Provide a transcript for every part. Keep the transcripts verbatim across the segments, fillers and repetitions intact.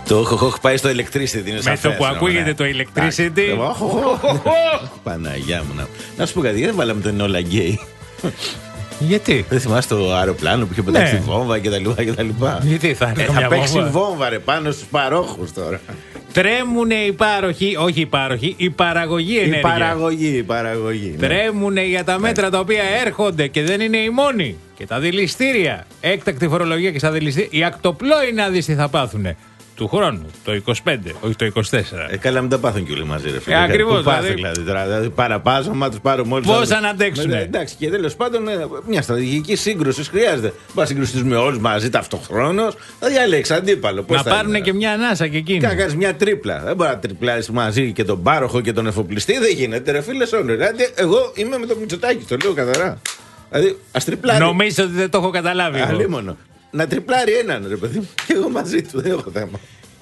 Το οχ πάει στο electricity. Με το που ακούγεται το electricity. Παναγιά μου. Να σου πω κάτι, δεν βάλαμε τον όλα γκέι. Γιατί? Δεν θυμάσαι το αεροπλάνο που είχε πετάξει βόμβα κτλ. Γιατί θα είναι? Θα παίξει βόμβα ρε πάνω στους παρόχους τώρα. Τρέμουνε οι πάροχοι, όχι οι πάροχοι, η παραγωγή ενέργεια. Η παραγωγή, η παραγωγή. Ναι. Τρέμουνε για τα μέτρα τα οποία έρχονται και δεν είναι οι μόνοι. Και τα δηληστήρια, έκτακτη φορολογία και στα δηληστήρια, οι ακτοπλόοι να δεις τι θα πάθουνε. Του χρόνου, το είκοσι πέντε, όχι το είκοσι τέσσερα. Ε, καλά, μην τα πάθουν κι όλοι μαζί, ρε φίλε. Ε, ακριβώς. Δηλαδή, δηλαδή, δηλαδή παραπάζωμα, τους πάρουμε όλοι. Πώς να αντέξουν. Εντάξει, και τέλος πάντων, μια στρατηγική σύγκρουση χρειάζεται. Μπα συγκρουστείς με όλους μαζί ταυτοχρόνως, θα διαλέξει αντίπαλο. Να πάρουν και μια ανάσα και εκείνοι. Να κάνεις μια τρίπλα. Δεν μπορεί να τριπλάρεις μαζί και τον πάροχο και τον εφοπλιστή. Δεν γίνεται, ρε φίλε, όνειρο. Δηλαδή, εγώ είμαι με το Μητσοτάκη, το λέω καθαρά. Δηλαδή, ας τριπλάρει. Νομίζω ότι δεν το έχω καταλάβει. Αλίμονο. Να τριπλάρει έναν, ρε παιδί μου, και εγώ μαζί του, δεν έχω θέμα.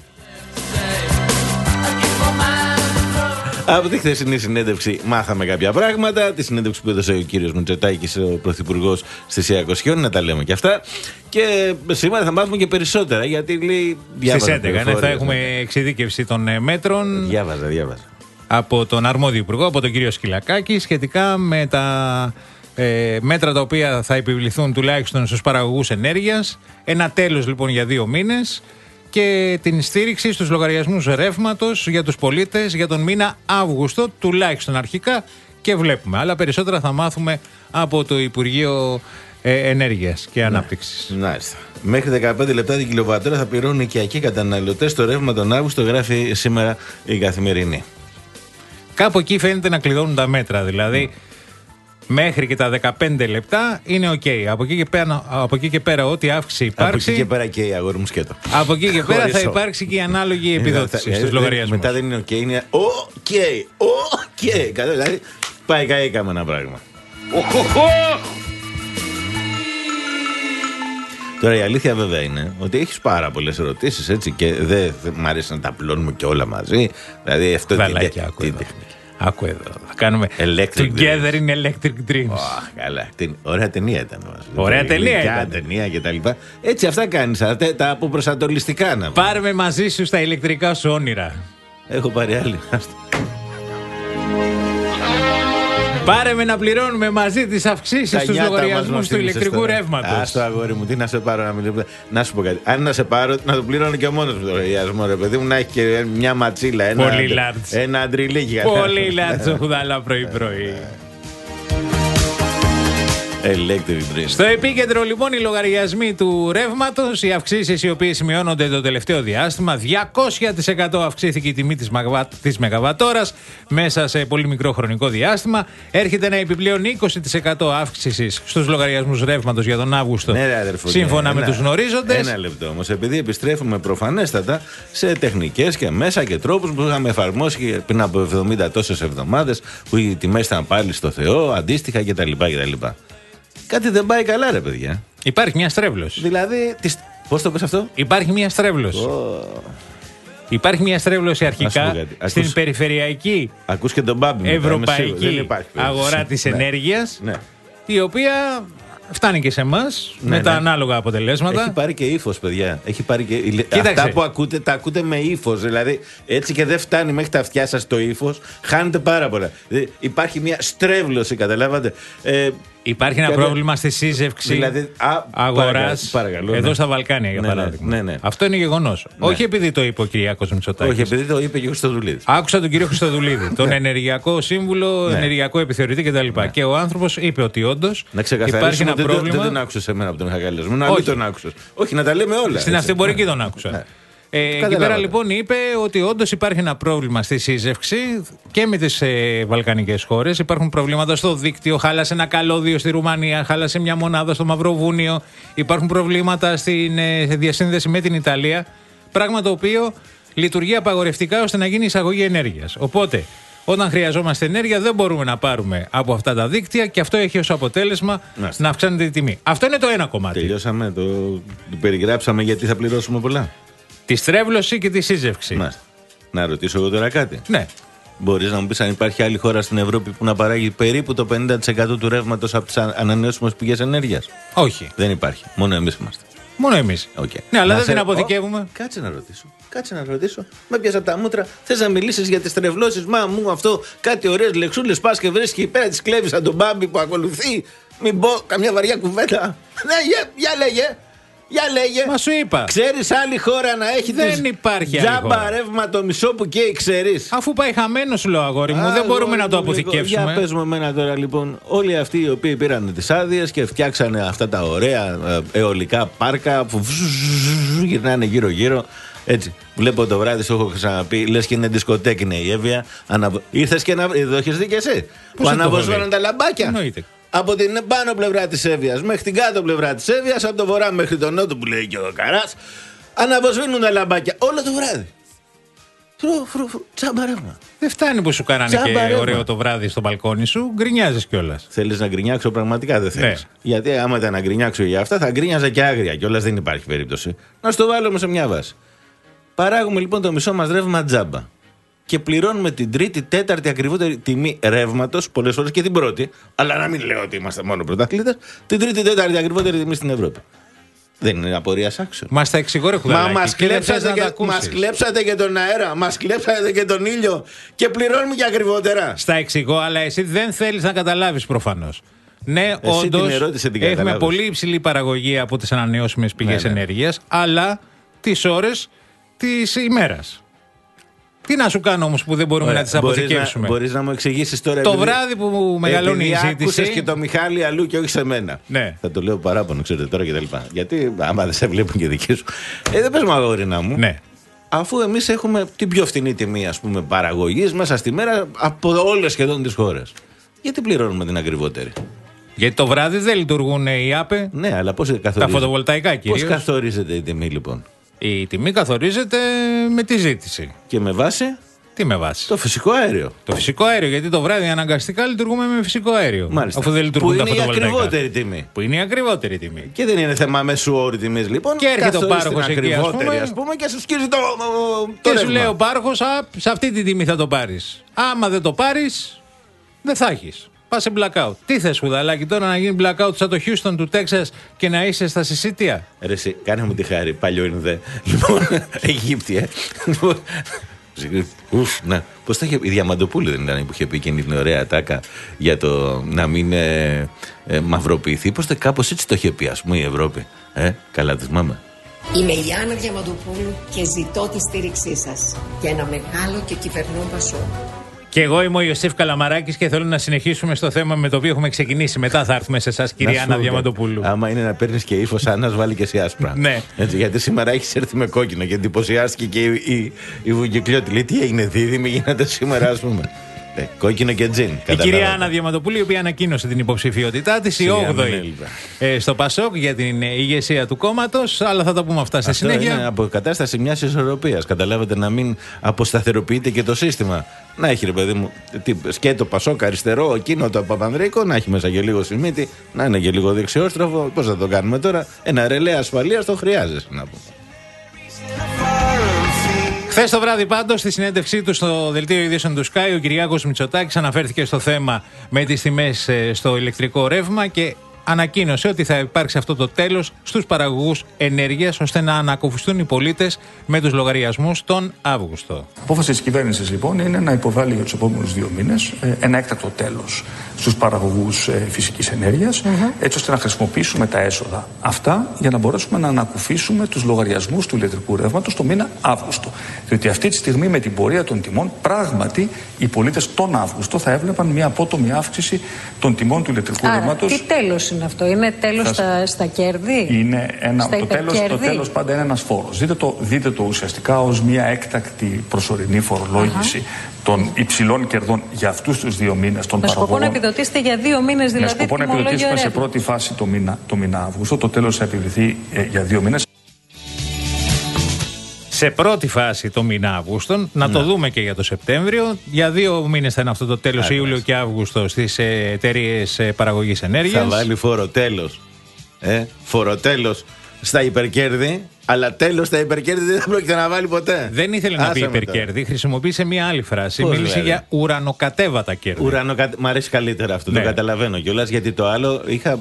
Από τη χθεσινή συνέντευξη μάθαμε κάποια πράγματα. Τη συνέντευξη που έδωσε ο κύριος Μητσοτάκης, ο πρωθυπουργός στη Σία Κοσιόνι, να τα λέμε και αυτά. Και σήμερα θα μάθουμε και περισσότερα, γιατί λέει. Στις έντεκα ναι, θα έχουμε εξειδίκευση των μέτρων. Διάβαζα, διάβαζα. Από τον αρμόδιο υπουργό, από τον κύριο Σκυλακάκη, σχετικά με τα ε, μέτρα τα οποία θα επιβληθούν τουλάχιστον στους παραγωγούς ενέργειας. Ένα τέλος λοιπόν για δύο μήνες. Και την στήριξη στους λογαριασμούς ρεύματος για τους πολίτες για τον μήνα Αύγουστο, τουλάχιστον αρχικά, και βλέπουμε. Αλλά περισσότερα θα μάθουμε από το Υπουργείο ε, Ενέργειας και Ανάπτυξης. Ναι, μέχρι δεκαπέντε λεπτά την κιλοβατόρα θα πληρώνουν οικιακοί καταναλωτές το ρεύμα τον Αύγουστο, γράφει σήμερα η Καθημερινή. Κάπου εκεί φαίνεται να κλειδώνουν τα μέτρα, δηλαδή. Mm. Μέχρι και τα δεκαπέντε λεπτά είναι οκ. Okay. Από, από εκεί και πέρα, ό,τι αύξηση υπάρξει. Από εκεί και πέρα και η αγόρι μου σκέτο. Από εκεί και πέρα θα υπάρξει και η ανάλογη επιδότηση στους λογαριασμούς. Μετά δεν είναι οκ, okay, είναι οκ. Οκ. Δηλαδή πάει καήκαμε ένα πράγμα. Τώρα η αλήθεια βέβαια είναι ότι έχεις πάρα πολλές ερωτήσεις, έτσι, και δεν μ' αρέσει να τα πλώνουμε και όλα μαζί. Δηλαδή αυτό είναι η τεχνική. Άκου εδώ. Θα κάνουμε Electric Together in Electric Dreams. Oh, καλά. Ωραία ταινία ήταν. Ωραία ταινία ήταν. ταινία και τα λοιπά. Έτσι αυτά κάνεις. Τα αποπροσανατολιστικά να. Πάρε με μαζί σου στα ηλεκτρικά σου όνειρα. Έχω πάρει άλλη. Πάρε με να πληρώνουμε μαζί τις αυξήσεις στους λογαριασμούς του ηλεκτρικού ρεύματος. Ας το αγόρι μου, τι να σε πάρω να μιλήσω. Να σου πω κάτι. Αν να σε πάρω, να το πληρώνω και μόνος μου το λογαριασμό, ρε παιδί μου, να έχει και μια ματσίλα. Ένα, πολύ λάρτς. Ένα αντριλίκι. Πολύ λάρτς χουδάλα πρωί-πρωί. Electric Dream. Στο επίκεντρο λοιπόν οι λογαριασμοί του ρεύματος, οι αυξήσεις οι οποίες σημειώνονται το τελευταίο διάστημα. διακόσια τοις εκατό αυξήθηκε η τιμή της, μαγβα... της μεγαβατόρας μέσα σε πολύ μικρό χρονικό διάστημα. Έρχεται ένα επιπλέον είκοσι τοις εκατό αύξηση στους λογαριασμούς ρεύματος για τον Αύγουστο. Ναι, ρε, αδερφό, σύμφωνα ναι, με ένα, τους γνωρίζοντες. Ένα λεπτό όμως, επειδή επιστρέφουμε προφανέστατα σε τεχνικές και μέσα και τρόπους που είχαμε εφαρμόσει πριν από εβδομήντα τόσες εβδομάδες, που οι τιμές ήταν πάλι στο Θεό, αντίστοιχα κτλ. Κάτι δεν πάει καλά, ρε παιδιά. Υπάρχει μια στρέβλωση. Δηλαδή, τις... πώς το πες αυτό? Υπάρχει μια στρέβλωση. Oh. Υπάρχει μια στρέβλωση αρχικά στην Ακούς... περιφερειακή Ακούς και τον Μπάμπη, ευρωπαϊκή αγορά της ενέργειας, ναι. η οποία φτάνει και σε εμάς ναι, με ναι. τα ανάλογα αποτελέσματα. Έχει πάρει και ύφος, παιδιά. Έχει πάρει και... Αυτά που ακούτε, τα ακούτε με ύφος. Δηλαδή, έτσι και δεν φτάνει μέχρι τα αυτιά σας το ύφος, χάνετε πάρα πολλά. Δηλαδή, υπάρχει μια στρέβλωση, καταλάβατε. Ε, Υπάρχει ένα Κάτι... πρόβλημα στη σύζευξη δηλαδή, αγοράς παρακαλώ, εδώ ναι. στα Βαλκάνια, για ναι, παράδειγμα. Ναι, ναι. Αυτό είναι γεγονός. Ναι. Όχι επειδή το είπε ο Κυριάκος Μητσοτάκης. Όχι, επειδή το είπε και ο Χριστοδουλίδης. Άκουσα τον κύριο Χριστοδουλίδη, τον ενεργειακό σύμβουλο, ναι. ενεργειακό επιθεωρητή κτλ. Ναι. Και ο άνθρωπος είπε ότι όντως υπάρχει ένα δεν, πρόβλημα. Δεν τον άκουσες εμένα από τον είχα καλεσμένο. Να μην τον άκουσες. Όχι, να τα λέμε όλα. Στην αυτεμπορική τον άκουσα. Ε, εκεί πέρα λοιπόν είπε ότι όντως υπάρχει ένα πρόβλημα στη σύζευξη και με τις ε, βαλκανικές χώρες. Υπάρχουν προβλήματα στο δίκτυο. Χάλασε ένα καλώδιο στη Ρουμανία, χάλασε μια μονάδα στο Μαυροβούνιο. Υπάρχουν προβλήματα στην ε, διασύνδεση με την Ιταλία. Πράγμα το οποίο λειτουργεί απαγορευτικά ώστε να γίνει εισαγωγή ενέργειας. Οπότε, όταν χρειαζόμαστε ενέργεια, δεν μπορούμε να πάρουμε από αυτά τα δίκτυα και αυτό έχει ως αποτέλεσμα να, να αυξάνεται η τιμή. Αυτό είναι το ένα κομμάτι. Τελειώσαμε, το, το περιγράψαμε γιατί θα πληρώσουμε πολλά. Τη στρέβλωση και τη σύζευξη. Να, να ρωτήσω εγώ τώρα κάτι. Ναι. Μπορείς να μου πεις αν υπάρχει άλλη χώρα στην Ευρώπη που να παράγει περίπου το πενήντα τοις εκατό του ρεύματος από τις ανανεώσιμες πηγές ενέργειας? Όχι. Δεν υπάρχει. Μόνο εμείς είμαστε. Μόνο εμείς. Okay. Ναι, αλλά να δεν σε... την αποθηκεύουμε. Ο... Κάτσε να ρωτήσω. Κάτσε να ρωτήσω. Με πιάσα από τα μούτρα. Θες να μιλήσεις για τις τρευλώσεις? Μα μου αυτό κάτι ωραίες λεξούλες πας και βρίσκει πέρα της κλέβεις σαν τον Μπάμπη που ακολουθεί. Μην πω καμιά βαριά κουβέντα. Ναι, για, για λέγε. Για λέγε. Μα σου είπα. Ξέρεις άλλη χώρα να έχει? Δεν υπάρχει άλλη χώρα. Τζάμπα ρεύμα το μισό που καίει, ξέρεις? Αφού πάει χαμένο, σου λέω, αγόρι μου, Α, δεν μπορούμε να το αποθηκεύσουμε. Για πες μου εμένα τώρα λοιπόν, όλοι αυτοί οι οποίοι πήραν τις άδειες και φτιάξανε αυτά τα ωραία αιωλικά πάρκα που γυρνάνε γύρω-γύρω. Έτσι. Βλέπω το βράδυ, σου έχω ξαναπεί, λες και είναι δισκοτέκη είναι η Εύβοια. Αναβ... Ήρθες και να. Εδώ έχεις δει και εσύ. Που αναβοσβαίνουν τα λαμπάκια. Εννοείται. Από την πάνω πλευρά της Εύβοιας μέχρι την κάτω πλευρά της Εύβοιας, από το βορρά μέχρι τον νότο που λέει και ο Καράς, αναβοσβήνουν τα λαμπάκια όλο το βράδυ. Φρου, φρου, φρου, τσάμπα ρεύμα. Δεν φτάνει που σου κάνανε τσάμπα και ρεύμα. Ωραίο το βράδυ στο μπαλκόνι σου, γκρινιάζεις κιόλας. Θέλεις να γκρινιάξω? Πραγματικά δεν θέλεις. Ναι. Γιατί άμα ήταν να γκρινιάξω για αυτά, θα γκρινιάζα και άγρια κιόλας, δεν υπάρχει περίπτωση. Να στο βάλουμε σε μια βάση. Παράγουμε λοιπόν το μισό μας ρεύμα τζάμπα. Και πληρώνουμε την τρίτη, τέταρτη ακριβότερη τιμή ρεύματος, πολλές φορές και την πρώτη, αλλά να μην λέω ότι είμαστε μόνο πρωταθλητές, την τρίτη, τέταρτη ακριβότερη τιμή στην Ευρώπη. Δεν είναι απορίας άξιο? Μας τα εξηγώ, ρε Χουδαλάκη. Μα μας κλέψατε, και, μας κλέψατε και τον αέρα, μας κλέψατε και τον ήλιο και πληρώνουμε και ακριβότερα. Στα εξηγώ, αλλά εσύ δεν θέλεις να καταλάβεις προφανώς. Ναι, όντως έχουμε πολύ υψηλή παραγωγή από τις ανανεώσιμες πηγές ναι, ναι. ενέργειας, αλλά τις ώρες της ημέρας. Τι να σου κάνω όμως που δεν μπορούμε Ωραία. να τις αποθηκεύσουμε? Μπορείς να, να μου εξηγήσεις τώρα? Το επειδή, βράδυ που μεγαλώνει η ζήτηση. Άκουσες και το Μιχάλη αλλού και όχι σε μένα. Ναι. Θα το λέω παράπονο, ξέρετε τώρα και τα λοιπά. Γιατί άμα δεν σε βλέπουν και δικοί σου. Ε, δεν πες μου αγόρινα μου. Ναι. Αφού εμείς έχουμε την πιο φθηνή τιμή ας πούμε παραγωγής μέσα στη μέρα από όλες σχεδόν τις χώρες. Γιατί πληρώνουμε την ακριβότερη? Γιατί το βράδυ δεν λειτουργούν οι ΑΠΕ. Ναι, αλλά πώς καθορίζεται? Τα φωτοβολταϊκά κυρίως. Πώς καθορίζεται η τιμή λοιπόν? Η τιμή καθορίζεται με τη ζήτηση. Και με βάση? Τι με βάση? Το φυσικό αέριο. Το φυσικό αέριο, γιατί το βράδυ αναγκαστικά λειτουργούμε με φυσικό αέριο. Μάλιστα. Αφού δεν λειτουργούν τα φωτοβολταϊκά. Που είναι η ακριβότερη τιμή. Που είναι η ακριβότερη τιμή. Και δεν είναι θέμα μεσού όρου τιμής λοιπόν. Και έρχεται ο πάροχος εκεί, ας πούμε, ας πούμε, και σου σκίζει το, το και ρεύμα. σου λέει ο πάροχος, σε αυτή τη τιμή θα το πάρεις. Άμα δεν το πάρεις, δεν θα έχεις. Πας σε blackout. Τι θες, Χουδαλάκη, τώρα να γίνει blackout σαν το Houston του Τέξας και να είσαι στα συσίτια? Ρε εσύ, κάνε μου τη χάρη, παλιό είναι δε. Λοιπόν, Αιγύπτια. ε. Ουφ, να. Πώς θα είχε. Η Διαμαντοπούλου δεν ήταν που είχε πει εκείνη την ωραία τάκα για το να μην ε, ε, μαυροποιηθεί? Πώς το κάπως έτσι το είχε πει, ας πούμε, η Ευρώπη. Ε, καλά τη θυμάμαι. Είμαι η Άννα Διαμαντοπούλου και ζητώ τη στήριξή σας για ένα μεγάλο και κυβερνό Πασόκ. Και εγώ είμαι ο Ιωσήφ Καλαμαράκης και θέλω να συνεχίσουμε στο θέμα με το οποίο έχουμε ξεκινήσει. Μετά θα έρθουμε σε εσάς, κυρία Άννα Διαμαντοπούλου. Άμα είναι να παίρνεις και ύφος, Άννας, βάλει και εσύ άσπρα. Ναι. Έτσι, γιατί σήμερα έχεις έρθει με κόκκινο και εντυπωσιάστηκε και η, η, η Βουγγικλιώτη. Λέει, τι έγινε, δίδυμη γίνεται σήμερα, ας πούμε. Ε, κόκκινο και τζιν. Η κυρία Άννα Διαμαντοπούλου, η οποία ανακοίνωσε την υποψηφιότητά της, η όγδοη ε, στο Πασόκ για την ηγεσία του κόμματος. Αλλά θα τα πούμε αυτά στη συνέχεια. Είναι αποκατάσταση μιας ισορροπίας. Καταλάβετε, να μην αποσταθεροποιείται και το σύστημα. Να έχει, ρε παιδί μου, τι, σκέτο Πασόκ αριστερό, εκείνο το Παπανδρέικο, να έχει μέσα και λίγο Σιμίτη, να είναι και λίγο δεξιόστροφο. Πώς θα το κάνουμε τώρα? Ένα ρελέ ασφαλείας το χρειάζεσαι, να πούμε. Χθες το βράδυ, πάντως, στη συνέντευξή του στο δελτίο ειδήσεων του Sky, ο Κυριάκος Μητσοτάκης αναφέρθηκε στο θέμα με τις τιμές στο ηλεκτρικό ρεύμα και ανακοίνωσε ότι θα υπάρξει αυτό το τέλος στους παραγωγούς ενέργειας, ώστε να ανακουφιστούν οι πολίτες με τους λογαριασμούς τον Αύγουστο. Η απόφαση της κυβέρνησης λοιπόν είναι να υποβάλει για τους επόμενους δύο μήνες ένα έκτακτο τέλος στους παραγωγούς φυσικής ενέργειας, mm-hmm. έτσι ώστε να χρησιμοποιήσουμε τα έσοδα αυτά για να μπορέσουμε να ανακουφίσουμε τους λογαριασμούς του ηλεκτρικού ρεύματος το μήνα Αύγουστο. Διότι αυτή τη στιγμή με την πορεία των τιμών, πράγματι οι πολίτες τον Αύγουστο θα έβλεπαν μια απότομη αύξηση των τιμών του ηλεκτρικού ρεύματος. Τι τέλος είναι αυτό? Είναι τέλος θα... στα, στα κέρδη? Είναι ένα, το, τέλος, το τέλος πάντα είναι ένας φόρος. Δείτε το, δείτε το ουσιαστικά ως μια έκτακτη προσωρινή φορολόγηση uh-huh. των υψηλών κερδών για αυτούς τους δύο μήνες των με παραγωγών. Με σκοπό να επιδοτήσετε για δύο μήνες δηλαδή? Με σκοπό να επιδοτήσουμε σε πρώτη φάση το μήνα, το μήνα Αύγουστο. Το τέλος θα επιβληθεί ε, για δύο μήνες. Σε πρώτη φάση το μήνα Αύγουστο, να ναι. το δούμε και για το Σεπτέμβριο. Για δύο μήνες θα είναι αυτό το τέλος, Ιούλιο και Αύγουστο, στις εταιρείες παραγωγής ενέργειας. Θα βάλει φοροτέλος. Ε, φοροτέλος στα υπερκέρδη, αλλά τέλος στα υπερκέρδη δεν θα πρόκειται να βάλει ποτέ. Δεν ήθελε Άσε να πει υπερκέρδη, τώρα. Χρησιμοποίησε μία άλλη φράση. Πώς μίλησε δηλαδή? Για ουρανοκατέβατα κέρδη. Ουρανοκατε... Μ' αρέσει καλύτερα αυτό, ναι. το καταλαβαίνω κιόλας, γιατί το άλλο είχα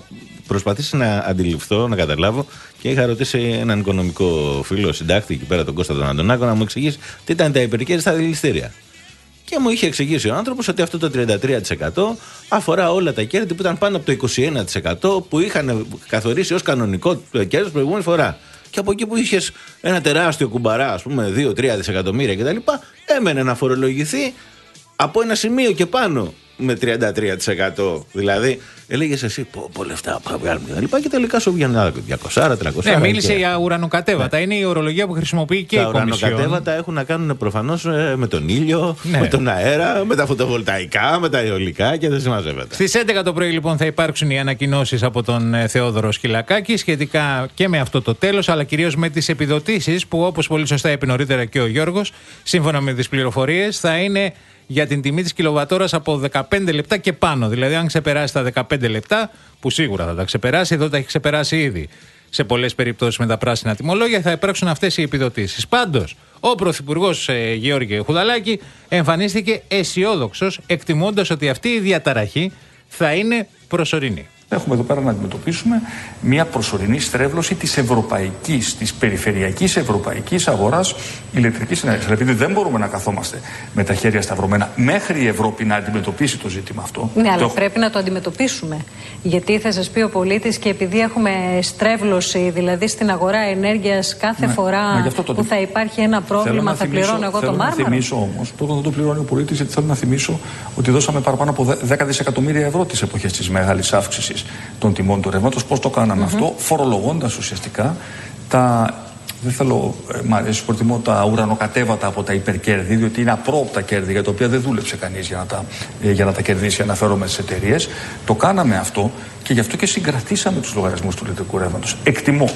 προσπαθήσει να αντιληφθώ, να καταλάβω, και είχα ρωτήσει έναν οικονομικό φίλο συντάκτη εκεί πέρα, τον Κώστα τον Αντωνάκο, να μου εξηγήσει τι ήταν τα υπερκέρδη στα δηληστήρια. Και μου είχε εξηγήσει ο άνθρωπος ότι αυτό το τριάντα τρία τοις εκατό αφορά όλα τα κέρδη που ήταν πάνω από το είκοσι ένα τοις εκατό που είχαν καθορίσει ως κανονικό κέρδος προηγούμενη φορά. Και από εκεί που είχες ένα τεράστιο κουμπαρά, ας πούμε, δύο τρία δισεκατομμύρια κτλ., έμενε να φορολογηθεί από ένα σημείο και πάνω με τριάντα τρία τοις εκατό. Δηλαδή, έλεγες εσύ πω λεφτά που βγάλουμε και τα λοιπά, και τελικά σου βγαίνουν διακόσια τριακόσια. Ναι, μίλησε και... για ουρανοκατέβατα. Ναι. Είναι η ορολογία που χρησιμοποιεί και τα η Κομισιόν. Τα ουρανοκατέβατα έχουν να κάνουν προφανώς με τον ήλιο, ναι. με τον αέρα, με τα φωτοβολταϊκά, με τα αιωλικά και δεν συμμαζεύεται. Στις έντεκα το πρωί, λοιπόν, θα υπάρξουν οι ανακοινώσεις από τον Θεόδωρο Σκυλακάκη σχετικά και με αυτό το τέλος, αλλά κυρίως με τις επιδοτήσεις που, όπως πολύ σωστά είπε νωρίτερα και ο Γιώργος, σύμφωνα με τις πληροφορίες, θα είναι για την τιμή της κιλοβατόρας από δεκαπέντε λεπτά και πάνω. Δηλαδή, αν ξεπεράσει τα δεκαπέντε λεπτά, που σίγουρα θα τα ξεπεράσει, εδώ τα έχει ξεπεράσει ήδη σε πολλές περιπτώσεις με τα πράσινα τιμολόγια, θα υπάρξουν αυτές οι επιδοτήσεις. Πάντως, ο Πρωθυπουργός ε, Γεώργη Χουδαλάκη εμφανίστηκε αισιόδοξος, εκτιμώντας ότι αυτή η διαταραχή θα είναι προσωρινή. Έχουμε εδώ πέρα να αντιμετωπίσουμε μια προσωρινή στρέβλωση της ευρωπαϊκής, της περιφερειακής ευρωπαϊκής αγοράς ηλεκτρικής ενέργειας. Επειδή δεν μπορούμε να καθόμαστε με τα χέρια σταυρωμένα μέχρι η Ευρώπη να αντιμετωπίσει το ζήτημα αυτό. Ναι, αλλά το... πρέπει να το αντιμετωπίσουμε. Γιατί θα σας πει ο πολίτης, και επειδή έχουμε στρέβλωση, δηλαδή στην αγορά ενέργειας, κάθε ναι, φορά το... που θα υπάρχει ένα πρόβλημα θα θυμίσω, πληρώνω εγώ το μάρμαρο. Θέλω να θυμίσω όμως, πρώτα δεν το πληρώνει ο πολίτης, γιατί θέλω να θυμίσω ότι δώσαμε παραπάνω από δέκα δισεκατομμύρια ευρώ τις εποχές της μεγάλης αύξησης των τιμών του ρεύματος. Πώς το κάναμε mm-hmm. αυτό? Φορολογώντας ουσιαστικά τα, δεν θέλω, μ' αρέσει, προτιμώ τα ουρανοκατέβατα από τα υπερκέρδη, διότι είναι απρόοπτα κέρδη για τα οποία δεν δούλεψε κανείς για να τα, για να τα κερδίσει, αναφέρομαι στις εταιρείες. Το κάναμε αυτό και γι' αυτό και συγκρατήσαμε τους λογαριασμούς του ηλεκτρικού ρεύματος. Εκτιμώ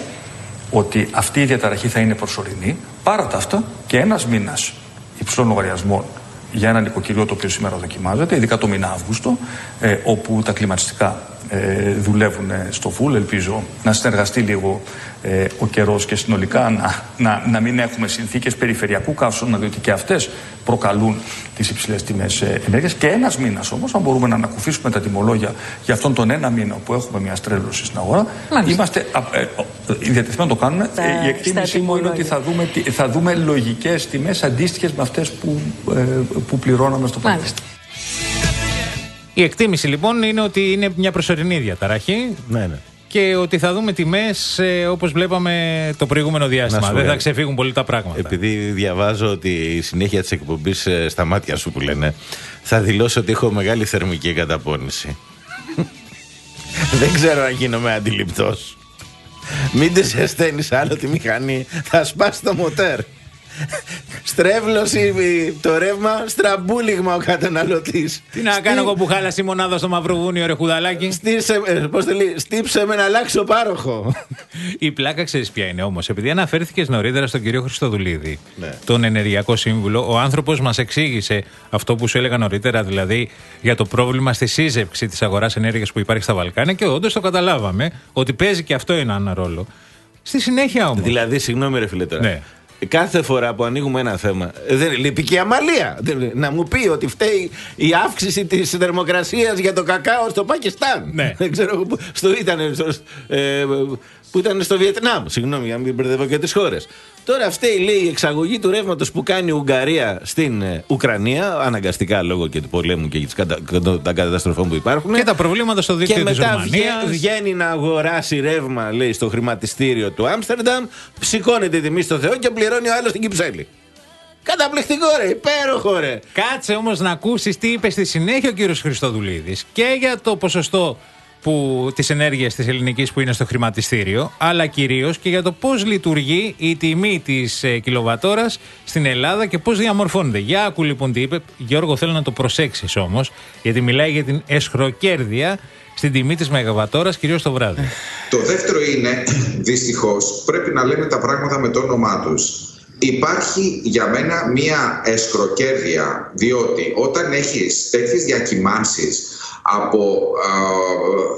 ότι αυτή η διαταραχή θα είναι προσωρινή. Παρά τα αυτά, και ένας μήνας υψηλών λογαριασμών για ένα νοικοκυριό το οποίο σήμερα δοκιμάζεται, ειδικά το μήνα Αύγουστο, ε, όπου τα κλιματιστικά ε, δουλεύουν στο φουλ. Ελπίζω να συνεργαστεί λίγο ε, ο καιρός και συνολικά να, να, να μην έχουμε συνθήκες περιφερειακού καύσωνα, διότι και αυτές προκαλούν τις υψηλές τιμές ε, ενέργειας. Και ένας μήνας όμως, αν μπορούμε να ανακουφίσουμε τα τιμολόγια για αυτόν τον ένα μήνα που έχουμε μια στρέβλωση στην αγορά, μάλιστα, είμαστε ε, ε, διατεθειμένοι να το κάνουμε. Στα, ε, η εκτίμησή μου είναι ότι θα δούμε, θα δούμε λογικές τιμές αντίστοιχες με αυτές που, ε, που πληρώναμε στο παρελθόν. Η εκτίμηση λοιπόν είναι ότι είναι μια προσωρινή διαταραχή. Ναι, ναι. Και ότι θα δούμε τιμές ε, όπως βλέπαμε το προηγούμενο διάστημα. Δεν θα ξεφύγουν πολύ τα πράγματα. Επειδή διαβάζω ότι η συνέχεια της εκπομπής ε, στα μάτια σου που λένε, θα δηλώσω ότι έχω μεγάλη θερμική καταπώνηση. Δεν ξέρω αν γίνομαι αντιληπτός. Μην της αισθένεις άλλο τη μηχανή, θα σπάσει το μοτέρ. Στρέβλωση το ρεύμα, στραμπούλιγμα ο καταναλωτής. Τι να κάνω εγώ που χάλασε η μονάδα στο Μαυροβούνιο, ρε Χουδαλάκη. Στήψε, πώς το λέει, στύψε με να αλλάξω πάροχο. Η πλάκα ξέρεις ποια είναι όμως? Επειδή αναφέρθηκες νωρίτερα στον κύριο Χριστοδουλίδη, ναι, τον ενεργειακό σύμβουλο, ο άνθρωπος μας εξήγησε αυτό που σου έλεγα νωρίτερα, δηλαδή για το πρόβλημα στη σύζευξη της αγοράς ενέργειας που υπάρχει στα Βαλκάνια, και όντως το καταλάβαμε ότι παίζει και αυτό έναν ρόλο. Στη συνέχεια όμως. Δηλαδή, συγγνώμη ρε φίλε τώρα. Ναι. Κάθε φορά που ανοίγουμε ένα θέμα, δεν λείπει και η αμαλία. Να μου πει ότι φταίει η αύξηση της θερμοκρασίας για το κακάο στο Πακιστάν. Ναι. Δεν ξέρω που, στο, ήταν, στο, ε, που ήταν στο Βιετνάμ. Συγγνώμη για να μην μπερδεύω και τις χώρες. Τώρα φταίει, λέει, η εξαγωγή του ρεύματος που κάνει η Ουγγαρία στην ε, Ουκρανία, αναγκαστικά λόγω και του πολέμου και των καταστροφών που υπάρχουν. Και τα προβλήματα στο δίκτυο της Ρουμανίας. Και μετά βγαίνει να αγοράσει ρεύμα, λέει, στο χρηματιστήριο του Άμστερνταμ, σηκώνεται η τιμή στο Θεό και πληρώνει ο άλλος στην Κυψέλη. Καταπληκτικό ρε, υπέροχο ρε. Κάτσε όμως να ακούσεις τι είπε στη συνέχεια ο κύριος Χριστοδουλίδης και για το ποσοστό που, της ενέργειας της ελληνικής που είναι στο χρηματιστήριο, αλλά κυρίως και για το πώς λειτουργεί η τιμή της ε, κιλοβατόρας στην Ελλάδα και πώς διαμορφώνεται. Για άκου λοιπόν τι είπε. Γιώργο, θέλω να το προσέξεις όμως, γιατί μιλάει για την εσχροκέρδεια στην τιμή της μεγαβατόρας, κυρίως το βράδυ. Το δεύτερο είναι, δυστυχώς, πρέπει να λέμε τα πράγματα με το όνομά τους. Υπάρχει για μένα μία εσχροκέρδεια, διότι όταν έχεις τέτοιες διακυμάνσεις από α,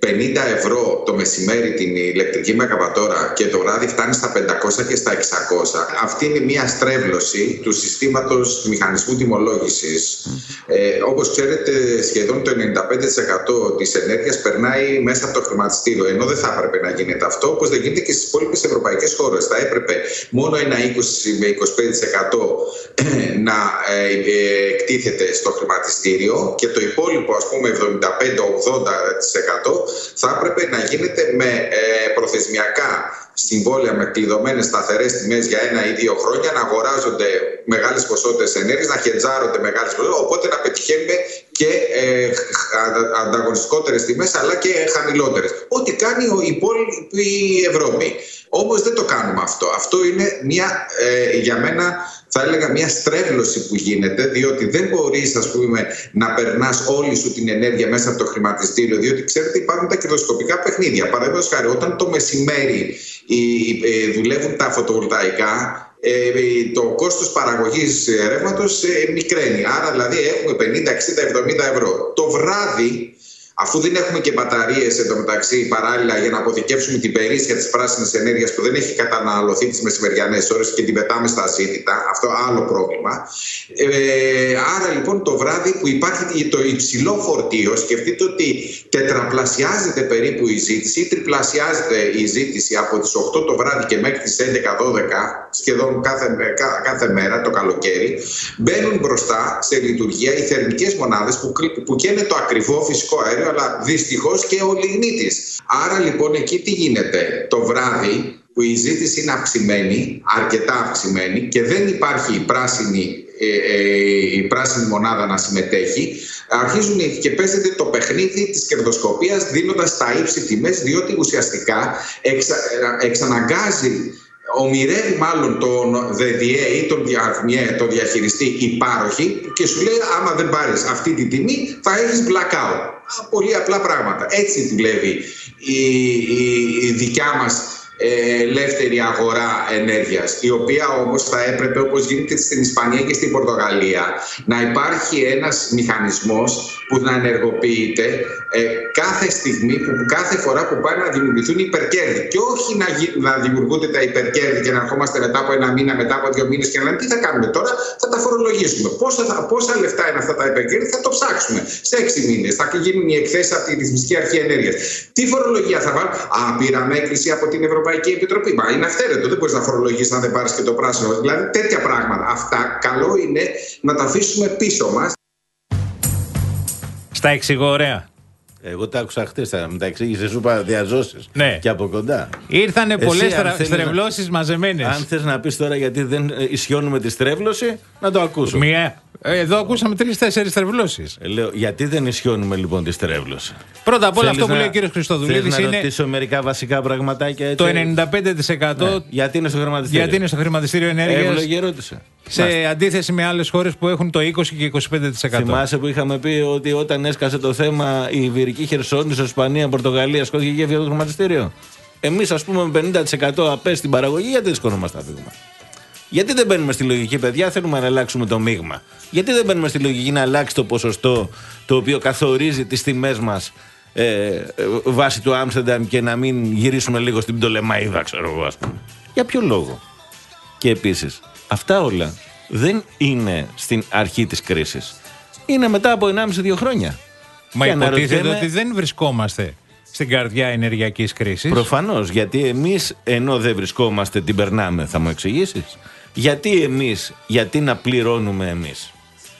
πενήντα ευρώ το μεσημέρι την ηλεκτρική μεγαβατόρα και το βράδυ φτάνει στα πεντακόσια και στα εξακόσια. Αυτή είναι μια στρέβλωση του συστήματος του μηχανισμού τιμολόγησης. Ε, όπως ξέρετε, σχεδόν το ενενήντα πέντε τοις εκατό της ενέργειας περνάει μέσα από το χρηματιστήριο, ενώ δεν θα έπρεπε να γίνεται αυτό, όπως δεν γίνεται και στις υπόλοιπες ευρωπαϊκές χώρες. Θα έπρεπε μόνο ένα είκοσι με είκοσι πέντε τοις εκατό να ε, ε, εκτίθεται στο χρηματιστήριο και το υπόλοιπο, ας πούμε, εβδομήντα πέντε με ογδόντα τοις εκατό θα έπρεπε να γίνεται με ε, προθεσμιακά συμβόλαια με κλειδωμένες σταθερές τιμές για ένα ή δύο χρόνια, να αγοράζονται μεγάλες ποσότητες ενέργειας, να χετζάρονται μεγάλες ποσότητες, οπότε να πετυχαίνουμε και ε, ανταγωνιστικότερες τιμές αλλά και χαμηλότερες. Ό,τι κάνει η υπόλοιπη Ευρώπη. Όμως δεν το κάνουμε αυτό. Αυτό είναι μια, ε, για μένα θα έλεγα μια στρέβλωση που γίνεται, διότι δεν μπορείς, ας πούμε, να περνάς όλη σου την ενέργεια μέσα από το χρηματιστήριο, διότι ξέρετε υπάρχουν τα κερδοσκοπικά παιχνίδια. Παραδείγματος χάρη, όταν το μεσημέρι ε, δουλεύουν τα φωτοβολταϊκά, το κόστος παραγωγής ρεύματος μικραίνει. Άρα δηλαδή έχουμε πενήντα, εξήντα, εβδομήντα ευρώ. Το βράδυ, αφού δεν έχουμε και μπαταρίες εντωμεταξύ παράλληλα για να αποθηκεύσουμε την περίσσια της πράσινης ενέργειας που δεν έχει καταναλωθεί τις μεσημεριανές ώρες και την πετάμε στα ασίτιτα, αυτό άλλο πρόβλημα. Ε, άρα λοιπόν το βράδυ που υπάρχει το υψηλό φορτίο, σκεφτείτε ότι τετραπλασιάζεται περίπου η ζήτηση ή τριπλασιάζεται η ζήτηση από τις οκτώ το βράδυ και μέχρι τις έντεκα δώδεκα, σχεδόν κάθε, κά, κάθε μέρα το καλοκαίρι, μπαίνουν μπροστά σε λειτουργία οι θερμικές μονάδες που, που καίνε το ακριβό φυσικό αέριο, αλλά δυστυχώς και ο λιγνίτης. Άρα λοιπόν εκεί τι γίνεται? Το βράδυ που η ζήτηση είναι αυξημένη, αρκετά αυξημένη και δεν υπάρχει η πράσινη, ε, ε, η πράσινη μονάδα να συμμετέχει, αρχίζουν και παίζεται το παιχνίδι της κερδοσκοπίας δίνοντας τα ύψη τιμές, διότι ουσιαστικά εξα, εξαναγκάζει, ομοιρεύει μάλλον τον ΔΔΕ ή τον, δια, τον διαχειριστή υπάροχη και σου λέει άμα δεν πάρεις αυτή τη τιμή θα έχεις blackout. Πολύ απλά πράγματα. Έτσι δουλεύει η, η, η δικιά μας ελεύθερη αγορά ενέργειας, η οποία όμως θα έπρεπε, όπως γίνεται στην Ισπανία και στην Πορτογαλία, να υπάρχει ένας μηχανισμός που να ενεργοποιείται ε, κάθε στιγμή, που, που κάθε φορά που πάνε να δημιουργηθούν υπερκέρδη. Και όχι να, να δημιουργούνται τα υπερκέρδη και να ερχόμαστε μετά από ένα μήνα, μετά από δύο μήνες και να λέμε τι θα κάνουμε τώρα, θα τα φορολογήσουμε. Πόσα, θα, πόσα λεφτά είναι αυτά τα υπερκέρδη, θα το ψάξουμε. Σε έξι μήνες θα γίνουν οι εκθέσεις από τη Ρυθμιστική Αρχή Ενέργειας. Τι φορολογία θα βάλουν? Α, πήραμε έκκληση από την Ευρωπαϊκή Επιτροπή. Μα είναι αυθαίρετο, δεν μπορείς να φορολογήσεις αν δεν πάρεις και το πράσινο. Δηλαδή τέτοια πράγματα. Αυτά καλό είναι να τα αφήσουμε πίσω μας. Στα εξηγώ ωραία. Εγώ τα άκουσα χτες, θα μου τα εξήγησε, σου είπα διαζώσεις. Ναι. Και από κοντά. Ήρθανε πολλές στρεβλώσεις να... μαζεμένες. Αν θες να πεις τώρα γιατί δεν ισιώνουμε τη στρέβλωση, να το ακούσω. Μία. Εδώ ακούσαμε τρεις-τέσσερις στρεβλώσεις. Ε, λέω, γιατί δεν ισιώνουμε λοιπόν τη στρέβλωση? Πρώτα απ' όλα αυτό που λέει ο κύριος Χριστοδουλίδης είναι. Να ρωτήσω μερικά βασικά πραγματάκια έτσι. Το ενενήντα πέντε τοις εκατό. Ναι. Γιατί είναι στο χρηματιστήριο. Γιατί είναι στο χρηματιστήριο ενέργειας. Εύλογη ερώτηση. Σε Μάστε. αντίθεση με άλλες χώρες που έχουν το είκοσι και είκοσι πέντε τοις εκατό. Θυμάσαι που είχαμε πει ότι όταν έσκασε το θέμα η Ιβηρική Χερσόνησο, Ισπανία, Πορτογαλία, σκόθηκε και έφυγε το χρηματιστήριο. Εμείς, ας πούμε, με πενήντα τοις εκατό απέ στην παραγωγή, γιατί δεν σκονόμαστε να φύγουμε? Γιατί δεν μπαίνουμε στη λογική, παιδιά, θέλουμε να αλλάξουμε το μείγμα? Γιατί δεν μπαίνουμε στη λογική να αλλάξει το ποσοστό το οποίο καθορίζει τις τιμές μας ε, βάσει του Άμστερνταμ και να μην γυρίσουμε λίγο στην Πτολεμαΐδα, ξέρω εγώ, ας πούμε? Για ποιο λόγο? Και επίσης, αυτά όλα δεν είναι στην αρχή της κρίσης. Είναι μετά από ενάμιση με δύο χρόνια. Μα υποτίθεται ότι δεν βρισκόμαστε στην καρδιά ενεργειακής κρίσης. Προφανώς, γιατί εμείς ενώ δεν βρισκόμαστε την περνάμε, θα μου εξηγήσεις? Γιατί εμείς, γιατί να πληρώνουμε εμείς?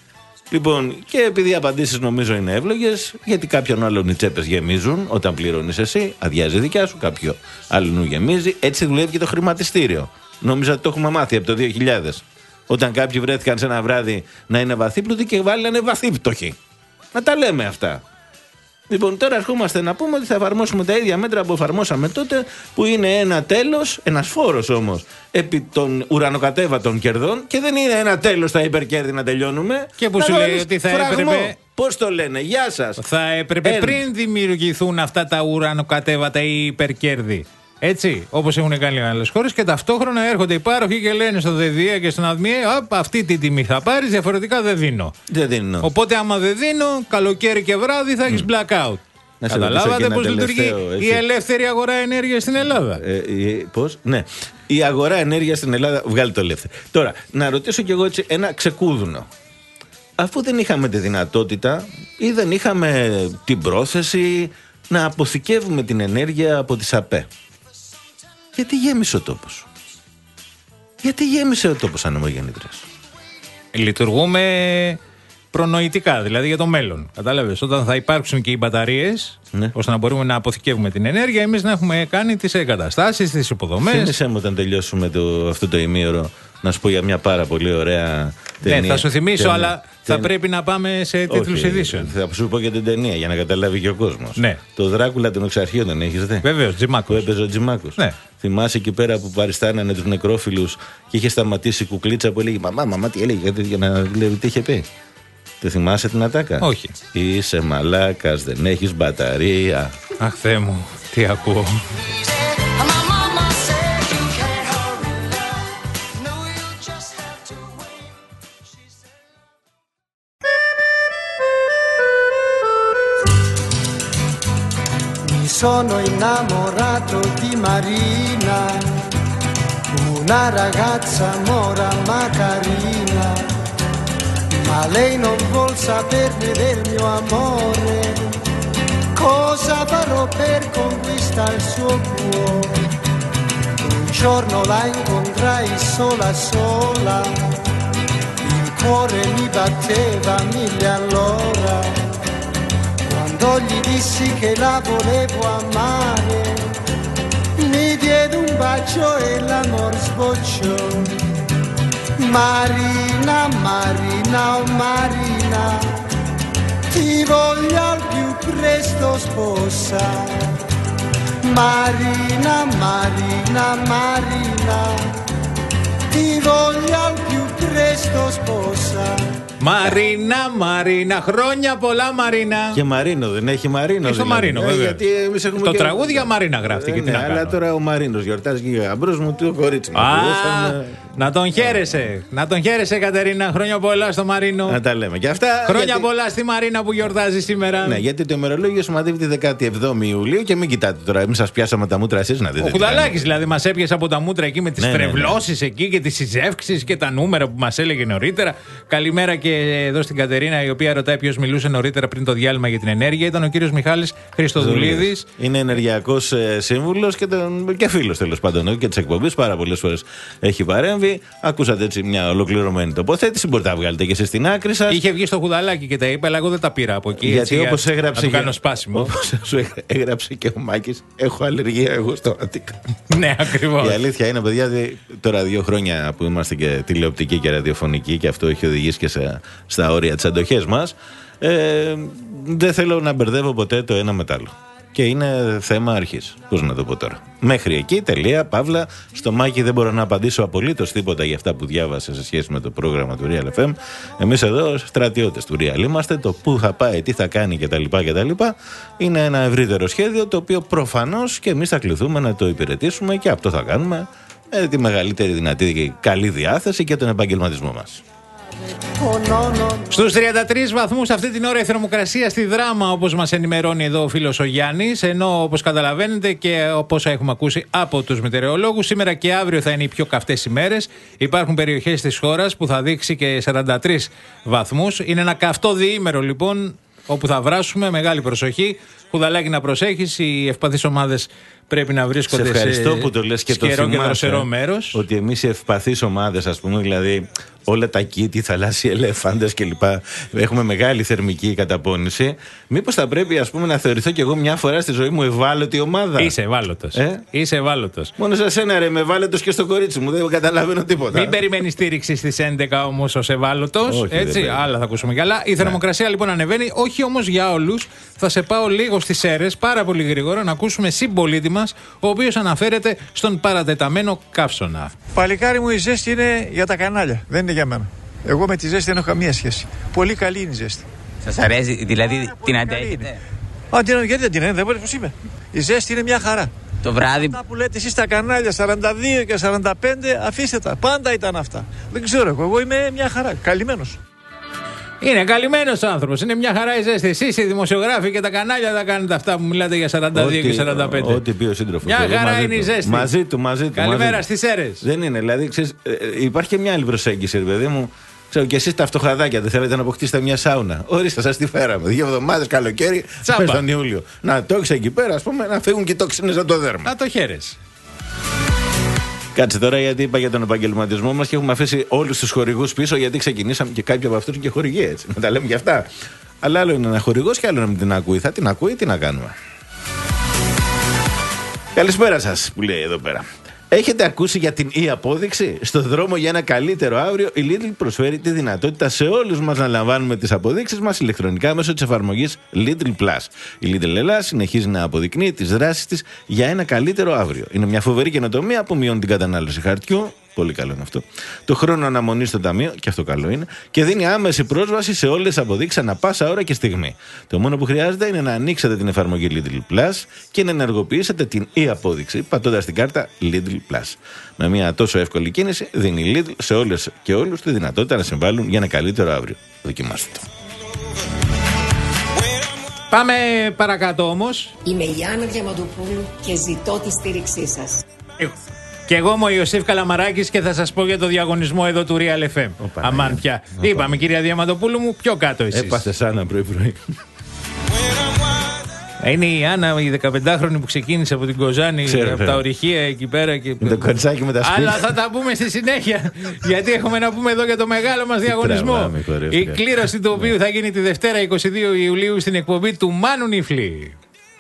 Λοιπόν, και επειδή οι απαντήσεις νομίζω είναι εύλογες, γιατί κάποιον άλλον οι τσέπες γεμίζουν, όταν πληρώνεις εσύ, αδειάζει δικιά σου, κάποιο άλλον γεμίζει. Έτσι δουλεύει και το χρηματιστήριο. Νόμιζα ότι το έχουμε μάθει από το δύο χιλιάδες. Όταν κάποιοι βρέθηκαν σε ένα βράδυ να είναι βαθύπλουτοι και βάλανε βαθύπτωχοι. Να τα λέμε αυτά. Λοιπόν, τώρα ερχόμαστε να πούμε ότι θα εφαρμόσουμε τα ίδια μέτρα που εφαρμόσαμε τότε, που είναι ένα τέλος, ένας φόρος όμως, επί των ουρανοκατέβατων κερδών, και δεν είναι ένα τέλος στα υπερκέρδη να τελειώνουμε. Και που σου λέει ότι θα φραγμό. έπρεπε. Πώς το λένε, γεια σας. Θα έπρεπε Έρν. πριν δημιουργηθούν αυτά τα ουρανοκατέβατα ή υπερκέρδη. Έτσι, όπως έχουν κάνει άλλες χώρες, και ταυτόχρονα έρχονται οι πάροχοι και λένε στο ΔΔΕ και στον ΑΔΜΙΕ, αυτή τη τιμή θα πάρεις, διαφορετικά δεν δίνω. Δεν δίνω. Οπότε, άμα δεν δίνω, καλοκαίρι και βράδυ θα έχεις mm. blackout. Να καταλάβατε πώς λειτουργεί η ελεύθερη αγορά ενέργειας στην Ελλάδα. Ε, ε, πώς, ναι. Η αγορά ενέργειας στην Ελλάδα βγάλει το ελεύθερο. Τώρα, να ρωτήσω κι εγώ έτσι ένα ξεκούδουνο. Αφού δεν είχαμε τη δυνατότητα ή δεν είχαμε την πρόθεση να αποθηκεύουμε την ενέργεια από τις ΑΠΕ, γιατί γέμισε ο τόπος? Γιατί γέμισε ο τόπος ανεμογεννήτριας? Λειτουργούμε προνοητικά, δηλαδή για το μέλλον. Κατάλαβες, όταν θα υπάρξουν και οι μπαταρίες, ναι, ώστε να μπορούμε να αποθηκεύουμε την ενέργεια, εμείς να έχουμε κάνει τις εγκαταστάσεις, τις υποδομές. Θύμισέ μου όταν τελειώσουμε το, αυτό το ημίωρο, να σου πω για μια πάρα πολύ ωραία ταινία. Ναι, θα σου θυμίσω, ταινία, αλλά θα ταινία. πρέπει να πάμε σε τίτλους ειδήσεων. Θα σου πω και την ταινία για να καταλάβει και ο κόσμος. Ναι. Το Δράκουλα τον Εξαρχείο τον έχεις δει? Βεβαίως, Τζιμάκος. Που έπαιζε ο Τζιμάκος. Ναι. Θυμάσαι εκεί πέρα που παριστάνανε τους νεκρόφιλους και είχε σταματήσει η κουκλίτσα που έλεγε Μαμά, μαμά, τι έλεγε, για να λέει τι είχε πει? Το θυμάσαι την ατάκα? Όχι. Είσαι μαλάκας, δεν έχεις μπαταρία. Αχ, Θεέ μου, τι ακούω. Sono innamorato di Marina, una ragazza mora ma carina, ma lei non vuol saperne del mio amore. Cosa farò per conquistare il suo cuore? Un giorno la incontrai sola sola, il cuore mi batteva mille all'ora. Quando gli dissi che la volevo amare, mi diede un bacio e l'amor sbocciò. Marina, Marina, oh Marina, ti voglio al più presto sposa. Marina, Marina, Marina, ti voglio al più presto sposa. Μαρίνα, Μαρίνα, χρόνια πολλά Μαρίνα. Και Μαρίνο, δεν έχει Μαρίνο? Και στο δηλαδή. Μαρίνο, βέβαια. Γιατί εμείς έχουμε το και... τραγούδι για Μαρίνα γράφτηκε. Ε, ναι, αλλά τώρα ο Μαρίνος γιορτάζει και ο γαμπρός μου, το κορίτσι μου. Α, να τον χαίρεσαι. Να τον χαίρεσαι, Κατερίνα. Χρόνια πολλά στο Μαρίνο. Να τα λέμε και αυτά. Χρόνια γιατί... πολλά στη Μαρίνα που γιορτάζει σήμερα. Ναι, γιατί το ημερολόγιο σημαδεύει τη δεκάτη εβδόμη Ιουλίου και μην κοιτάτε τώρα. Εμείς σας πιάσαμε τα μούτρα εσείς να δείτε. Ο Κουδαλάκης δηλαδή μας έπιασε από τα μούτρα εκεί με τις ναι, τρευλώσεις ναι, ναι. εκεί και τις συζεύξεις και τα νούμερα που μας έλεγε νωρίτερα. Καλημέρα και εδώ στην Κατερίνα, η οποία ρωτάει ποιος μιλούσε νωρίτερα πριν το διάλειμμα για την ενέργεια. Ήταν ο κύριος Μιχάλης Χριστοδουλίδης. Είναι ενεργειακός ε, σύμβουλος και, και φίλος τέλος πάντων και της εκπομπής. Πάρα πολλές φορές έχει παρέμβει. Ακούσατε έτσι μια ολοκληρωμένη τοποθέτηση. Μπορείτε να βγάλετε και εσείς στην άκρη σας. Είχε βγει στο Κουδαλάκι και τα είπε, αλλά εγώ δεν τα πήρα από εκεί. Γιατί όπως έγραψε, κάνω σπάσιμο. Όπως σου έγραψε και ο Μάκης, έχω αλλεργία εγώ στο Αττικά. Ναι, ακριβώς. Η αλήθεια είναι, παιδιά, τώρα δύο χρόνια που είμαστε και τηλεοπτικοί και ραδιοφωνικοί και αυτό έχει οδηγήσει και σε, στα όρια της αντοχής μας. Ε, δεν θέλω να μπερδεύω ποτέ το ένα με το άλλο. Και είναι θέμα αρχής. Πώς να το πω τώρα. Μέχρι εκεί, τελεία, παύλα. Στο Μάκη δεν μπορώ να απαντήσω απολύτως τίποτα για αυτά που διάβασε σε σχέση με το πρόγραμμα του Real εφ εμ. Εμείς εδώ, στρατιώτες του Real είμαστε. Το πού θα πάει, τι θα κάνει κτλ. κτλ. Είναι ένα ευρύτερο σχέδιο το οποίο προφανώς και εμείς θα κληθούμε να το υπηρετήσουμε και αυτό θα κάνουμε με τη μεγαλύτερη δυνατή και καλή διάθεση και τον επαγγελματισμό μας. Στους τριάντα τρεις βαθμούς αυτή την ώρα η θερμοκρασία στη Δράμα, όπως μας ενημερώνει εδώ ο φίλος ο Γιάννης. Ενώ όπως καταλαβαίνετε και όπως έχουμε ακούσει από τους μετεωρολόγους, σήμερα και αύριο θα είναι οι πιο καυτές ημέρες. Υπάρχουν περιοχές της χώρας που θα δείξει και σαράντα τρεις βαθμούς. Είναι ένα καυτό διήμερο λοιπόν, όπου θα βράσουμε. Μεγάλη προσοχή. Κουδαλάκι να προσέχεις, οι ευπαθείς ομάδες πρέπει να βρίσκονται σε, ευχαριστώ που το λες και το σκερό και δροσερό μέρος. Ότι εμείς οι ευπαθείς ομάδες, ας πούμε, δηλαδή όλα τα κήτη, θαλάσσιοι ελεφάντες κλπ. Έχουμε μεγάλη θερμική καταπώνηση. Μήπως θα πρέπει, ας πούμε, να θεωρηθώ κι εγώ μια φορά στη ζωή μου ευάλωτη ομάδα? Είσαι ευάλωτος. Ε? Είσαι ευάλωτος. Μόνο σε σένα ρε, είμαι ευάλωτος και στο κορίτσι μου. Δεν καταλαβαίνω τίποτα. Μην περιμένει στήριξη στις έντεκα όμως ως ευάλωτος. Έτσι, άλλα θα ακούσουμε καλά. Η θερμοκρασία λοιπόν ανεβαίνει, όχι όμως για όλους. Θα σε πάω λίγο στις Σέρρες, πάρα πολύ γρήγορα, να ακούσουμε συμπολίτη μας, ο οποίος αναφέρεται στον παρατεταμένο καύσωνα. Παλικάρι μου, η ζέστη είναι για τα κανάλια, δεν είναι για μένα. Εγώ με τη ζέστη δεν έχω καμία σχέση. Πολύ καλή είναι η ζέστη. Σας αρέσει, δηλαδή την αντέχετε? Α, γιατί δεν την είναι, δεν μπορεί, πώς είμαι. Η ζέστη είναι μια χαρά. Το βράδυ. Αυτά που λέτε εσείς στα κανάλια σαράντα δύο και σαράντα πέντε, αφήστε τα. Πάντα ήταν αυτά. Δεν ξέρω εγώ, εγώ είμαι μια χαρά. Καλυμμένος. Είναι καλυμμένος άνθρωπος, είναι μια χαρά η ζέστη. Εσείς οι δημοσιογράφοι και τα κανάλια τα κάνετε αυτά που μιλάτε για σαράντα δύο και σαράντα πέντε. Ό,τι πει ο σύντροφος. Μια χαρά είναι η ζέστη. Μαζί του, μαζί του. Καλημέρα στις Σέρρες. Δεν είναι, δηλαδή ξέρεις, υπάρχει και μια άλλη προσέγγιση, ρε παιδί μου. Ξέρω, και εσείς τα φτωχαδάκια δεν θέλετε να αποκτήσετε μια σάουνα. Ορίστε, σας τη φέραμε. Δύο εβδομάδες καλοκαίρι, μέσα τον Ιούλιο. Να το έχεις εκεί πέρα, ας πούμε, να φύγουν και οι τόξινες από το δέρμα. Να το χαίρεσαι. Κάτσε τώρα, γιατί είπα για τον επαγγελματισμό μας και έχουμε αφήσει όλους τους χορηγούς πίσω, γιατί ξεκινήσαμε και κάποιοι από αυτούς και χορηγοί, έτσι. Να τα λέμε και αυτά. Αλλά άλλο είναι ένα χορηγός και άλλο να μην την ακούει. Θα την ακούει, τι να κάνουμε. Καλησπέρα σας, που λέει εδώ πέρα. Έχετε ακούσει για την e-απόδειξη? Στο δρόμο για ένα καλύτερο αύριο, η Lidl προσφέρει τη δυνατότητα σε όλους μας να λαμβάνουμε τις αποδείξεις μας ηλεκτρονικά μέσω της εφαρμογής Lidl Plus. Η Lidl Ελλάς συνεχίζει να αποδεικνύει τις δράσεις της για ένα καλύτερο αύριο. Είναι μια φοβερή καινοτομία που μειώνει την κατανάλωση χαρτιού. Πολύ καλό είναι αυτό. Το χρόνο αναμονή στο ταμείο, και αυτό καλό είναι, και δίνει άμεση πρόσβαση σε όλες τις αποδείξεις ανά πάσα ώρα και στιγμή. Το μόνο που χρειάζεται είναι να ανοίξετε την εφαρμογή Lidl Plus και να ενεργοποιήσετε την e-απόδειξη πατώντας την κάρτα Lidl Plus. Με μια τόσο εύκολη κίνηση δίνει η Lidl σε όλες και όλους τη δυνατότητα να συμβάλλουν για ένα καλύτερο αύριο. Δοκιμάστε το. Πάμε παρακάτω όμως. Είμαι η Άννα Διαμαντοπούλου και ζητώ τη στήριξή σας. Και εγώ είμαι ο Ιωσήφ Καλαμαράκης και θα σας πω για το διαγωνισμό εδώ του Real εφ εμ. Αμάν πια. Είπαμε, κυρία Διαμαντοπούλου μου, πιο κάτω εσείς. Έπαθες Άννα πρωί-πρωί. Είναι η Άννα, η δεκαπεντάχρονη που ξεκίνησε από την Κοζάνη, Ξέρω, από τα ορυχεία εκεί πέρα. Και... με το κοριτσάκι με τα σπίτια. Αλλά θα τα πούμε στη συνέχεια. Γιατί έχουμε να πούμε εδώ για το μεγάλο μας διαγωνισμό. Τραβάμε, η κλήρωση του οποίου θα γίνει τη Δευτέρα είκοσι δύο Ιουλίου στην εκπομπή του Μάνου Νιφλή.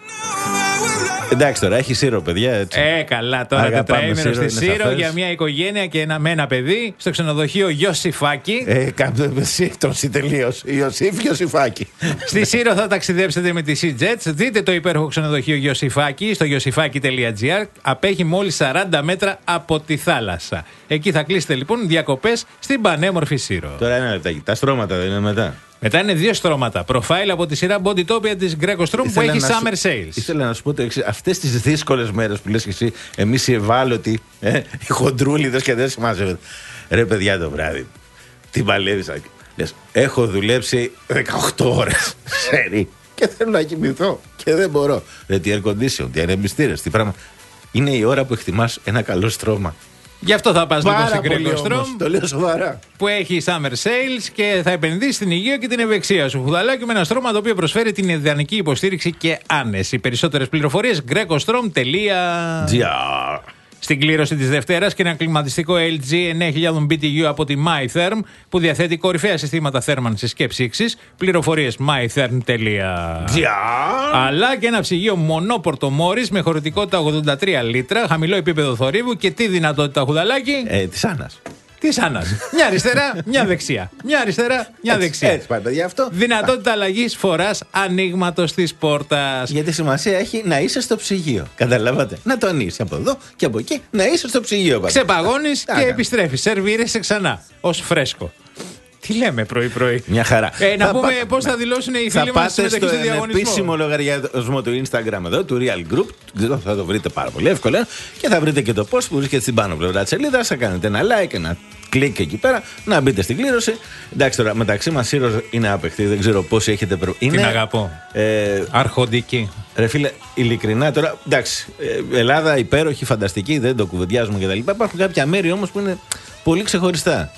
Εντάξει τώρα, έχει Σύρο, παιδιά. Έτσι. Ε, καλά, τώρα τετραήμερο στη Σύρο για μια οικογένεια και ένα, με ένα παιδί στο ξενοδοχείο Ιωσήφακη. Ε, κάπου σύμπτωση τελείως. Ιωσήφ Ιωσήφακη. Στη Σύρο θα ταξιδέψετε με τη SeaJets. Δείτε το υπέροχο ξενοδοχείο Ιωσήφακη στο ιωσήφακη τελεία τζι άρ. Απέχει μόλις σαράντα μέτρα από τη θάλασσα. Εκεί θα κλείσετε λοιπόν διακοπές στην πανέμορφη Σύρο. Τώρα ένα λεπτάκι. Τα στρώματα δεν είναι μετά? Μετά είναι δύο στρώματα. Προφάιλ από τη σειρά Bodytopia της Greco Strom που έχει Summer σου... Sales. Ήθελα να σου πω το εξής. Αυτές τις δύσκολες μέρες που λες και εσύ, εμείς οι ευάλωτοι, ε, οι χοντρούλιδες και δεν σημάζευε. Ρε παιδιά, το βράδυ, τι παλεύεις. Λες, έχω δουλέψει δεκαοκτώ ώρες σερί και θέλω να κοιμηθώ και δεν μπορώ. Ρε, τι air condition, τι ανεμιστήρες, τι πράγμα. Είναι η ώρα που εκτιμάς ένα καλό στρώμα. Γι' αυτό θα πας λοιπόν στην Greco Strom, το λέω σοβαρά, που έχει Summer Sales και θα επενδύσει στην υγεία και την ευεξία σου. Χουδαλάκι με ένα στρώμα το οποίο προσφέρει την ιδανική υποστήριξη και άνεση. Περισσότερες πληροφορίες greco strom τελεία τζι άρ. Στην κλήρωση της Δευτέρας και ένα κλιματιστικό ελ τζι εννέα χιλιάδες μπι τι γιου από τη MyTherm που διαθέτει κορυφαία συστήματα θέρμανσης και ψήξης. Πληροφορίες mytherm τελεία τζι άρ. Αλλά και ένα ψυγείο μονόπορτο Μόρις με χωρητικότητα ογδόντα τρία λίτρα, χαμηλό επίπεδο θορύβου και τι δυνατότητα, Χουδαλάκι? Ε, της Άννας. Τη Άννα. Μια αριστερά, μια δεξιά. Μια αριστερά, μια έτσι, δεξιά. Έτσι πάει, παιδιά, αυτό. Δυνατότητα αλλαγή φορά ανοίγματο τη πόρτα. Γιατί σημασία έχει να είσαι στο ψυγείο. Καταλάβατε. Να το ανοίξει από εδώ και από εκεί, να είσαι στο ψυγείο. Ξεπαγώνει και επιστρέφει. Σερβίρεσαι ξανά. Ω φρέσκο. Τι λέμε πρωί-πρωί. Μια χαρά. Ε, να θα πούμε πα... πώς θα δηλώσουν οι φίλοι μας συμμετοχή στο διαγωνισμό. Θα επίσημο λογαριασμό του Instagram εδώ, του Real Group. Θα το βρείτε πάρα πολύ εύκολα. Και θα βρείτε και το post που βρίσκεται στην πάνω πλευρά της σελίδας. Θα κάνετε ένα like, ένα κλικ εκεί πέρα, να μπείτε στην κλήρωση. Εντάξει τώρα, μεταξύ μας Σύρος είναι άπεκτη. Δεν ξέρω πόσοι έχετε προ... Την είναι... αγαπώ. Ε... Αρχοντική. Ρε φίλε, ειλικρινά τώρα, εντάξει, Ελλάδα υπέροχη, φανταστική, δεν το κουβεντιάζουμε κτλ. Υπάρχουν κάποια μέρη όμως που είναι πολύ ξεχωριστά.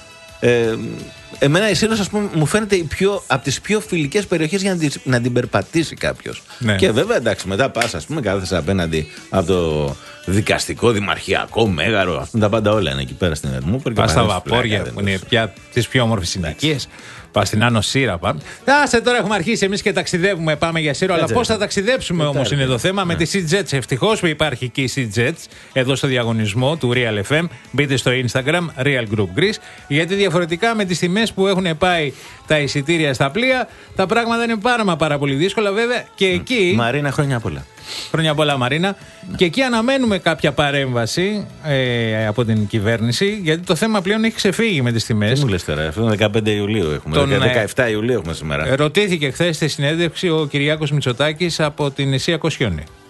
Ε, εμένα η Σύρος, ας πούμε, μου φαίνεται η πιο, από τις πιο φιλικές περιοχές για να την, να την περπατήσει κάποιος. Ναι. Και βέβαια, εντάξει, μετά πας, ας πούμε, κάθεσαι απέναντι από το δικαστικό, δημαρχιακό μέγαρο. Αυτά τα πάντα όλα είναι εκεί πέρα στην Ερμούπολη. Πας στα βαπόρια που είναι πια τις πιο όμορφες συνοικίες. Πας στην Άνω Σύρα, πάμε. Άσε τώρα, έχουμε αρχίσει εμείς και ταξιδεύουμε. Πάμε για Σύρο. Αλλά πώς θα ταξιδέψουμε όμως είναι το θέμα. Με τη SeaJets. Ευτυχώς που υπάρχει και η SeaJets εδώ στο διαγωνισμό του Real εφ εμ. Μπείτε στο Instagram Real Group Greece. Γιατί διαφορετικά με τις τιμές που έχουν πάει τα εισιτήρια στα πλοία, τα πράγματα είναι πάρα μα πάρα πολύ δύσκολα βέβαια. Και εκεί. Μαρίνα, χρόνια πολλά. Χρόνια πολλά, Μαρίνα. Και εκεί αναμένουμε κάποια παρέμβαση ε, από την κυβέρνηση, γιατί το θέμα πλέον έχει ξεφύγει με τις τιμές. Τι μου λες τώρα, αυτό είναι δεκαπέντε Ιουλίου έχουμε. Τον, δεκαεπτά Ιουλίου έχουμε σήμερα. Ρωτήθηκε χθες στη συνέντευξη ο Κυριάκος Μητσοτάκης από την Ισία Κοσιόνη.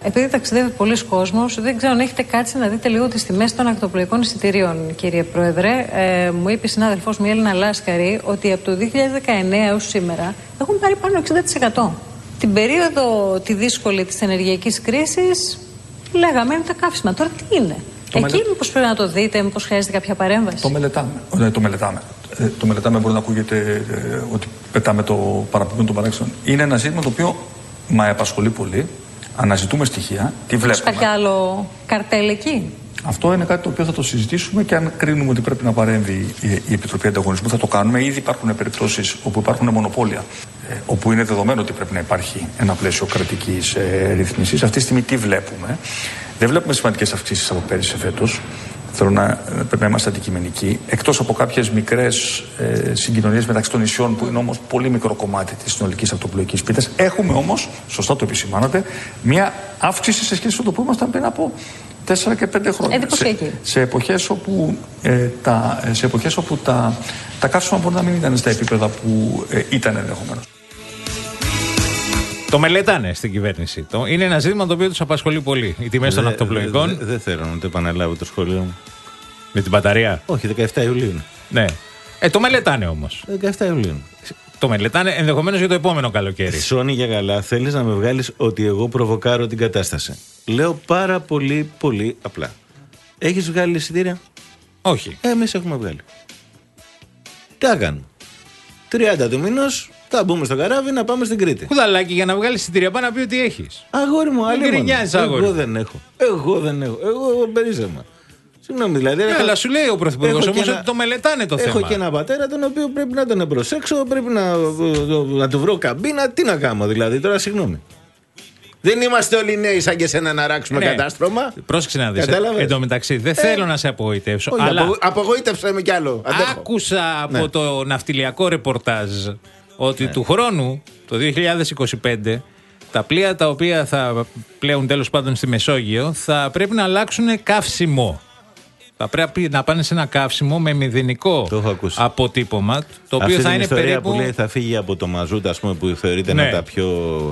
επειδή ταξιδεύει πολλοί κόσμος, δεν ξέρω αν έχετε κάτσει να δείτε λίγο τις τιμές των ακτοπλοϊκών εισιτηρίων, κύριε Πρόεδρε. Ε, μου είπε η συνάδελφός μου, η Έλληνα Λάσκαρη, ότι από το δύο χιλιάδες δεκαεννέα έως σήμερα έχουν πάρει πάνω εξήντα τοις εκατό. Την περίοδο τη δύσκολη της ενεργειακής κρίσης, λέγαμε είναι τα καύσιμα. Τώρα τι είναι? Το Εκεί μελε... μήπως πρέπει να το δείτε, μήπως χρειάζεται κάποια παρέμβαση? Το μελετάμε. Ναι, το μελετάμε. Ε, το μελετάμε, μπορεί να ακούγεται ε, ότι πετάμε το παραπάνω των παράξενων. Είναι ένα ζήτημα το οποίο με απασχολεί πολύ. Αναζητούμε στοιχεία. Τι βλέπουμε. Υπάρχει άλλο καρτέλ εκεί? Αυτό είναι κάτι το οποίο θα το συζητήσουμε και αν κρίνουμε ότι πρέπει να παρέμβει η Επιτροπή Ανταγωνισμού, θα το κάνουμε. Ήδη υπάρχουν περιπτώσεις όπου υπάρχουν μονοπόλια, ε, όπου είναι δεδομένο ότι πρέπει να υπάρχει ένα πλαίσιο κρατικής ε, ρύθμισης. Αυτή τη στιγμή τι βλέπουμε? Δεν βλέπουμε σημαντικές αυξήσεις από πέρυσι σε φέτος. Θέλω να πρέπει να είμαστε αντικειμενικοί. Εκτός από κάποιες μικρές ε, συγκοινωνίες μεταξύ των νησιών, που είναι όμως πολύ μικρό κομμάτι της συνολικής αυτοπλοϊκής πίτας, έχουμε όμως, σωστά το επισημάνατε, μια αύξηση σε σχέση με το που ήμασταν πριν από τέσσερα και πέντε χρόνια. Σε, σε εποχές όπου, ε, τα, σε εποχές όπου τα, τα καύσιμα μπορεί να μην ήταν στα επίπεδα που ε, ήταν ενδεχομένως. Το μελετάνε στην κυβέρνηση. Είναι ένα ζήτημα το οποίο τους απασχολεί πολύ. Οι τιμές των αυτοπλοϊκών. Δεν δε θέλω να το επαναλάβω το σχολείο μου. Με την μπαταρία. Όχι, δεκαεφτά Ιουλίου. Ναι. Ε, το μελετάνε όμως. δεκαεφτά Ιουλίου. Το μελετάνε ενδεχομένως για το επόμενο καλοκαίρι. Σόνι για καλά, θέλεις να με βγάλεις ότι εγώ προβοκάρω την κατάσταση. Λέω πάρα πολύ, πολύ απλά. Έχεις βγάλει εισιτήρια? Όχι. Ε, εμείς έχουμε βγάλει. Τι θα κάνουμε? τριάντα του μηνός θα μπούμε στο καράβι να πάμε στην Κρήτη. Κουδαλάκι, για να βγάλει εισιτήρια, πάει να πει ότι έχεις. Αγόρι μου, άλλη μόνο. Αγόρι. Εγώ δεν έχω. Εγώ δεν έχω. Εγώ περίσσεμα. Συγγνώμη, δηλαδή. Ναι, αλλά σου λέει ο Πρωθυπουργός όμως ότι το μελετάνε το έχω θέμα. Έχω και ένα πατέρα τον οποίο πρέπει να τον προσέξω, πρέπει να, να του βρω καμπίνα. Τι να κάνω, δηλαδή, τώρα συγγνώμη. Δεν είμαστε όλοι νέοι σαν και σένα να ράξουμε ναι. κατάστρωμα. Πρόσεξε να δεις. Εν τω μεταξύ, δεν ε, θέλω να σε απογοητεύσω. Όχι, αλλά απο, απογοήτευσα με κι άλλο. Αντέχω. Άκουσα από ναι. το ναυτιλιακό ρεπορτάζ ότι ναι. του χρόνου, το δύο χιλιάδες είκοσι πέντε, τα πλοία τα οποία θα πλέουν τέλος πάντων στη Μεσόγειο θα πρέπει να αλλάξουν καύσιμο. Θα πρέπει να πάνε σε ένα καύσιμο με μηδενικό αποτύπωμα. Το οποίο αυτή θα είναι είναι περίπου. Που λέει θα φύγει από το μαζούτ, ας πούμε, που θεωρείται ναι. ένα τα πιο.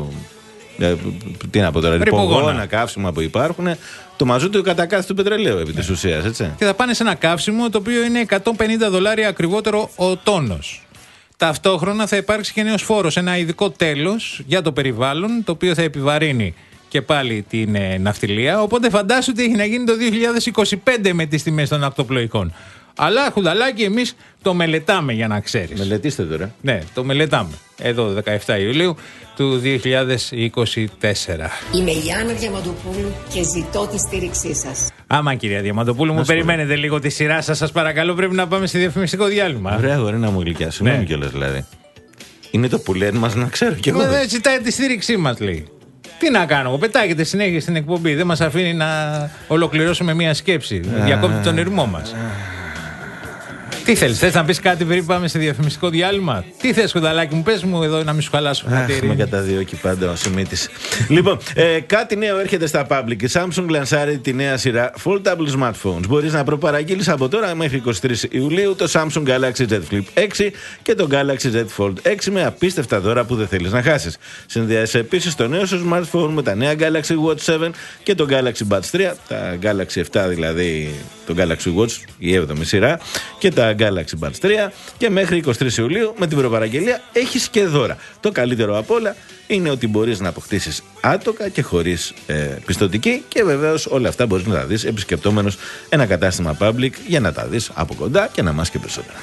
Τι να πω τώρα, ρηπογόνα καύσιμα που υπάρχουν. Το μαζούτ κατά κάθε του πετρελαίου επί ναι. της ουσίας, έτσι. Και θα πάνε σε ένα καύσιμο το οποίο είναι εκατόν πενήντα δολάρια ακριβότερο ο τόνος. Ταυτόχρονα θα υπάρξει και νέος φόρος, ένα ειδικό τέλος για το περιβάλλον, το οποίο θα επιβαρύνει και πάλι την ε, ναυτιλία. Οπότε φαντάσου τι έχει να γίνει το δύο χιλιάδες είκοσι πέντε με τις τιμές των ακτοπλοϊκών. Αλλά χουδαλάκι, εμείς το μελετάμε, για να ξέρεις. Μελετήστε τώρα. Ναι, το μελετάμε. Εδώ δεκαεφτά Ιουλίου του δύο χιλιάδες είκοσι τέσσερα. Είμαι η Άννα Διαμαντοπούλου και ζητώ τη στήριξή σας. Άμα, κυρία Διαμαντοπούλου, μου περιμένετε λίγο τη σειρά σας, σας παρακαλώ. Πρέπει να πάμε σε διαφημιστικό διάλειμμα. Ωραία, ωραία, να μου γλυκιά. Συγγνώμη ναι. κιόλας δηλαδή. Είναι το που λένε μας να ξέρω κι εγώ. Μα δεν ζητάει τη στήριξή μας, λέει. Τι να κάνω, πετάγεται συνέχεια στην εκπομπή. Δεν μας αφήνει να ολοκληρώσουμε μία σκέψη. Διακόπτει τον ηρμό μας. Τι θέλεις, θες να πεις κάτι πριν πάμε σε διαφημιστικό διάλειμμα? Τι θες, Κουδαλάκι μου, πες μου εδώ να μην σου χαλάσω χατήρι. Με καταδιώκει πάντα ο Σιμίτης. Λοιπόν, ε, κάτι νέο έρχεται στα public. Η Samsung λανσάρει τη νέα σειρά foldable smartphones. Μπορείς να προπαραγγείλεις από τώρα μέχρι εικοστή τρίτη Ιουλίου το Samsung Galaxy Z Flip έξι και το Galaxy Z Fold έξι με απίστευτα δώρα που δεν θέλεις να χάσεις. Συνδυάζεσαι επίσης το νέο σου smartphone με τα νέα Galaxy Watch επτά και το Galaxy Buds τρία, τα Galaxy επτά δηλαδή, το Galaxy Watch, η έβδομη σειρά, και τα Galaxy Buds τρία, και μέχρι εικοστή τρίτη Ιουλίου με την προπαραγγελία έχεις και δώρα. Το καλύτερο απ' όλα είναι ότι μπορείς να αποκτήσεις άτοκα και χωρίς ε, πιστωτική, και βεβαίως όλα αυτά μπορείς να τα δεις επισκεπτόμενος ένα κατάστημα public για να τα δεις από κοντά και να μάθεις και περισσότερα.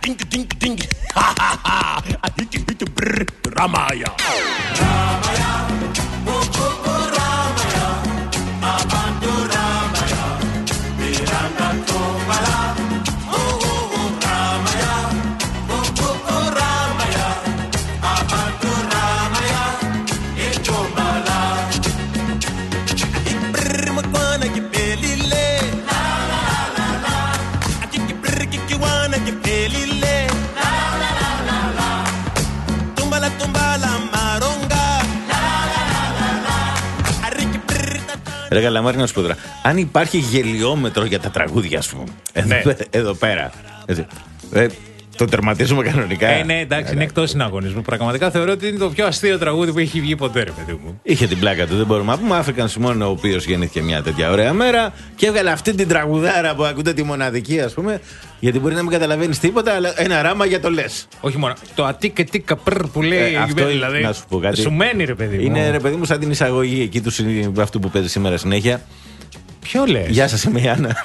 Ρε Καλαμάρη, να σου πω τώρα, αν υπάρχει γελιόμετρο για τα τραγούδια, ας πούμε, εδώ, ναι. εδώ πέρα, έτσι, ε, το τερματίζουμε κανονικά. Ε, ναι, εντάξει, είναι εκτός συναγωνισμού. Πραγματικά θεωρώ ότι είναι το πιο αστείο τραγούδι που έχει βγει ποτέ, ρε παιδί μου. Είχε την πλάκα του, δεν μπορούμε να πούμε. African Simone, ο οποίος γεννήθηκε μια τέτοια ωραία μέρα και έβγαλε αυτή την τραγουδάρα που ακούτε, τη μοναδική, ας πούμε. Γιατί μπορεί να μην καταλαβαίνεις τίποτα, αλλά ένα ράμα για το λες. Όχι μόνο. Το ατίκα τίκα πρ που λέει. Ε, αυτό δηλαδή, να σου πω κάτι. Σου μένει, ρε παιδί μου. Είναι, ρε παιδί μου, σαν την εισαγωγή εκεί του αυτού που παίζει σήμερα συνέχεια. Ποιο λες? Γεια σας, είμαι η Άννα.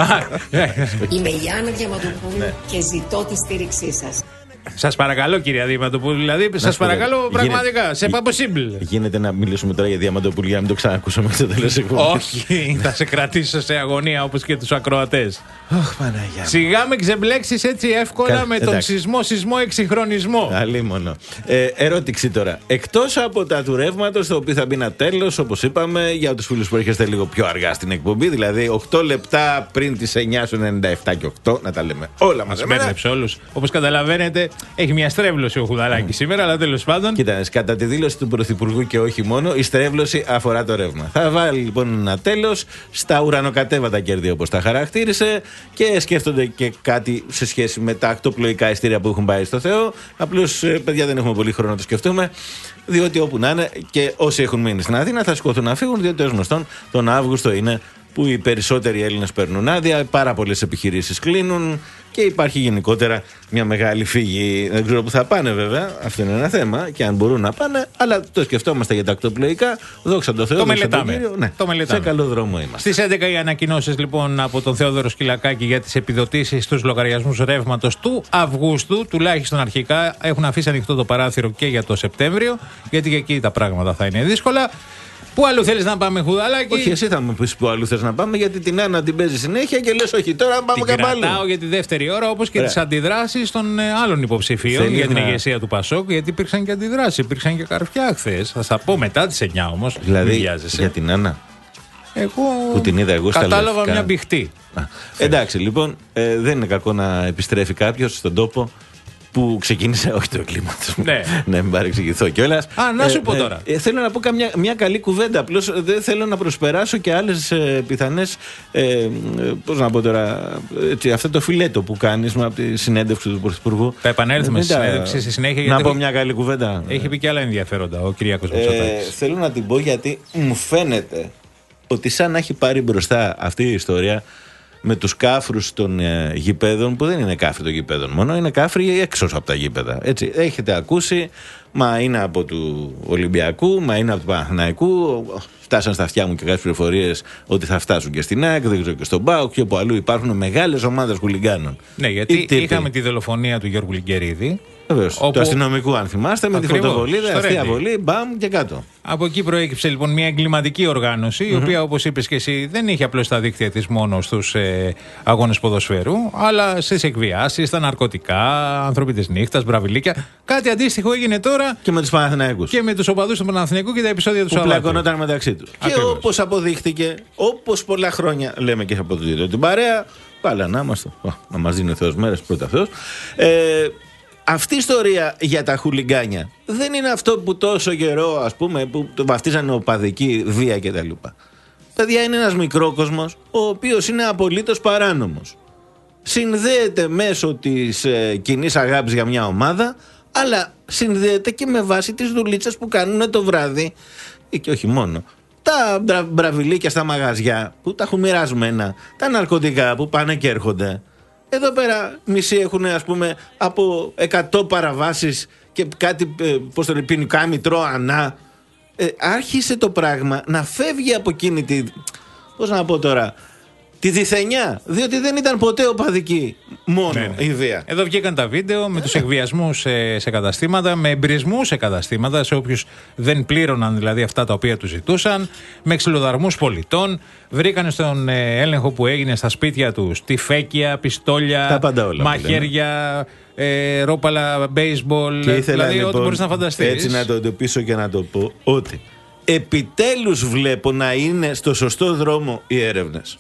Είμαι η Άννα Διαμαντοπούλου και ζητώ τη στήριξή σας. Σας παρακαλώ, κυρία Διαμαντοπούλου, δηλαδή, σας παρακαλώ γίνεται, πραγματικά, σε παποσίμπλ. Γίνεται να μιλήσουμε τώρα για Διαμαντοπούλου για να μην το ξανακούσω μέχρι το τέλος εκπομπής. Όχι, θα σε κρατήσω σε αγωνία όπως και τους ακροατές. Αχ, Παναγιά. Σιγά με ξεμπλέξεις έτσι εύκολα Κα... με τον εντάξει. σεισμό, σεισμό, εξυγχρονισμό. Αλίμονο. Ε, ερώτηση τώρα. Εκτός από τα του ρεύματος, το οποίο θα μπει ένα τέλος, όπως είπαμε, για τους φίλους που έρχεστε λίγο πιο αργά στην εκπομπή, δηλαδή οκτώ λεπτά πριν τις εννιά σου ενενήντα επτά και οκτώ, να τα λέμε όλα μαζί. Μας μπέρδεψε όλους. Όπως καταλαβαίνετε, έχει μια στρέβλωση ο Χουδαράκης mm. σήμερα, αλλά τέλος πάντων. Κοίτα, κατά τη δήλωση του Πρωθυπουργού και όχι μόνο, η στρέβλωση αφορά το ρεύμα. Θα βάλει λοιπόν ένα τέλος στα ουρανοκατέβατα κέρδη, όπως τα χαρακτήρισε, και σκέφτονται και κάτι σε σχέση με τα ακτοπλοϊκά ειστήρια που έχουν πάει στο Θεό. Απλώς, παιδιά, δεν έχουμε πολύ χρόνο να το σκεφτούμε, διότι όπου να είναι και όσοι έχουν μείνει στην Αθήνα θα σηκωθούν να φύγουν, διότι ως γνωστόν τον Αύγουστο είναι που οι περισσότεροι Έλληνες παίρνουν άδεια, πάρα πολλές επιχειρήσεις κλείνουν και υπάρχει γενικότερα μια μεγάλη φύγη. Δεν ξέρω που θα πάνε, βέβαια, αυτό είναι ένα θέμα και αν μπορούν να πάνε, αλλά το σκεφτόμαστε για τα ακτοπλοϊκά. Δόξα τω Θεώ, το μελετάμε. Ναι, το μελετάμε. Σε καλό δρόμο είμαστε. Στις έντεκα οι ανακοινώσεις λοιπόν από τον Θεόδωρο Σκυλακάκη για τις επιδοτήσεις στους λογαριασμούς ρεύματος του Αυγούστου, τουλάχιστον αρχικά έχουν αφήσει ανοιχτό το παράθυρο και για το Σεπτέμβριο, γιατί και εκεί τα πράγματα θα είναι δύσκολα. Πού αλλού θέλεις να πάμε, Χουδαλάκη? Όχι, εσύ θα μου πεις πού αλλού θες να πάμε, γιατί την Άννα την παίζει συνέχεια και λες όχι, τώρα πάμε κάπου αλλού. Την κρατάω για τη δεύτερη ώρα, όπως και τις αντιδράσεις των ε, άλλων υποψηφίων Θέλει για την να... ηγεσία του Πασόκ, γιατί υπήρξαν και αντιδράσεις, υπήρξαν και καρφιά χθες. Θα στα πω μετά τις εννιά όμως. Δηλαδή για την Άννα. Εγώ που την είδα εγώ στα κατάλαβα λευκά. Μια μπιχτή. Α, εντάξει, λοιπόν, ε, δεν είναι κακό να επιστρέφει κάποιος στον τόπο που ξεκίνησε, όχι το εγκλήματος. Ναι. Ναι, μην παρεξηγηθώ κιόλας. Α, να σου ε, πω τώρα. Ε, ε, θέλω να πω καμιά, μια καλή κουβέντα. Απλώς δεν θέλω να προσπεράσω και άλλες ε, πιθανές. Ε, πώς να πω τώρα. Έτσι, αυτό το φιλέτο που κάνεις από τη συνέντευξη του Πρωθυπουργού. Θα επανέλθουμε ε, στη συνέντευξη στη συνέχεια. Να πω μια καλή κουβέντα. Έχει πει και άλλα ενδιαφέροντα ο Κυριάκος Μητσοτάκης. Ε, θέλω να την πω γιατί μου φαίνεται ότι σαν να έχει πάρει μπροστά αυτή η ιστορία με τους κάφρους των ε, γηπέδων, που δεν είναι κάφροι των γηπέδων μόνο, είναι κάφροι έξω από τα γήπεδα. Έτσι, έχετε ακούσει, μα είναι από του Ολυμπιακού, μα είναι από του Παναθηναϊκού. Φτάσαν στα αυτιά μου και κάποιες πληροφορίες ότι θα φτάσουν και στην ΑΕΚ, δεν ξέρω και στον ΠΑΟΚ και όπου αλλού υπάρχουν μεγάλες ομάδες χουλιγκάνων. Ναι, γιατί είχαμε τη δολοφονία του Γιώργου Λιγκερίδη. Βεβαίως. Όπου... Του αστυνομικού, αν θυμάστε, με Ακριβώς, τη φωτοβολίδα, αστεία βολή, μπαμ και κάτω. Από εκεί προέκυψε λοιπόν μια εγκληματική οργάνωση, mm-hmm. η οποία, όπως είπες και εσύ, δεν είχε απλώς τα δίκτυα της μόνο στους ε, αγώνες ποδοσφαίρου, αλλά στις εκβιάσεις, στα ναρκωτικά, άνθρωποι της νύχτας, μπραβιλίκια. Κάτι αντίστοιχο έγινε τώρα και με τους Παναθηναϊκούς. Και με τους οπαδούς του Παναθηναϊκού και τα επεισόδια του Σαββάτου. Που πλακωνόταν μεταξύ τους. Και όπως αποδείχτηκε, όπως πολλά χρόνια λέμε και από το την παρέα, πάλι να είμαστε, να μας δίνει ο Θεός μέρες, πρώτα Θεός. Ε, Αυτή η ιστορία για τα χουλιγκάνια δεν είναι αυτό που τόσο καιρό, ας πούμε, που το βαφτίζανε οπαδική βία κτλ. Παιδιά, είναι ένας μικρόκοσμος ο οποίος είναι απολύτως παράνομος. Συνδέεται μέσω της ε, κοινής αγάπης για μια ομάδα, αλλά συνδέεται και με βάση τις δουλίτσες που κάνουν το βράδυ, και όχι μόνο. Τα μπρα, μπραβιλίκια στα μαγαζιά που τα έχουν μοιρασμένα, τα ναρκωτικά που πάνε και έρχονται. Εδώ πέρα μισοί έχουν, ας πούμε, από εκατό παραβάσεις και κάτι, πώς το λέει, ποινικά μητρό ανά. Ε, άρχισε το πράγμα να φεύγει από εκείνη τη, πώς να πω τώρα, τη διθενιά. Διότι δεν ήταν ποτέ οπαδική μόνο ναι, ναι. η βία. Εδώ βγήκαν τα βίντεο με τους εκβιασμούς σε, σε καταστήματα, με εμπρισμούς σε καταστήματα, σε όποιους δεν πλήρωναν δηλαδή αυτά τα οποία τους ζητούσαν, με ξυλοδαρμούς πολιτών. Βρήκαν στον ε, έλεγχο που έγινε στα σπίτια τους τυφέκια, πιστόλια, όλα, μαχαίρια, ε, ρόπαλα, baseball. Και ήθελα, δηλαδή λοιπόν, ό,τι μπορείς να φανταστείς. Έτσι να το εντοπίσω και να το πω ότι επιτέλους βλέπω να είναι στο σωστό δρόμο οι έρευνες.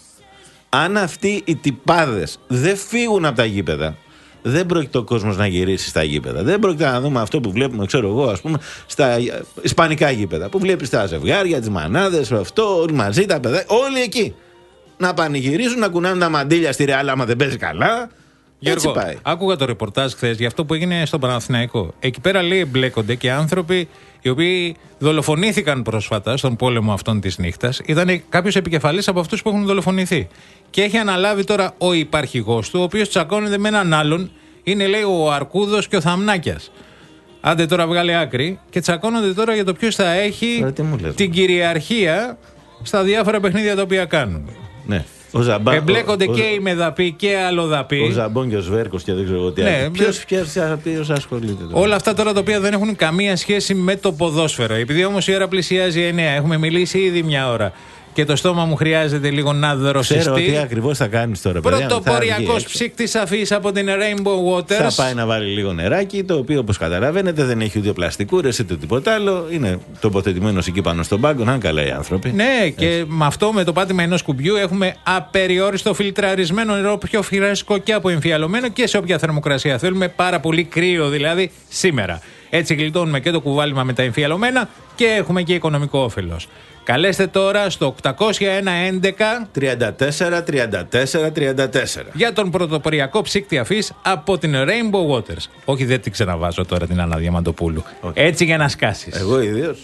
Αν αυτοί οι τυπάδες δεν φύγουν από τα γήπεδα, δεν πρόκειται ο κόσμος να γυρίσει στα γήπεδα. Δεν πρόκειται να δούμε αυτό που βλέπουμε, ξέρω εγώ, ας πούμε, στα ισπανικά γήπεδα. Που βλέπεις τα ζευγάρια, τις μανάδες, αυτό, όλοι μαζί, τα παιδιά, όλοι εκεί. Να πανηγυρίζουν, να κουνάνε τα μαντήλια στη Ρεάλ άμα δεν παίζει καλά. Γιώργο, άκουγα το ρεπορτάζ χθες για αυτό που έγινε στο Παναθηναϊκό. Εκεί πέρα λέει εμπλέκονται και άνθρωποι οι οποίοι δολοφονήθηκαν πρόσφατα στον πόλεμο αυτών της νύχτας. Ήταν κάποιος επικεφαλής από αυτούς που έχουν δολοφονηθεί. Και έχει αναλάβει τώρα ο υπαρχηγός του, ο οποίος τσακώνεται με έναν άλλον. Είναι, λέει, ο Αρκούδος και ο Θαμνάκιας. Άντε τώρα βγάλε άκρη και τσακώνονται τώρα για το ποιος θα έχει την κυριαρχία στα διάφορα παιχνίδια τα οποία κάνουν. Ναι. Ο Ζαμπά, εμπλέκονται ο, και ο, οι μεδαποί και αλλοδαποί. Ο Ζαμπόν και ο Σβέρκος και δεν ξέρω τι άλλο. Ποιος ασχολείται τώρα. Όλα αυτά τώρα τα οποία δεν έχουν καμία σχέση με το ποδόσφαιρο. Επειδή όμως η ώρα πλησιάζει εννιά, έχουμε μιλήσει ήδη μια ώρα. Και το στόμα μου χρειάζεται λίγο να δροσιστεί. Ξέρω τι ακριβώς θα κάνεις τώρα, παιδιά. Πρωτοποριακός ψύκτης αφής από την Rainbow Waters. Θα πάει να βάλει λίγο νεράκι, το οποίο όπως καταλαβαίνετε δεν έχει ούτε πλαστικούρες ούτε τίποτα άλλο. Είναι τοποθετημένος εκεί πάνω στον πάγκο, να είναι καλά οι άνθρωποι. Ναι, έτσι. Και με αυτό, με το πάτημα ενός κουμπιού, έχουμε απεριόριστο φιλτραρισμένο νερό, πιο φρέσκο και αποεμφιαλωμένο και σε όποια θερμοκρασία θέλουμε. Πάρα πολύ κρύο δηλαδή σήμερα. Έτσι γλιτώνουμε και το κουβάλιμα με τα εμφιαλωμένα και έχουμε και οικονομικό όφελος. Καλέστε τώρα στο οκτακόσια ένα έντεκα τριάντα τέσσερα τριάντα τέσσερα τριάντα τέσσερα για τον πρωτοποριακό ψύκτη αφής από την Rainbow Waters. Όχι, δεν την ξαναβάζω τώρα την Άννα Διαμαντοπούλου. Okay. Έτσι για να σκάσεις. Εγώ ιδίως.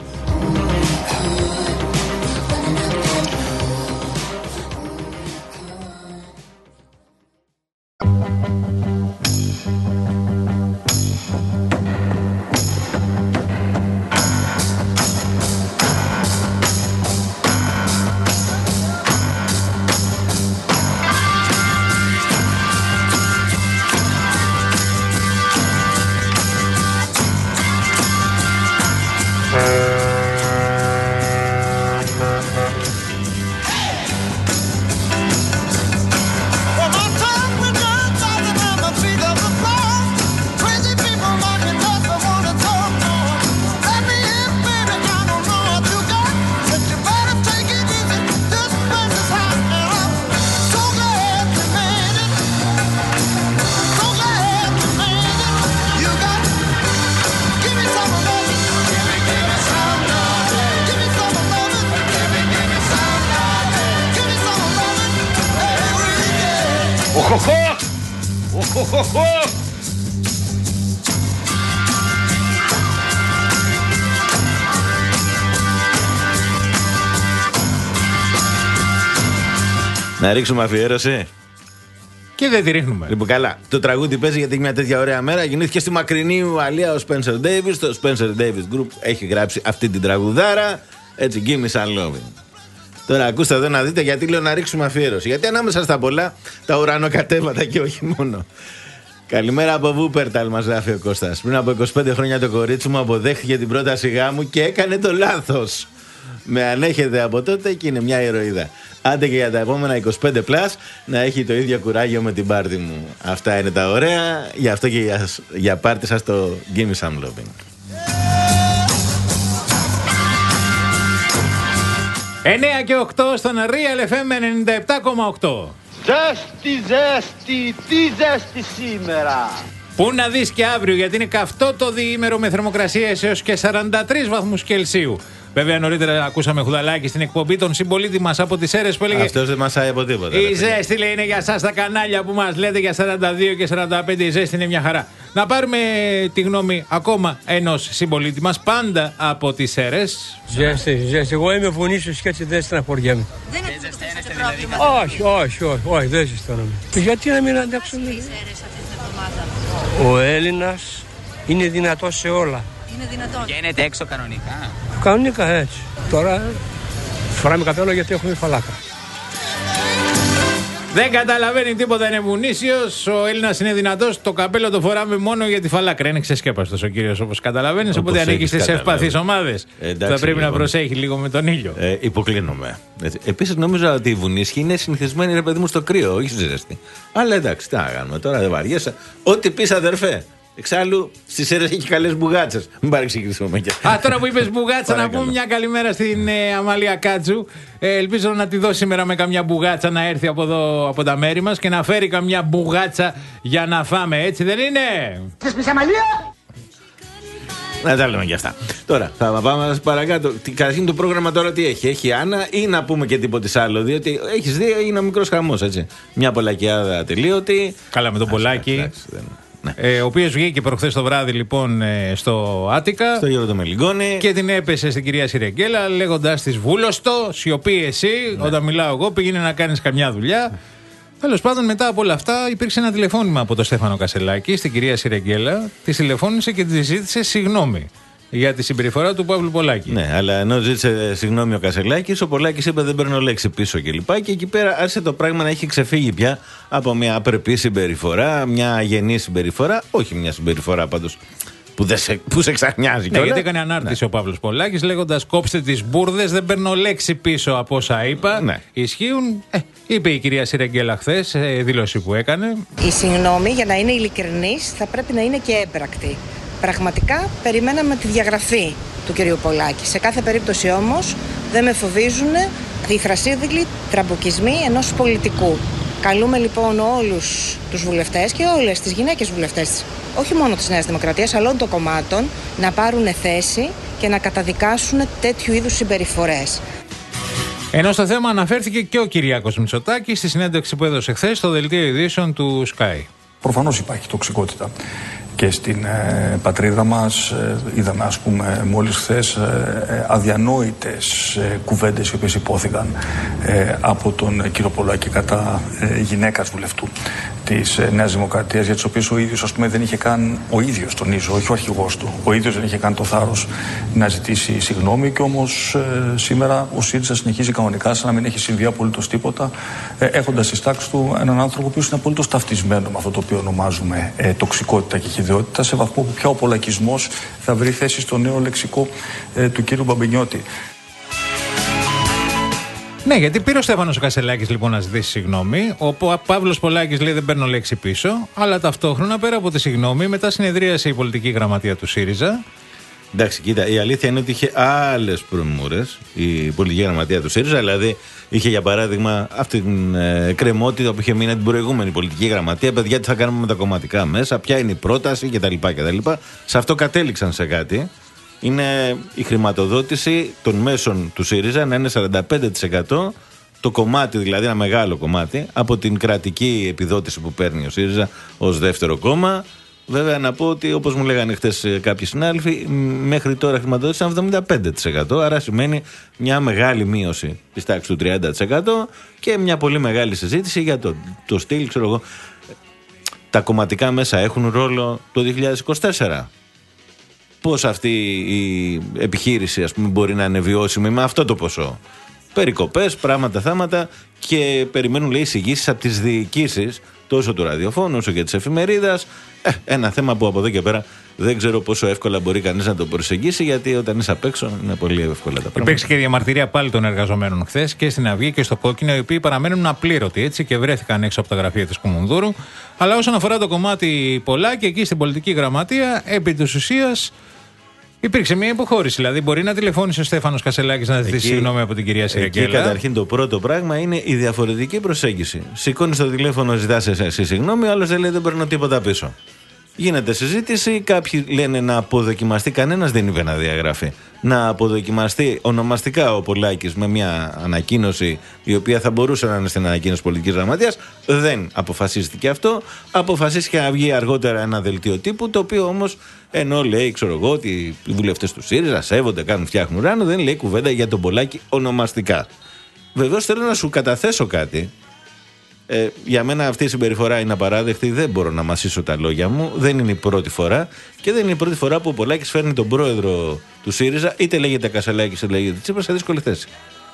Να ρίξουμε αφιέρωση. Και δεν τη ρίχνουμε. Λοιπόν, καλά. Το τραγούδι παίζει γιατί έχει μια τέτοια ωραία μέρα. Γεννήθηκε στη μακρινή Ουαλία ο Spencer Davis. Το Spencer Davis Group έχει γράψει αυτή την τραγουδάρα. Έτσι, Give Me Some Loving. Τώρα ακούστε εδώ να δείτε γιατί λέω να ρίξουμε αφιέρωση. Γιατί ανάμεσα στα πολλά τα ουρανοκατέβατα και όχι μόνο. Καλημέρα από Βούπερταλ, μας γράφει ο Κώστας. Πριν από είκοσι πέντε χρόνια το κορίτσι μου αποδέχτηκε την πρόταση γάμου και έκανε το λάθος. Με ανέχεται από τότε και είναι μια ηρωίδα. Άντε και για τα επόμενα είκοσι πέντε πλας να έχει το ίδιο κουράγιο με την πάρτι μου. Αυτά είναι τα ωραία. Γι' αυτό και για, για πάρτι σας το Give Me Some Loving. εννιά και οκτώ στον Real εφ εμ ενενήντα επτά κόμμα οκτώ. Ζέστη, ζέστη, τι ζέστη σήμερα. Πού να δεις και αύριο, γιατί είναι καυτό το διήμερο με θερμοκρασίες έως και σαράντα τρεις βαθμούς Κελσίου. Βέβαια, νωρίτερα ακούσαμε χουδαλάκι στην εκπομπή των συμπολίτη μας από τις Σέρρες που έλεγε. Αυτός δεν μασάει από τίποτα. Η ζέστη, λέει, είναι για σας τα κανάλια που μας λέτε για σαράντα δύο και σαράντα πέντε. Η ζέστη είναι μια χαρά. Να πάρουμε τη γνώμη ακόμα ενός συμπολίτη μας, πάντα από τις Σέρες. Ζέστη, ζέστη. Εγώ είμαι βουνίσιος και έτσι δεν στεναχωριέμαι. Δεν αντιμετωπίσατε πρόβλημα. Όχι, όχι, όχι, όχι, δεν ζεσταίνομαι. Γιατί να μην αντέξουμε. Ο Έλληνας είναι δυνατός σε όλα. Είναι δυνατόν. Βγαίνετε έξω κανονικά. Κανονικά έτσι. Τώρα φοράμε καπέλο γιατί έχουμε φαλάκα. Δεν καταλαβαίνει τίποτα, είναι βουνίσιος. Ο Έλληνας είναι δυνατός. Το καπέλο το φοράμε μόνο για τη φαλάκρα. Είναι ξεσκέπαστος ο κύριος, όπως καταλαβαίνεις. Οπότε ανήκει στις ευπαθείς ομάδες. Ε, θα πρέπει λοιπόν να προσέχει λίγο με τον ήλιο. Ε, υποκλίνομαι. Επίσης, νόμιζα ότι οι βουνίσχοι είναι συνηθισμένοι, ρε παιδί μου, στο κρύο, όχι στη ζέστη. Αλλά εντάξει, τι να κάνουμε τώρα, δεν βαριέσαι. Ό,τι πεις, αδερφέ. Εξάλλου στις Σέρρες έχει καλές μπουγάτσες. Μην παρεξηγηθούμε και. Α, τώρα που είπες μπουγάτσα, να πούμε μια καλημέρα στην ε, Αμαλία Κάτσου. Ε, ελπίζω να τη δώσει σήμερα με καμιά μπουγάτσα να έρθει από εδώ από τα μέρη μας και να φέρει καμιά μπουγάτσα για να φάμε, έτσι δεν είναι? Θες πεις Αμαλία? Να τα λέμε κι αυτά. Τώρα, θα πάμε παρακάτω. Καταρχήν το πρόγραμμα τώρα τι έχει. Έχει Άννα ή να πούμε και τίποτε άλλο. Διότι έχει δει, είναι ο μικρό χαμό, έτσι. Μια Πολακιάδα ατελείωτη. Καλά, με τον Πολάκη. Ναι. Ε, ο οποίος βγήκε προχθές το βράδυ λοιπόν στο Άτικα. Στο Γιώργο το Μελιγκόνη. Και την έπεσε στην κυρία Σιρεγγέλα λέγοντας της βούλωστο, σιωπή εσύ. Ναι. Όταν μιλάω εγώ, πήγαινε να κάνεις καμιά δουλειά. Τέλος πάντων, μετά από όλα αυτά, υπήρξε ένα τηλεφώνημα από τον Στέφανο Κασελάκη στην κυρία Σιρεγγέλα. Τη τηλεφώνησε και τη ζήτησε συγγνώμη για τη συμπεριφορά του Παύλου Πολάκη. Ναι, αλλά ενώ ζήτησε συγγνώμη ο Κασελάκης, ο Πολάκης είπε δεν παίρνω λέξη πίσω κλπ. Και, και εκεί πέρα άρχισε το πράγμα να έχει ξεφύγει πια από μια απρεπή συμπεριφορά, μια αγενή συμπεριφορά. Όχι μια συμπεριφορά πάντως που, σε, που σε ξαχνιάζει. Ναι, γιατί έκανε ανάρτηση ναι. ο Παύλος Πολάκης λέγοντας κόψτε τις μπουρδες, δεν παίρνω λέξη πίσω από όσα είπα. Ναι. Ισχύουν. Ε, είπε η κυρία Σιρεγγέλα χθες, δήλωση που έκανε. Η συγγνώμη, για να είναι ειλικρινής, θα πρέπει να είναι και έμπρακτη. Πραγματικά περιμέναμε τη διαγραφή του κυρίου Πολάκη. Σε κάθε περίπτωση όμως δεν με φοβίζουν οι θρασίδηλοι τραμποκισμοί ενός πολιτικού. Καλούμε λοιπόν όλους τους βουλευτές και όλες τις γυναίκες βουλευτές, όχι μόνο της Νέας Δημοκρατίας, αλλά όλων των κομμάτων, να πάρουν θέση και να καταδικάσουν τέτοιου είδους συμπεριφορές. Ενώ στο θέμα αναφέρθηκε και ο Κυριάκος Μητσοτάκης στη συνέντευξη που έδωσε χθες στο δελτίο ειδήσεων του Sky. Προφανώς υπάρχει τοξικότητα. Και στην ε, πατρίδα μας ε, είδαμε, ας πούμε, μόλις χθες ε, αδιανόητες ε, κουβέντες οι οποίες υπόθηκαν ε, από τον κύριο Πολάκη κατά ε, γυναίκας βουλευτού της ε, Νέας Δημοκρατίας, για τις οποίες ο ίδιος, ας πούμε, δεν είχε καν, ο ίδιος τονίζω, όχι ο αρχηγός του, ο ίδιος δεν είχε καν το θάρρος να ζητήσει συγγνώμη και όμως ε, σήμερα ο ΣΥΡΙΖΑ συνεχίζει κανονικά σαν να μην έχει συμβεί απολύτως τίποτα, ε, έχοντας στη στάξη του έναν άνθρωπο που είναι απολύτως ταυτισμένο με αυτό το οποίο ονομάζουμε ε, τοξικότητα και χυδαιότητα, σε βαθμό που πια ο πολακισμός θα βρει θέση στο νέο λεξικό ε, του κύριου Μπαμπινιώτη. Ναι, γιατί πήρε ο Στέφανος ο Κασελάκης λοιπόν να ζητήσει συγγνώμη. Ο Παύλος Πολάκης λέει δεν παίρνω λέξη πίσω. Αλλά ταυτόχρονα πέρα από τη συγγνώμη, μετά συνεδρίασε η πολιτική γραμματεία του ΣΥΡΙΖΑ. Εντάξει, κοίτα, η αλήθεια είναι ότι είχε άλλες προμούρες η πολιτική γραμματεία του ΣΥΡΙΖΑ. Δηλαδή, είχε για παράδειγμα αυτή την ε, κρεμότητα που είχε μείνει την προηγούμενη πολιτική γραμματεία. Παιδιά, τι θα κάνουμε με τα κομματικά μέσα, ποια είναι η πρόταση κτλ. κτλ. Σε αυτό κατέληξαν σε κάτι. Είναι η χρηματοδότηση των μέσων του ΣΥΡΙΖΑ να είναι σαράντα πέντε τοις εκατό το κομμάτι, δηλαδή ένα μεγάλο κομμάτι, από την κρατική επιδότηση που παίρνει ο ΣΥΡΙΖΑ ως δεύτερο κόμμα. Βέβαια, να πω ότι όπως μου λέγανε χτες κάποιοι συνάδελφοι, μέχρι τώρα χρηματοδότησαν εβδομήντα πέντε τοις εκατό. Άρα σημαίνει μια μεγάλη μείωση της τάξης του τριάντα τοις εκατό και μια πολύ μεγάλη συζήτηση για το, το στυλ, ξέρω εγώ. Τα κομματικά μέσα έχουν ρόλο το δύο χιλιάδες είκοσι τέσσερα. Πώς αυτή η επιχείρηση, ας πούμε, μπορεί να είναι βιώσιμη με αυτό το ποσό. Περικοπές, πράγματα, θάματα και περιμένουν, λέει, εισηγήσεις από τις διοικήσεις τόσο του ραδιοφώνου όσο και της εφημερίδας. Ε, ένα θέμα που από εδώ και πέρα δεν ξέρω πόσο εύκολα μπορεί κανείς να το προσεγγίσει, γιατί όταν είσαι απ' έξω είναι πολύ εύκολα τα πράγματα. Υπήρξε και διαμαρτυρία πάλι των εργαζομένων χθες και στην Αυγή και στο Κόκκινο, οι οποίοι παραμένουν απλήρωτοι έτσι και βρέθηκαν έξω από τα γραφεία της Κουμουνδούρου. Αλλά όσον αφορά το κομμάτι Πολάκη, εκεί στην πολιτική γραμματεία, επί της ουσίας. Υπήρξε μια υποχώρηση. Δηλαδή, μπορεί να τηλεφώνησε ο Στέφανος Κασελάκης να ζητήσει συγγνώμη από την κυρία Σιρεγγέλα. Εκεί, καταρχήν, το πρώτο πράγμα είναι η διαφορετική προσέγγιση. Σηκώνει το τηλέφωνο, ζητάς εσύ συγγνώμη, ο άλλος δεν λέει δεν παίρνω τίποτα πίσω. Γίνεται συζήτηση, κάποιοι λένε να αποδοκιμαστεί, κανένας δεν είπε να διαγραφεί. Να αποδοκιμαστεί ονομαστικά ο Πολάκης με μια ανακοίνωση η οποία θα μπορούσε να είναι στην ανακοίνωση πολιτικής γραμματείας. Δεν αποφασίστηκε αυτό. Αποφασίστηκε να βγει αργότερα ένα δελτίο τύπου, το οποίο όμως, ενώ λέει, ξέρω εγώ, ότι οι βουλευτές του ΣΥΡΙΖΑ σέβονται, κάνουν, φτιάχνουν ράνο, δεν λέει κουβέντα για τον Πολάκη ονομαστικά. Βεβαίως θέλω να σου καταθέσω κάτι. Ε, για μένα αυτή η συμπεριφορά είναι απαράδεκτη. Δεν μπορώ να μασίσω τα λόγια μου. Δεν είναι η πρώτη φορά. Και δεν είναι η πρώτη φορά που ο Πολάκης φέρνει τον πρόεδρο του ΣΥΡΙΖΑ, είτε λέγεται Κασελάκης είτε λέγεται Τσίπρας, σε δύσκολη θέση.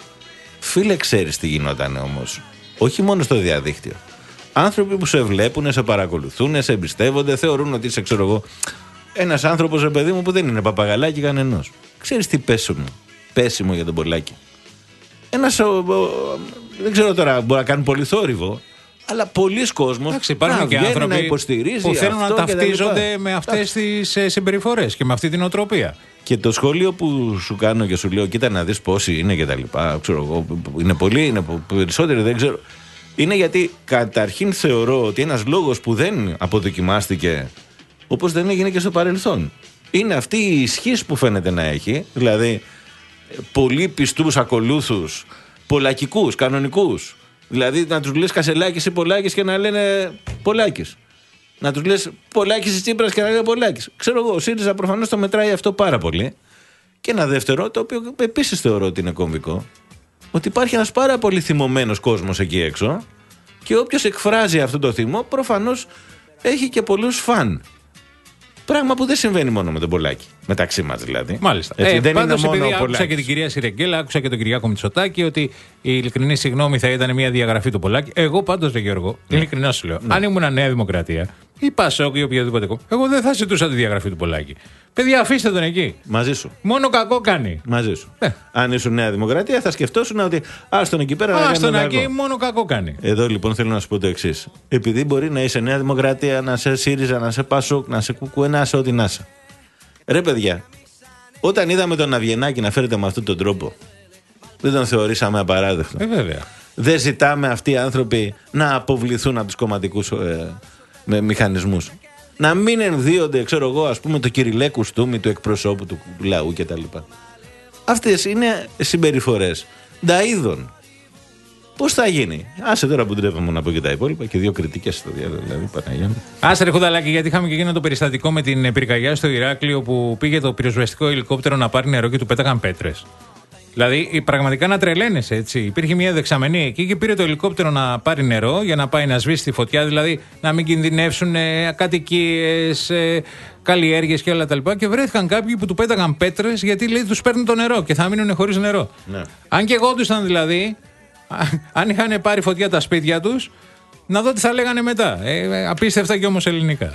Φίλε, ξέρεις τι γινόταν όμως. Όχι μόνο στο διαδίκτυο. Άνθρωποι που σε βλέπουν, σε παρακολουθούν, σε εμπιστεύονται, θεωρούν ότι είσαι, ξέρω εγώ, ένας άνθρωπος, ρε παιδί μου, που δεν είναι παπαγαλάκι κανενός. Ξέρεις τι πέσιμο, πέσιμο για τον Πολάκη. Ένας. Ο, ο, δεν ξέρω τώρα, μπορεί να κάνουν πολύ θόρυβο, αλλά πολλοί κόσμος υπάρχουν και άνθρωποι να υποστηρίζει που θέλουν να ταυτίζονται και με αυτές τις ε, συμπεριφορές και με αυτή την οτροπία. Και το σχόλιο που σου κάνω και σου λέω, κοίτα να δεις πόσοι είναι και τα λοιπά, ξέρω εγώ, είναι πολλοί, είναι περισσότεροι, δεν ξέρω. Είναι γιατί καταρχήν θεωρώ ότι ένας λόγος που δεν αποδοκιμάστηκε, όπως δεν έγινε και στο παρελθόν, είναι αυτή η ισχύς που φαίνεται να έχει, δηλαδή πολύ πιστούς ακολούθους, πολλακικούς, κανονικούς. Δηλαδή να τους λες Κασελάκης ή Πολάκης και να λένε Πολάκης. Να τους λες Πολάκης ή Τσίπρας και να λένε Πολάκης. Ξέρω εγώ, ο ΣΥΡΙΖΑ προφανώς το μετράει αυτό πάρα πολύ. Και ένα δεύτερο, το οποίο επίσης θεωρώ ότι είναι κομβικό, ότι υπάρχει ένας πάρα πολύ θυμωμένος κόσμος εκεί έξω και όποιος εκφράζει αυτό το θυμό προφανώς έχει και πολλούς φαν. Πράγμα που δεν συμβαίνει μόνο με τον Πολάκη. Μεταξύ μας δηλαδή. Μάλιστα. Έτσι, ε, δεν πάντως, είναι μόνο επειδή ο άκουσα και την κυρία Σιρεγγέλα, άκουσα και τον Κυριάκο Μητσοτάκη ότι η ειλικρινή συγγνώμη θα ήταν μια διαγραφή του Πολάκη. Εγώ πάντως, ρε Γιώργο, ναι. ειλικρινά σου λέω, ναι. αν ήμουν Νέα Δημοκρατία ή Πασόκ ή οποιοδήποτε κόμμα, εγώ δεν θα ζητούσα τη διαγραφή του Πολάκη. Παιδιά, αφήστε τον εκεί. Μαζί σου. Μόνο κακό κάνει. Μαζί σου. Ε. Αν ήσουν Νέα Δημοκρατία, θα σκεφτόσουν ότι άστον εκεί πέρα. Άστον εκεί, μόνο κακό κάνει. Εδώ λοιπόν θέλω να σου πω το εξής. Επειδή μπορεί να είσαι Νέα Δημοκρατία, να είσαι ΣΥΡΙΖΑ, να είσαι Πασόκ, να είσαι Κουκουέ, να είσαι ό,τι να είσαι. Ρε παιδιά, όταν είδαμε τον Αβγενάκη να φέρεται με αυτόν τον τρόπο, δεν τον θεωρήσαμε απαράδεκτο. Ε, βέβαια. Δεν ζητάμε αυτοί οι άνθρωποι να αποβληθούν από τους κομματικούς ε, με μηχανισμούς. Να μην ενδύονται, ξέρω εγώ, ας πούμε, το κυριλέ κουστούμι του εκπροσώπου του λαού κτλ. Αυτές είναι συμπεριφορές νταΐδων. Πώς θα γίνει. Άσε τώρα που ντρέπαμε να πω και τα υπόλοιπα και δύο κριτικές στο διάλογο, δηλαδή, Παναγία μου. Άσε ρε Χουδαλάκη, γιατί είχαμε και εκείνο το περιστατικό με την πυρκαγιά στο Ηράκλειο που πήγε το πυροσβεστικό ελικόπτερο να πάρει νερό και του πέταγαν πέτρες. Δηλαδή, πραγματικά να τρελαίνεσαι, έτσι. Υπήρχε μια δεξαμενή εκεί και πήρε το ελικόπτερο να πάρει νερό για να πάει να σβήσει τη φωτιά, δηλαδή να μην κινδυνεύσουν ε, κατοικίες, ε, καλλιέργειες και όλα τα λοιπά. Και βρέθηκαν κάποιοι που του πέταγαν πέτρες γιατί λέει τους παίρνουν το νερό και θα μείνουν χωρίς νερό. Ναι. Αν και γόντουσαν δηλαδή, αν είχαν πάρει φωτιά τα σπίτια τους, να δω τι θα λέγανε μετά. Ε, απίστευτα και όμως ελληνικά.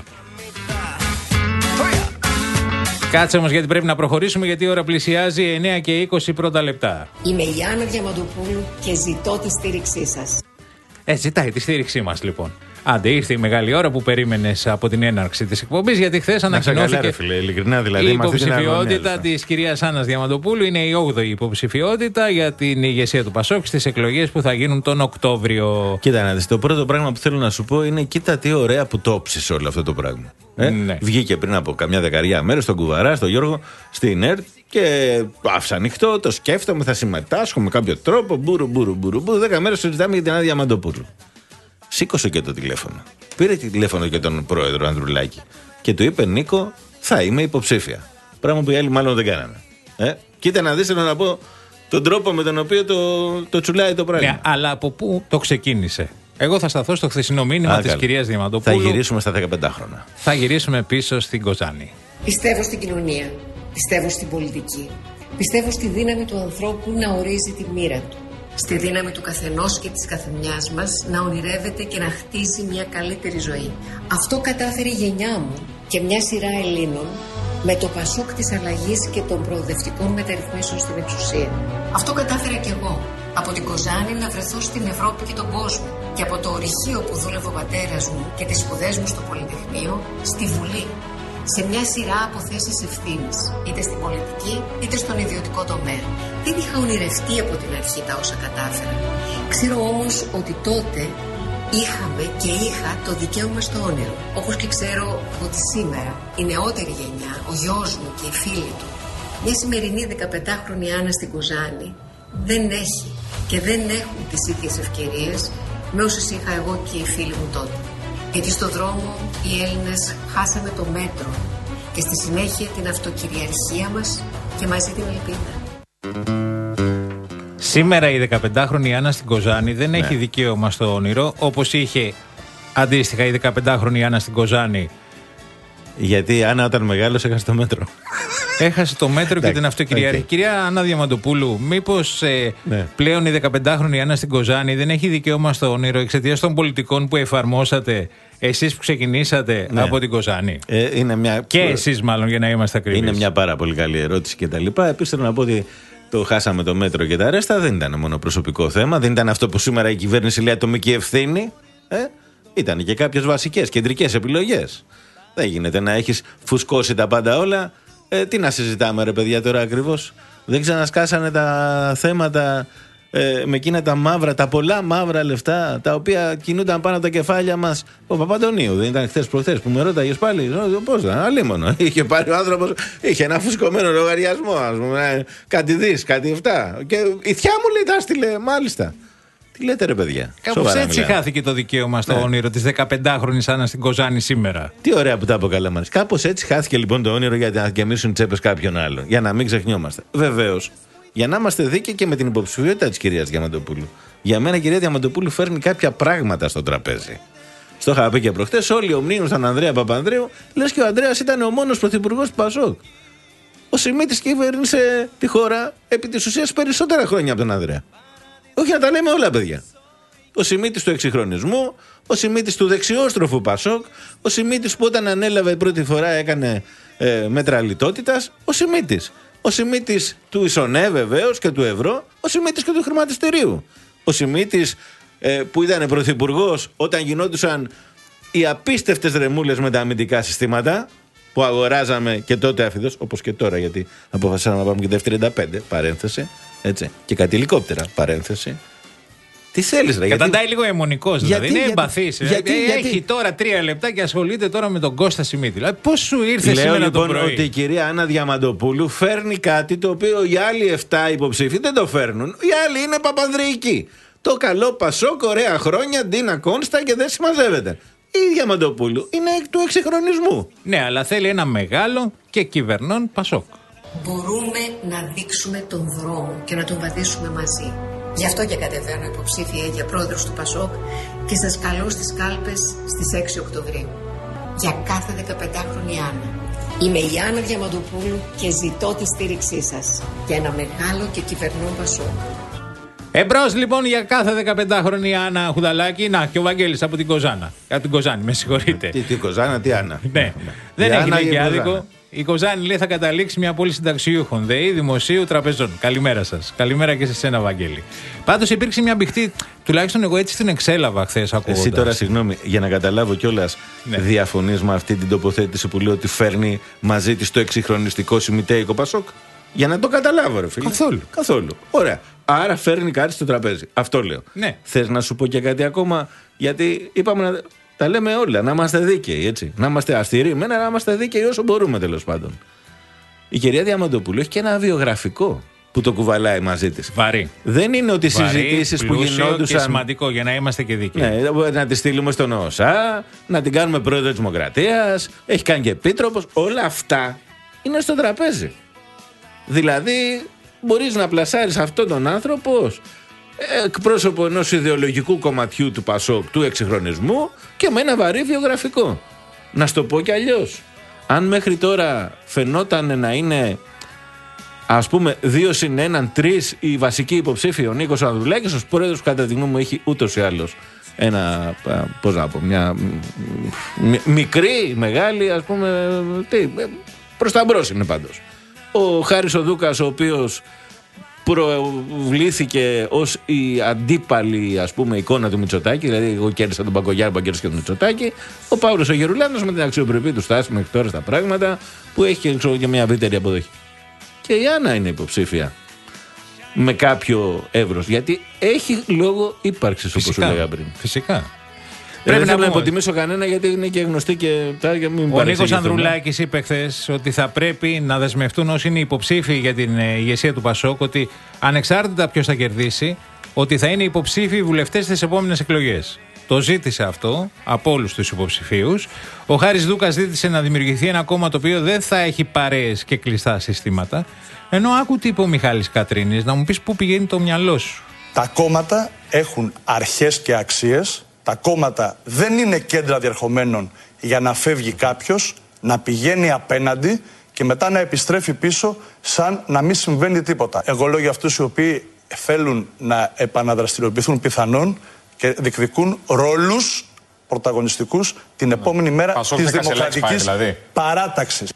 Κάτσε όμως γιατί πρέπει να προχωρήσουμε, γιατί η ώρα πλησιάζει εννιά και είκοσι πρώτα λεπτά. Είμαι η Άννα Διαμαντοπούλου και ζητώ τη στήριξή σας. Ε, ζητάει τη στήριξή μας λοιπόν. Άντε, ήρθε η μεγάλη ώρα που περίμενες από την έναρξη της εκπομπής, γιατί χθες ανακοινώθηκε καλά, φίλε, ειλικρινά, δηλαδή, η υποψηφιότητα της κυρίας Άννας Διαμαντοπούλου. Είναι η όγδοη υποψηφιότητα για την ηγεσία του Πασόκ στις εκλογές που θα γίνουν τον Οκτώβριο. Κοίτα να δεις, το πρώτο πράγμα που θέλω να σου πω είναι κοίτα τι ωραία που το όψεις όλο αυτό το πράγμα. Ε? Ναι. Βγήκε πριν από καμιά δεκαριά μέρες στον Κουβαρά, στον Γιώργο, στην ΕΡΤ και άφησα ανοιχτό, το σκέφτομαι, θα συμμετάσχω με κάποιο τρόπο. Μπούρου, μπούρου, μπούρου, μπούρου. Δέκα μέρες συζητάμε για την Άννα Διαμαντοπούλου. Σήκωσε και το τηλέφωνο. Πήρε τηλέφωνο και τον πρόεδρο Ανδρουλάκη και του είπε: Νίκο, θα είμαι υποψήφια. Πράγμα που οι άλλοι μάλλον δεν κάνανε. Ε? Κοίτα να δεις, να πω τον τρόπο με τον οποίο το, το τσουλάει το πράγμα. Ναι, αλλά από πού το ξεκίνησε. Εγώ θα σταθώ στο χθεσινό μήνυμα της κυρίας Διαμαντοπούλου. Θα γυρίσουμε στα δεκαπέντε χρόνια. Θα γυρίσουμε πίσω στην Κοζάνη. Πιστεύω στην κοινωνία. Πιστεύω στην πολιτική. Πιστεύω στη δύναμη του ανθρώπου να ορίζει τη μοίρα του. Στη δύναμη του καθενός και της καθεμιάς μας να ονειρεύεται και να χτίζει μια καλύτερη ζωή. Αυτό κατάφερε η γενιά μου και μια σειρά Ελλήνων με το Πασόκ της αλλαγής και των προοδευτικών μεταρρυθμίσεων στην εξουσία. Αυτό κατάφερα κι εγώ. Από την Κοζάνη να βρεθώ στην Ευρώπη και τον κόσμο. Και από το ορυχείο που δούλευε ο πατέρας μου και τις σπουδές μου στο Πολυτεχνείο, στη Βουλή. Σε μια σειρά από θέσεις ευθύνης, είτε στην πολιτική είτε στον ιδιωτικό τομέα. Δεν είχα ονειρευτεί από την αρχή τα όσα κατάφερα. Ξέρω όμως ότι τότε είχαμε και είχα το δικαίωμα στο όνειρο. Όπως και ξέρω ότι σήμερα η νεότερη γενιά, ο γιος μου και οι φίλοι του, μια σημερινή δεκαπεντάχρονη Άννα στην Κοζάνη, δεν έχει και δεν έχουν τις ίδιες ευκαιρίες με όσες είχα εγώ και οι φίλοι μου τότε. Γιατί στον δρόμο οι Έλληνες χάσαμε το μέτρο και στη συνέχεια την αυτοκυριαρχία μας και μαζί την ελπίδα. Σήμερα η δεκαπεντάχρονη Άννα στην Κοζάνη δεν ναι. έχει δικαίωμα στο όνειρο, όπως είχε αντίστοιχα η δεκαπεντάχρονη Άννα στην Κοζάνη. Γιατί η Άννα όταν μεγάλωσε έχασε το μέτρο. Έχασε το μέτρο και την αυτοκυριαρχία. Okay. Κυρία Άννα Διαμαντοπούλου, μήπως ε, ναι. πλέον η δεκαπεντάχρονη Άννα στην Κοζάνη δεν έχει δικαίωμα στο όνειρο εξαιτίας των πολιτικών που εφαρμόσατε εσείς που ξεκινήσατε ναι. από την Κοζάνη? Ε, είναι μια... Και εσείς μάλλον, για να είμαστε ακριβείς. Είναι μια πάρα πολύ καλή ερώτηση και τα λοιπά. Επίσης θέλω να πω ότι το χάσαμε το μέτρο και τα ρέστα δεν ήταν μόνο προσωπικό θέμα. Δεν ήταν αυτό που σήμερα η κυβέρνηση λέει ατομική ευθύνη. Ε? Ήταν και κάποιες βασικές κεντρικές επιλογές. Δεν γίνεται να έχεις φουσκώσει τα πάντα όλα. Ε, τι να συζητάμε ρε παιδιά τώρα ακριβώς. Δεν ξανασκάσανε τα θέματα ε, με εκείνα τα μαύρα, τα πολλά μαύρα λεφτά, τα οποία κινούνταν πάνω από τα κεφάλια μας. Ο Παπαντονίου δεν ήταν χθες προχθές που με ρώταγες πάλι? Πώς ήταν, αλίμονο. Είχε πάρει ο άνθρωπος, είχε ένα φουσκωμένο λογαριασμό, ας πούμε, κάτι δις, κάτι αυτά. Και η θιά μου λέει, τα στείλε, μάλιστα. Τι λέτε ρε παιδιά? Κάπως έτσι μιλάω. Χάθηκε το δικαίωμα στο ναι. όνειρο της δεκαπεντάχρονης Άννας στην Κοζάνη σήμερα. Τι ωραία που τα αποκαλάμανες. Κάπως έτσι χάθηκε λοιπόν το όνειρο για να γεμίσουν τσέπες κάποιον άλλον. Για να μην ξεχνιόμαστε. Βεβαίως, για να είμαστε δίκαιοι και με την υποψηφιότητα της κυρίας Διαμαντοπούλου. Για μένα η κυρία Διαμαντοπούλου φέρνει κάποια πράγματα στο τραπέζι. Στο είχα πει και προχτές, όλοι ομνίουν στον Ανδρέα Παπανδρέου, λες και ο Ανδρέας ήταν ο μόνος πρωθυπουργός του Πασόκ. Ο Σιμίτης κυβέρνησε τη χώρα επί της ουσίας περισσότερα χρόνια από τον Ανδρέα. Όχι να τα λέμε όλα, παιδιά. Ο Σιμίτης του εξυγχρονισμού, ο Σιμίτης του δεξιόστροφου Πασόκ, ο Σιμίτης που όταν ανέλαβε πρώτη φορά έκανε ε, μέτρα λιτότητας, ο Σιμίτης. Ο Σιμίτης του Ισονέ βεβαίως και του ευρώ, ο Σιμίτης και του χρηματιστηρίου. Ο Σιμίτης ε, που ήταν πρωθυπουργός όταν γινόντουσαν οι απίστευτες ρεμούλες με τα αμυντικά συστήματα που αγοράζαμε και τότε αφιδώς, όπως και τώρα, γιατί αποφασίσαμε να πάμε και τα εφ τριάντα πέντε, παρένθεση, έτσι, και κάτι ελικόπτερα, παρένθεση. Τι θέλεις ρε? Καταντάει γιατί... λίγο αιμονικός, δηλαδή είναι εμπαθής. Γιατί, γιατί, έχει γιατί... τώρα τρία λεπτά και ασχολείται τώρα με τον Κώστα Σιμίτη. Δηλαδή πώς σου ήρθε Λέω, σήμερα λοιπόν, το πρωί? Ότι η κυρία Άννα Διαμαντοπούλου φέρνει κάτι το οποίο οι άλλοι εφτά υποψήφοι δεν το φέρνουν. Οι άλλοι είναι παπανδρεϊκοί. Το καλό Πασόκ, ωραία χρόνια, Ντίνα Κόνστα και δεν συμμαζεύεται. Η Διαμαντοπούλου είναι εκ του εξυγχρονισμού. Ναι, αλλά θέλει ένα μεγάλο και κυβερνών Πασόκ. Μπορούμε να δείξουμε τον δρόμο και να τον βαδίσουμε μαζί. Γι' αυτό και κατεβαίνω υποψήφια για πρόεδρος του Πασόκ και σας καλώ στις κάλπες στις έξι Οκτωβρίου. Για κάθε δεκαπεντάχρονη Άννα. Είμαι η Άννα Διαμαντοπούλου και ζητώ τη στήριξή σας για ένα μεγάλο και κυβερνών Πασόκ. Εμπρός λοιπόν για κάθε δεκαπεντάχρονη Άννα Χουδαλάκη. Να, και ο Βαγγέλης από την Κοζάνα. Από την Κοζάνη, με συγχωρείτε. Τι, τι Κοζάνα, τι Άννα. Ναι, δεν έχει λέει και άδικο. Η Κοζάνη λέει θα καταλήξει μια πόλη συνταξιούχων, ΔΕΗ, δημοσίου, τραπεζών. Καλημέρα σας. Καλημέρα και σε σένα, Βαγγέλη. Πάντως υπήρξε μια μπιχτή, τουλάχιστον εγώ έτσι την εξέλαβα χθες ακούγοντας. Εσύ τώρα, συγγνώμη, για να καταλάβω κιόλας, ναι. διαφωνείς με αυτή την τοποθέτηση που λέει ότι φέρνει μαζί της το εξυγχρονιστικό Σιμιτέικο Πασόκ? Για να το καταλάβω, ρε φίλε. Καθόλου. Καθόλου. Ωραία. Άρα φέρνει κάτι στο τραπέζι. Αυτό λέω. Ναι. Θες να σου πω και κάτι ακόμα? Γιατί είπαμε να τα λέμε όλα, να είμαστε δίκαιοι, έτσι. Να είμαστε αυστηροί. Μένα να είμαστε δίκαιοι όσο μπορούμε, τέλος πάντων. Η κυρία Διαμαντοπούλου έχει και ένα βιογραφικό που το κουβαλάει μαζί της. Βαρύ. Δεν είναι ότι οι συζητήσεις που γινόντουσαν. Και σημαντικό για να είμαστε και δίκαιοι. Ναι, να τη στείλουμε στον ΟΣΑ, να την κάνουμε πρόεδρο της Δημοκρατίας, έχει κάνει και επίτροπος. Όλα αυτά είναι στο τραπέζι. Δηλαδή, μπορείς να πλασάρεις αυτόν τον άνθρωπο εκπρόσωπο ενός ιδεολογικού κομματιού του Πασόκ, του εξυγχρονισμού, και με ένα βαρύ βιογραφικό. Να στο πω κι αλλιώς. Αν μέχρι τώρα φαινόταν να είναι, ας πούμε, δύο συν έναν, τρεις οι βασικοί υποψήφοι, ο Νίκος Ανδρουλάκης, ως πρόεδρος που κατά τη γνώμη μου έχει ούτως ή άλλως ένα, πώς να πω, μια μικρή, μεγάλη, ας πούμε, τι, προς τα μπρος είναι πάντως. Ο Χάρης ο Δούκας, ο οποίος προβλήθηκε ως η αντίπαλη, ας πούμε, εικόνα του Μητσοτάκη, δηλαδή εγώ κέρδισα τον Πακογιάννη που κέρδισε και τον Μητσοτάκη. Ο Παύλος ο Γερουλάνος με την αξιοπρεπή του στάση μέχρι τώρα στα πράγματα, που έχει και, και μια ευρύτερη αποδοχή. Και η Άννα είναι υποψήφια με κάποιο εύρος, γιατί έχει λόγο ύπαρξης, όπως σου λέγα πριν. Φυσικά. Πρέπει να μην υποτιμήσω κανένα, γιατί είναι και γνωστή και τα. Ο Νίκος Ανδρουλάκης είπε χθες ότι θα πρέπει να δεσμευτούν όσοι είναι υποψήφοι για την ηγεσία του Πασόκ, ότι ανεξάρτητα ποιος θα κερδίσει, ότι θα είναι υποψήφοι βουλευτές στις επόμενες εκλογές. Το ζήτησε αυτό από όλους τους υποψηφίους. Ο Χάρης Δούκας ζήτησε να δημιουργηθεί ένα κόμμα το οποίο δεν θα έχει παρέες και κλειστά συστήματα. Ενώ άκου τι είπε ο Μιχάλης Κατρίνης, να μου πεις πού πηγαίνει το μυαλό σου. Τα κόμματα έχουν αρχές και αξίες. Τα κόμματα δεν είναι κέντρα διερχομένων για να φεύγει κάποιος, να πηγαίνει απέναντι και μετά να επιστρέφει πίσω σαν να μην συμβαίνει τίποτα. Εγώ λέω για αυτούς οι οποίοι θέλουν να επαναδραστηριοποιηθούν πιθανόν και διεκδικούν ρόλους πρωταγωνιστικούς την επόμενη μέρα Πασόκ της δημοκρατικής δηλαδή. παράταξης.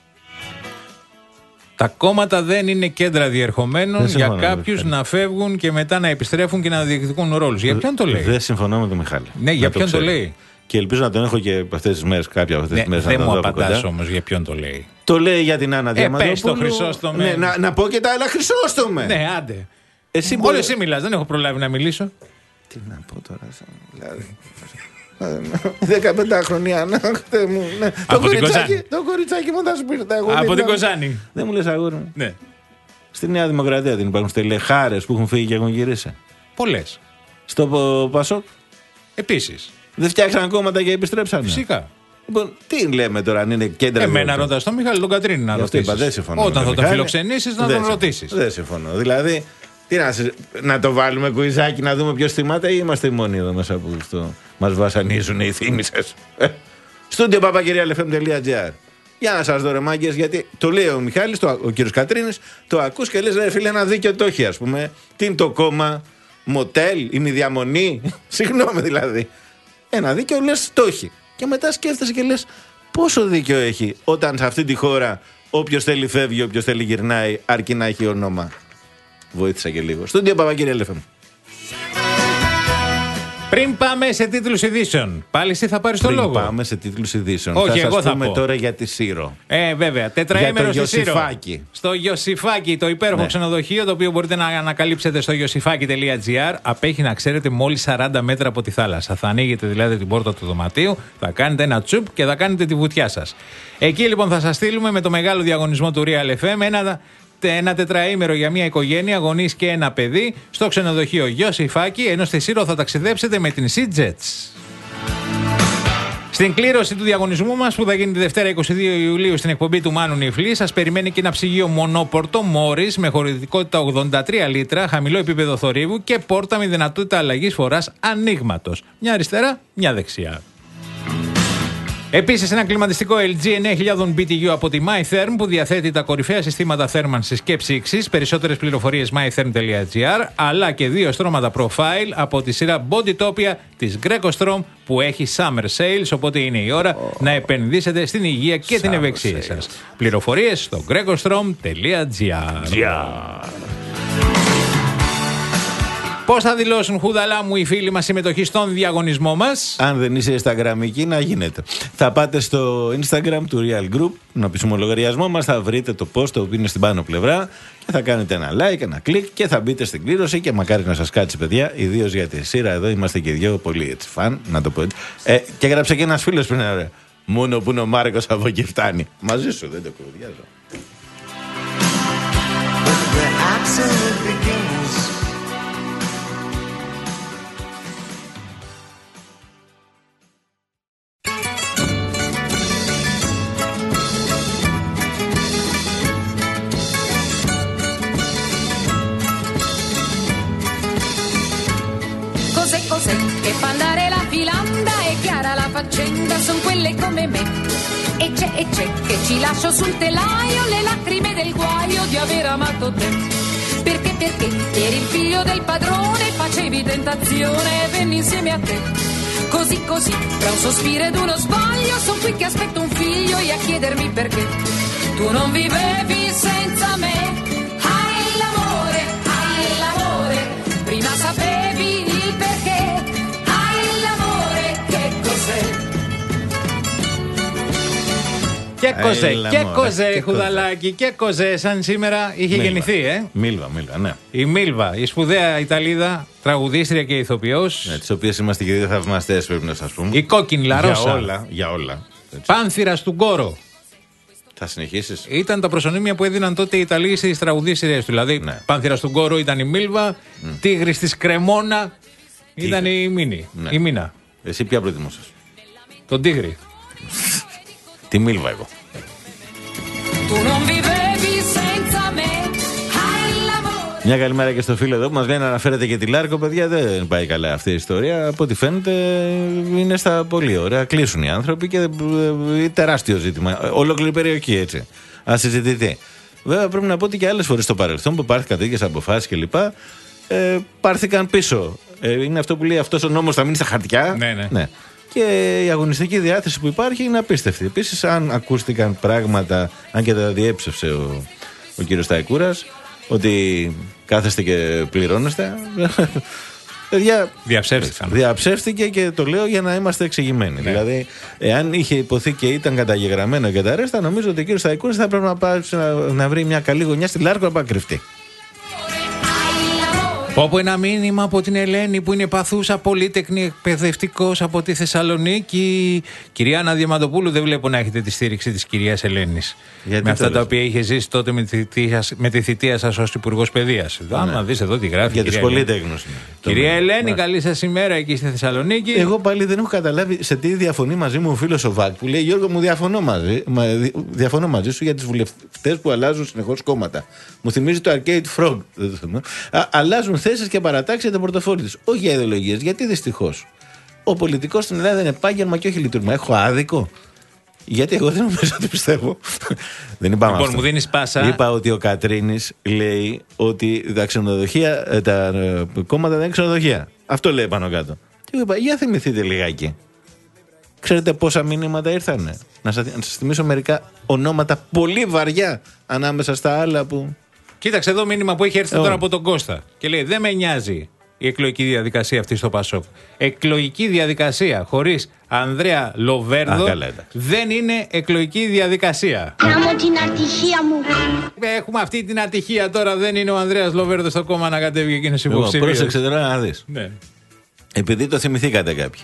Τα κόμματα δεν είναι κέντρα διερχομένων για κάποιους να φεύγουν και μετά να επιστρέφουν και να διεκδικούν ρόλους. Για ποιον το λέει? Δεν συμφωνώ με τον Μιχάλη. Ναι, για ποιον το, το λέει? Και ελπίζω να τον έχω και αυτές τις μέρες, κάποια από αυτές τις ναι, μέρες. Δεν μου απαντάς όμως για ποιον το λέει. Το λέει για την Άννα Διαμαντοπούλου. Ε, πες το Χρυσόστομε. Ναι, να, να πω και τα άλλα Χρυσόστομε. Ναι, άντε. Εσύ Όλοι μπορεί... εσύ μιλάς, δεν έχω προλάβει να μιλήσω. Τι να πω τώρα, δηλαδή. δεκαπεντάχρονη ανάχτε μου. Ναι. Το, κοριτσάκι, το κοριτσάκι μου θα σου πει τα αγόρια. Από την Κοζάνη. Δεν μου λες αγόρι μου. Ναι. Στη Νέα Δημοκρατία δεν υπάρχουν στελεχάρες που έχουν φύγει και έχουν γυρίσει? Πολλές. Στο Πασόκ επίσης. Δεν φτιάξαν κόμματα και επιστρέψαν? Φυσικά. Λοιπόν, τι λέμε τώρα, αν είναι κέντρα. Εμένα ρωτάς τον Μιχάλη τον Κατρίνη να ρωτήσεις. Όταν θα τον φιλοξενήσεις να τον ρωτήσεις. Δεν συμφωνώ. Δηλαδή, τι να, να το βάλουμε κουιζάκι να δούμε ποιος θυμάται, ή είμαστε οι μόνοι εδώ μέσα που στο... μας βασανίζουν οι θύμησες? Στούντιο παπακυρία ελ εφ εμ τελεία τζι άρ. Για να σας δω ρε μάγκες, γιατί το λέει ο Μιχάλης, το, ο κύριος Κατρίνης, το ακούς και λες ρε φίλε, ένα δίκαιο το έχει, ας πούμε. Τι είναι το κόμμα, μοτέλ, ημιδιαμονή, συγγνώμη δηλαδή. Ένα δίκαιο λες το έχει. Και μετά σκέφτεσαι και λες πόσο δίκαιο έχει όταν σε αυτή τη χώρα όποιος θέλει φεύγει, όποιος θέλει γυρνάει, αρκεί να έχει όνομα. Βοήθησα και λίγο. Στούντιο παπακυρία ελ εφ εμ. Πριν πάμε σε τίτλους ειδήσεων, πάλι εσύ θα πάρεις το λόγο. Πριν πάμε σε τίτλους ειδήσεων. Όχι, θα εγώ σας θα πούμε πω. τώρα για τη Σύρο. Ε, βέβαια. Τετραήμερο στη Σύρο. Ιωσιφάκι. Στο Ιωσιφάκι, το υπέροχο ναι. ξενοδοχείο, το οποίο μπορείτε να ανακαλύψετε στο ιωσιφάκι τελεία τζι άρ. Απέχει, να ξέρετε, μόλις σαράντα μέτρα από τη θάλασσα. Θα ανοίγετε δηλαδή την πόρτα του δωματίου, θα κάνετε ένα τσουπ και θα κάνετε τη βουτιά σας. Εκεί λοιπόν θα σας στείλουμε με το μεγάλο διαγωνισμό του Real εφ εμ ένα. Ένα τετραήμερο για μια οικογένεια, γονείς και ένα παιδί, στο ξενοδοχείο Ιωσιφάκι, ενώ στη Σύρο θα ταξιδέψετε με την SeaJets. Στην κλήρωση του διαγωνισμού μας, που θα γίνει τη Δευτέρα είκοσι δύο Ιουλίου στην εκπομπή του Μάνου Νιφλή, σας περιμένει και ένα ψυγείο μονόπορτο Morris με χωρητικότητα ογδόντα τρία λίτρα, χαμηλό επίπεδο θορύβου και πόρτα με δυνατότητα αλλαγής φοράς ανοίγματος. Μια αριστερά, μια δεξιά. Επίσης, ένα κλιματιστικό ελ τζι εννιά χιλιάδες μπι τι γιου από τη MyTherm που διαθέτει τα κορυφαία συστήματα θέρμανσης και ψήξης. Περισσότερες πληροφορίες my therm τελεία τζι άρ, αλλά και δύο στρώματα Profile από τη σειρά Bodytopia της Greco-Strom που έχει Summer Sales. Οπότε είναι η ώρα oh. να επενδύσετε στην υγεία και Summer την ευεξία σας. Πληροφορίες στο greco-strom τελεία τζι άρ. Πώς θα δηλώσουν, Χουδαλά μου, οι φίλοι μας συμμετοχή στον διαγωνισμό μας? Αν δεν είσαι Instagramική, να γίνεται. Θα πάτε στο Instagram του Real Group, να πείσουμε λογαριασμό μας, θα βρείτε το post που είναι στην πάνω πλευρά και θα κάνετε ένα like, ένα κλικ και θα μπείτε στην κλήρωση. Και μακάρι να σας κάτσει, παιδιά, ιδίως για τη Σύρα. Εδώ είμαστε και δυο πολύ έτσι φαν, να το πω έτσι. Ε, και έγραψε και ένας φίλος πριν, ωραία. Μόνο που είναι ο Μάρκος από εκεί φτάνει. Μαζί σου, δεν το κουβεντιάζω. Che fa andare la filanda è chiara la faccenda, son quelle come me. E c'è, e c'è che ci lascio sul telaio le lacrime del guaio di aver amato te. Perché, perché eri il figlio del padrone, facevi tentazione e venni insieme a te. Così, così, tra un sospiro ed uno sbaglio, son qui che aspetto un figlio e a chiedermi perché. Tu non vivevi senza me. Hai l'amore, hai l'amore, prima sapevi il perché. Και κοζέ, και κοζέ, Χουδαλάκι, και κοζέ, σαν σήμερα είχε Μίλβα. γεννηθεί, ε. Μίλβα, Μίλβα, ναι. Η Μίλβα, η σπουδαία Ιταλίδα, τραγουδίστρια και ηθοποιός. Ναι, τις οποίες είμαστε και δύο θαυμαστές, πρέπει να σας πούμε. Η κόκκινη Λαρόσα. Για όλα, για όλα. Πάνθυρας του Γκόρο. Θα συνεχίσεις. Ήταν τα προσωνύμια που έδιναν τότε οι Ιταλοί στις τραγουδίστριες του. Δηλαδή, ναι. Πάνθυρας του Γκόρο ήταν η Μίλβα, mm. Τίγρης της Κρεμόνα ήταν η Μίνη. Ναι. Η Μίνα. Εσύ ποια προτιμούσες? Τον Τίγρη. Τη Μίλβα εγώ. Μια καλημέρα και στο φίλο εδώ που μας λέει να αναφέρετε και τη Λάρκο. Παιδιά, δεν πάει καλά αυτή η ιστορία. Από ό,τι φαίνεται είναι στα πολύ ωραία. Κλείσουν οι άνθρωποι και είναι τεράστιο ζήτημα. Ολόκληρη περιοχή έτσι. Αν συζητηθεί. Βέβαια πρέπει να πω ότι και άλλες φορές στο παρελθόν που πάρθηκαν τέτοιες αποφάσεις κλπ. Ε, πάρθηκαν πίσω. Ε, είναι αυτό που λέει αυτός ο νόμος θα μείνει στα χαρτιά. Ναι, ναι. ναι. Και η αγωνιστική διάθεση που υπάρχει είναι απίστευτη. Επίσης, αν ακούστηκαν πράγματα, αν και τα διέψευσε ο, ο κύριος Σταϊκούρας, ότι κάθεστε και πληρώνεστε. Παιδιά, διαψεύστηκαν. Διαψεύστηκε και το λέω για να είμαστε εξηγημένοι. Ναι. Δηλαδή, εάν είχε υποθεί και ήταν καταγεγραμμένο και τα ρέστα, νομίζω ότι ο κύριος Σταϊκούρας θα πρέπει να, πάει, να, να βρει μια καλή γωνιά στη Λάρκο να πάει κρυφτεί. Όπου ένα μήνυμα από την Ελένη που είναι παθούσα πολύτεκνη εκπαιδευτικός από τη Θεσσαλονίκη. Κυρία Άννα Διαμαντοπούλου, δεν βλέπω να έχετε τη στήριξη της κυρίας Ελένης. Γιατί με αυτά τα οποία είχε ζήσει τότε με τη θητεία, με τη θητεία σας ως Υπουργός Παιδείας. Ναι. Άμα δεις εδώ τι γράφει. Για τους πολύτεκνους. Κυρία Ελένη, ναι. Καλή σας ημέρα εκεί στη Θεσσαλονίκη. Εγώ πάλι δεν έχω καταλάβει σε τι διαφωνεί μαζί μου ο φίλος ο Βάκ που λέει Γιώργο μου διαφωνώ μαζί, διαφωνώ μαζί σου για τις βουλευτές που αλλάζουν συνεχώς κόμματα. Μου θυμίζει το Arcade Frog. Α, αλλάζουν θέσεις και παρατάξεις για το πορτοφόλι τους. Όχι για ιδεολογίες. Γιατί δυστυχώς ο πολιτικός στην Ελλάδα είναι επάγγελμα και όχι λειτουργήμα. Έχω άδικο. Γιατί εγώ δεν νομίζω ότι πιστεύω. Δεν είπα λοιπόν, μου δίνεις πάσα. Είπα ότι ο Κατρίνης λέει ότι τα ξενοδοχεία, τα κόμματα δεν είναι ξενοδοχεία. Αυτό λέει πάνω κάτω. Και εγώ είπα, για θυμηθείτε λιγάκι. Ξέρετε πόσα μηνύματα ήρθανε. Να σας, να σας θυμίσω μερικά ονόματα πολύ βαριά ανάμεσα στα άλλα που. Κοίταξε εδώ μήνυμα που έχει έρθει oh. τώρα από τον Κώστα. Και λέει: δεν με νοιάζει η εκλογική διαδικασία αυτή στο Πασόκ. Εκλογική διαδικασία χωρίς Ανδρέα Λοβέρδο Α, δεν είναι εκλογική διαδικασία. Κάνω την ατυχία μου. Έχουμε αυτή την ατυχία τώρα. Δεν είναι ο Ανδρέας Λοβέρδο στο κόμμα να κατέβει εκείνος υποψήφιος. Πρόσεξε τώρα να δεις. Ναι. Επειδή το θυμηθήκατε κάποιοι.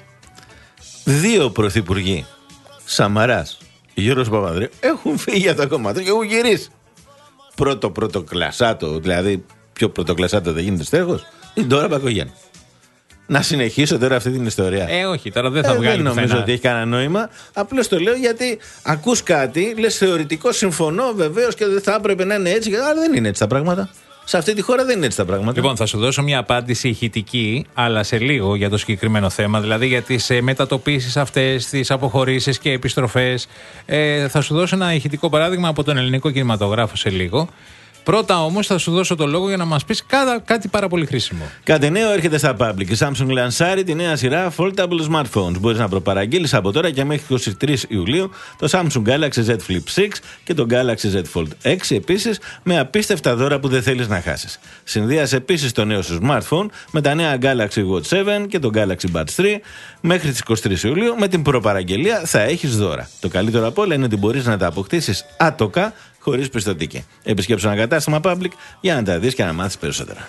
Δύο πρωθυπουργοί, Σαμαράς, Γιώργος Παπανδρέου, έχουν φύγει για το κόμμα του και έχουν γυρίσει. Πρώτο πρωτοκλασάτο, δηλαδή πιο πρωτοκλασάτο δεν γίνεται στέχος, είναι τώρα Μπακογιάννη. Να συνεχίσω τώρα αυτή την ιστορία. Ε, όχι, τώρα δεν θα ε, βγάλει. Δεν νομίζω φαινά. Ότι έχει κανένα νόημα. Απλώς το λέω γιατί ακούς κάτι, λες θεωρητικό, συμφωνώ βεβαίως και δεν θα έπρεπε να είναι έτσι. Αλλά δεν είναι έτσι τα πράγματα. Σε αυτή τη χώρα δεν είναι έτσι τα πράγματα. Λοιπόν, θα σου δώσω μια απάντηση ηχητική, αλλά σε λίγο για το συγκεκριμένο θέμα, δηλαδή για τις ε, μετατοπίσεις αυτές, τις αποχωρήσεις και επιστροφές. Ε, θα σου δώσω ένα ηχητικό παράδειγμα από τον ελληνικό κινηματογράφο σε λίγο. Πρώτα όμως θα σου δώσω το λόγο για να μας πεις κάτι, κάτι πάρα πολύ χρήσιμο. Κάτι νέο έρχεται στα public. Η Samsung λανσάρει τη νέα σειρά foldable smartphones. Μπορείς να προπαραγγείλεις από τώρα και μέχρι είκοσι τρεις Ιουλίου το Samsung Galaxy Z Flip έξι και το Galaxy Z Fold έξι επίσης με απίστευτα δώρα που δεν θέλεις να χάσεις. Συνδύασε επίσης το νέο σου smartphone με τα νέα Galaxy Watch επτά και το Galaxy Buds τρία μέχρι τις είκοσι τρεις Ιουλίου. Με την προπαραγγελία θα έχεις δώρα. Το καλύτερο απ' όλα είναι ότι μπορείς να τα αποκτήσεις άτοκα χωρίς πιστωτική. Επισκέψου ένα κατάστημα public για να τα δεις και να μάθεις περισσότερα.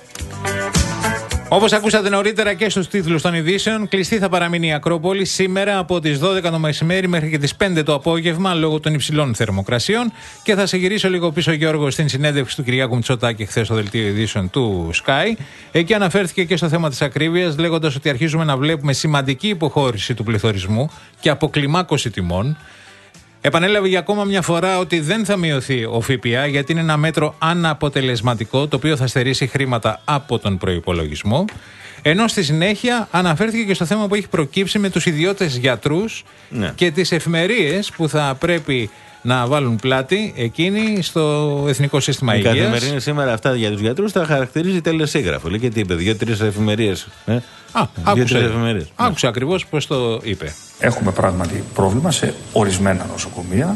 Όπως ακούσατε νωρίτερα και στους τίτλους των ειδήσεων, κλειστή θα παραμείνει η Ακρόπολη σήμερα από τις δώδεκα το μεσημέρι μέχρι και τις πέντε το απόγευμα λόγω των υψηλών θερμοκρασιών. Και θα σε γυρίσω λίγο πίσω, Γιώργο, στην συνέντευξη του Κυριάκου Μητσοτάκη χθες στο δελτίο ειδήσεων του Sky. Εκεί αναφέρθηκε και στο θέμα της ακρίβειας, λέγοντας ότι αρχίζουμε να βλέπουμε σημαντική υποχώρηση του πληθωρισμού και αποκλιμάκωση τιμών. Επανέλαβε για ακόμα μια φορά ότι δεν θα μειωθεί ο ΦΠΑ γιατί είναι ένα μέτρο αναποτελεσματικό το οποίο θα στερήσει χρήματα από τον προϋπολογισμό. Ενώ στη συνέχεια αναφέρθηκε και στο θέμα που έχει προκύψει με τους ιδιώτες γιατρούς ναι. και τις εφημερίες που θα πρέπει να βάλουν πλάτη εκείνοι στο Εθνικό Σύστημα Υγείας. Η καθημερινή σήμερα αυτά για τους γιατρούς τα χαρακτηρίζει τελεσίγραφο. Λέει και τι είπε, δύο-τρεις εφημερίες. Ε? Α, άκουσε, άκουσε ακριβώς πώς το είπε. Έχουμε πράγματι πρόβλημα σε ορισμένα νοσοκομεία,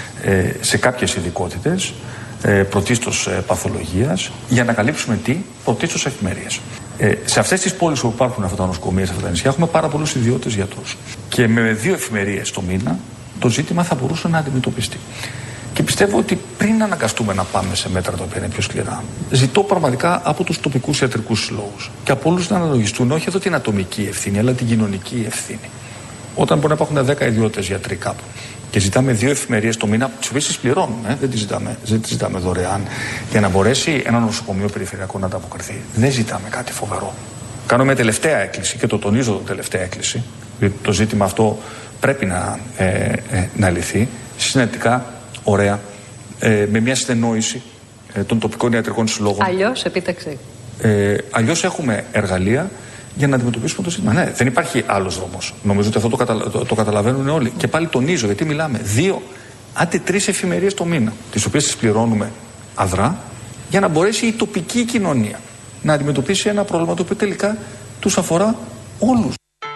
σε κάποιες ειδικότητες, πρωτίστως παθολογίας, για να καλύψουμε τι, πρωτίστως εφημερίες. Σε αυτές τις πόλεις που υπάρχουν αυτά τα νοσοκομεία, σε αυτά τα νησιά, έχουμε πάρα πολλούς ιδιώτες γιατρούς. Και με δύο εφημερίες το μήνα, το ζήτημα θα μπορούσε να αντιμετωπιστεί. Και πιστεύω ότι πριν αναγκαστούμε να πάμε σε μέτρα τα οποία είναι πιο σκληρά, ζητώ πραγματικά από τους τοπικούς ιατρικούς συλλόγους και από όλους να αναλογιστούν όχι εδώ την ατομική ευθύνη, αλλά την κοινωνική ευθύνη. Όταν μπορεί να υπάρχουν δέκα ιδιώτες γιατροί κάπου και ζητάμε δύο εφημερίες το μήνα, τις οποίες τις πληρώνουμε, ε, δεν τις ζητάμε, δεν τις ζητάμε δωρεάν, για να μπορέσει ένα νοσοκομείο περιφερειακό να ανταποκριθεί. Δεν ζητάμε κάτι φοβερό. Κάνω μια τελευταία έκκληση και το τονίζω το τελευταία έκκληση, διότι το ζήτημα αυτό πρέπει να, ε, ε, να λυθεί συνετικά. Ωραία, ε, με μια συνεννόηση ε, των τοπικών ιατρικών συλλόγων. Αλλιώς, επίταξε. Ε, αλλιώς έχουμε εργαλεία για να αντιμετωπίσουμε το ζήτημα. Ναι, δεν υπάρχει άλλος δρόμος. Νομίζω ότι αυτό το, καταλα... το, το καταλαβαίνουν όλοι. Και πάλι τονίζω, γιατί μιλάμε δύο, άντε τρεις εφημερίες το μήνα, τις οποίες τις πληρώνουμε αδρά, για να μπορέσει η τοπική κοινωνία να αντιμετωπίσει ένα πρόβλημα το οποίο τελικά τους αφορά όλους.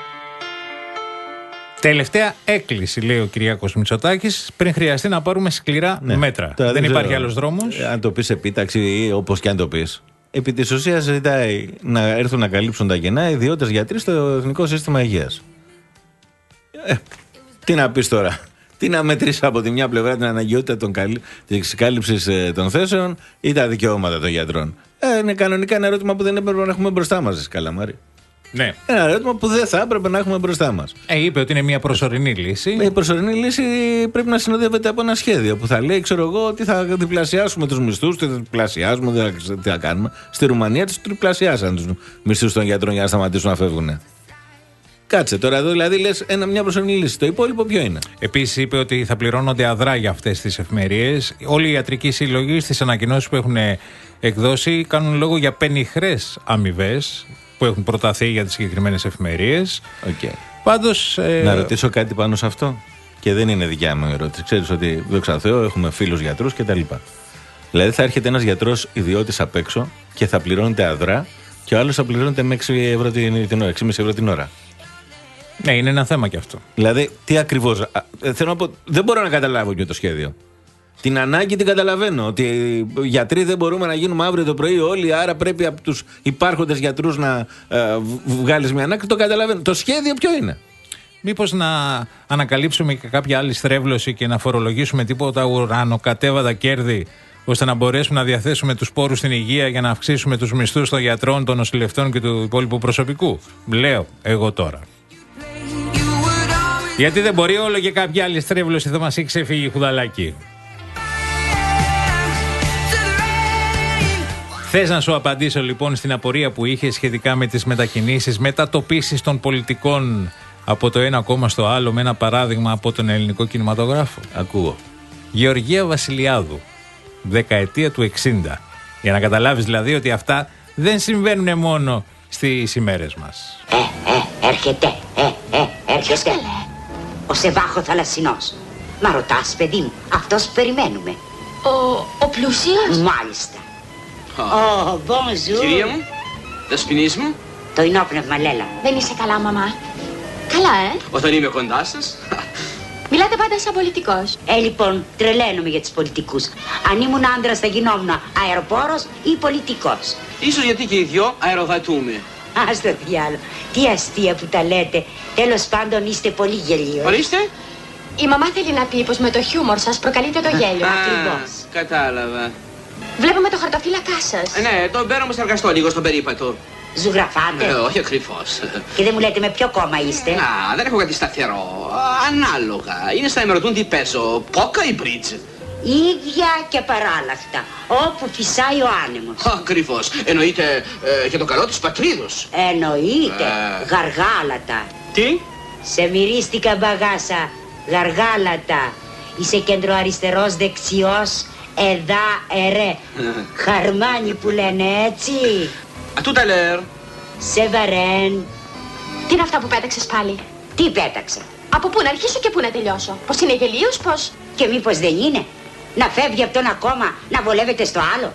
Τελευταία έκκληση, λέει ο Κυριάκος Μητσοτάκης, πριν χρειαστεί να πάρουμε σκληρά ναι. μέτρα. Τώρα δεν, δεν υπάρχει άλλος δρόμος. Αν το πεις επίταξη ή όπως και αν το πεις. Επί της ουσίας ζητάει να έρθουν να καλύψουν τα κενά ιδιώτες γιατροί στο Εθνικό Σύστημα Υγείας. Ε, τι να πεις τώρα. Τι να μετρήσει από τη μια πλευρά την αναγκαιότητα τη κάλυψη των θέσεων ή τα δικαιώματα των γιατρών. Ε, είναι κανονικά ένα ερώτημα που δεν έπρεπε να έχουμε μπροστά μας, Καλαμάρη. Ναι. Ένα ερώτημα που δεν θα έπρεπε να έχουμε μπροστά μας. Ε, είπε ότι είναι μια προσωρινή λύση. Η προσωρινή λύση πρέπει να συνοδεύεται από ένα σχέδιο που θα λέει, ξέρω εγώ, ότι θα διπλασιάσουμε τους μισθούς, τι θα διπλασιάσουμε, τι θα κάνουμε. Στη Ρουμανία τους τριπλασιάσαν τους μισθούς των γιατρών για να σταματήσουν να φεύγουν. Κάτσε τώρα εδώ, δηλαδή λες ένα, μια προσωρινή λύση. Το υπόλοιπο ποιο είναι? Επίσης είπε ότι θα πληρώνονται αδρά για αυτές τις εφημερίες. Όλοι οι ιατρικοί σύλλογοι στις ανακοινώσεις που έχουν εκδώσει κάνουν λόγο για πενιχρές αμοιβές που έχουν προταθεί για τις συγκεκριμένες εφημερίες. Okay. Πάντως, ε... να ρωτήσω κάτι πάνω σε αυτό. Και δεν είναι δικιά μου ερώτηση. Ξέρεις ότι, δόξα Θεώ, έχουμε φίλους γιατρούς κτλ. Δηλαδή θα έρχεται ένας γιατρός ιδιώτης απ' έξω και θα πληρώνεται αδρά και ο άλλος θα πληρώνεται με έξι ευρώ την ώρα, έξι κόμμα πέντε ευρώ την ώρα. Ναι, είναι ένα θέμα κι αυτό. Δηλαδή, τι ακριβώς. Θέλω να πω, δεν μπορώ να καταλάβω και το σχέδιο. Την ανάγκη την καταλαβαίνω. Ότι οι γιατροί δεν μπορούμε να γίνουμε αύριο το πρωί όλοι, άρα πρέπει από τους υπάρχοντες γιατρούς να ε, βγάλεις μια ανάγκη. Το καταλαβαίνω. Το σχέδιο ποιο είναι? Μήπως να ανακαλύψουμε και κάποια άλλη στρέβλωση και να φορολογήσουμε τίποτα ουρανοκατέβατα κέρδη, ώστε να μπορέσουμε να διαθέσουμε τους πόρους στην υγεία για να αυξήσουμε τους μισθούς των γιατρών, των νοσηλευτών και του υπόλοιπου προσωπικού? Λέω εγώ τώρα. Γιατί δεν μπορεί όλο και κάποια άλλη στρέβλωση θα μας έχει ξεφύγει, Χουδαλάκη. Θες να σου απαντήσω λοιπόν στην απορία που είχε σχετικά με τις μετακινήσεις, μετατοπίσεις των πολιτικών από το ένα κόμμα στο άλλο, με ένα παράδειγμα από τον ελληνικό κινηματογράφο? Ακούω. Γεωργία Βασιλιάδου, δεκαετία του εξήντα. Για να καταλάβεις δηλαδή ότι αυτά δεν συμβαίνουν μόνο στις ημέρες μας. Ε, ε, έρχεται, ε, ε, έρχεται. Ο Σεβάχο Θαλασσινός. Μα ρωτάς, παιδί μου, αυτός που περιμένουμε. Ο, ο πλούσιος. Μάλιστα. Ω, oh, bonjour. Κυρία μου, δεσποινής μου. Το ενόπνευμα, Λέλα. Δεν είσαι καλά, μαμά? Καλά, ε. Όταν είμαι κοντά σας. Μιλάτε πάντα σαν πολιτικός. Ε, λοιπόν, τρελαίνομαι για τους πολιτικούς. Αν ήμουν άντρας θα γινόμουν αεροπόρος ή πολιτικός. Ίσως γιατί και οι δυο αεροδατούμε. Ας το διάλο. Τι αστεία που τα λέτε. Τέλος πάντων είστε πολύ γελίος. Ορίστε. Η μαμά θέλει να πει πως με το χιούμορ σας προκαλείτε το γέλιο. Ακριβώς. Κατάλαβα. Βλέπουμε το χαρτοφύλακά σας. Ε, ναι, τον παίρνω σε εργαστό λίγο στον περίπατο. Ζωγραφάτε. Ε, όχι ακριβώς. Και δεν μου λέτε με ποιο κόμμα είστε? Να, δεν έχω κάτι σταθερό. Ανάλογα. Είναι σαν να με ρωτούν τι παίζω. Πόκα ή μπριτζ? Ίδια και παράλλαχτα. Όπου φυσάει ο άνεμος. Ακριβώς. Εννοείται ε, για το καλό της πατρίδος. Εννοείται. Ε... Γαργάλατα. Τι? Σε μυρίστηκα, μπαγάσα. Γαργάλατα. Είσαι κεντροαριστερός δεξιός. Εδά, ερέ. Χαρμάνι που λένε έτσι. Α, τούτα λέρ. Σε βαρέν. Τι είναι αυτά που πέταξες πάλι? Τι πέταξα? Από πού να αρχίσω και πού να τελειώσω? Πως είναι γελίος, πως? Και μήπως δεν είναι? Να φεύγει από τον ακόμα, να βολεύεται στο άλλο.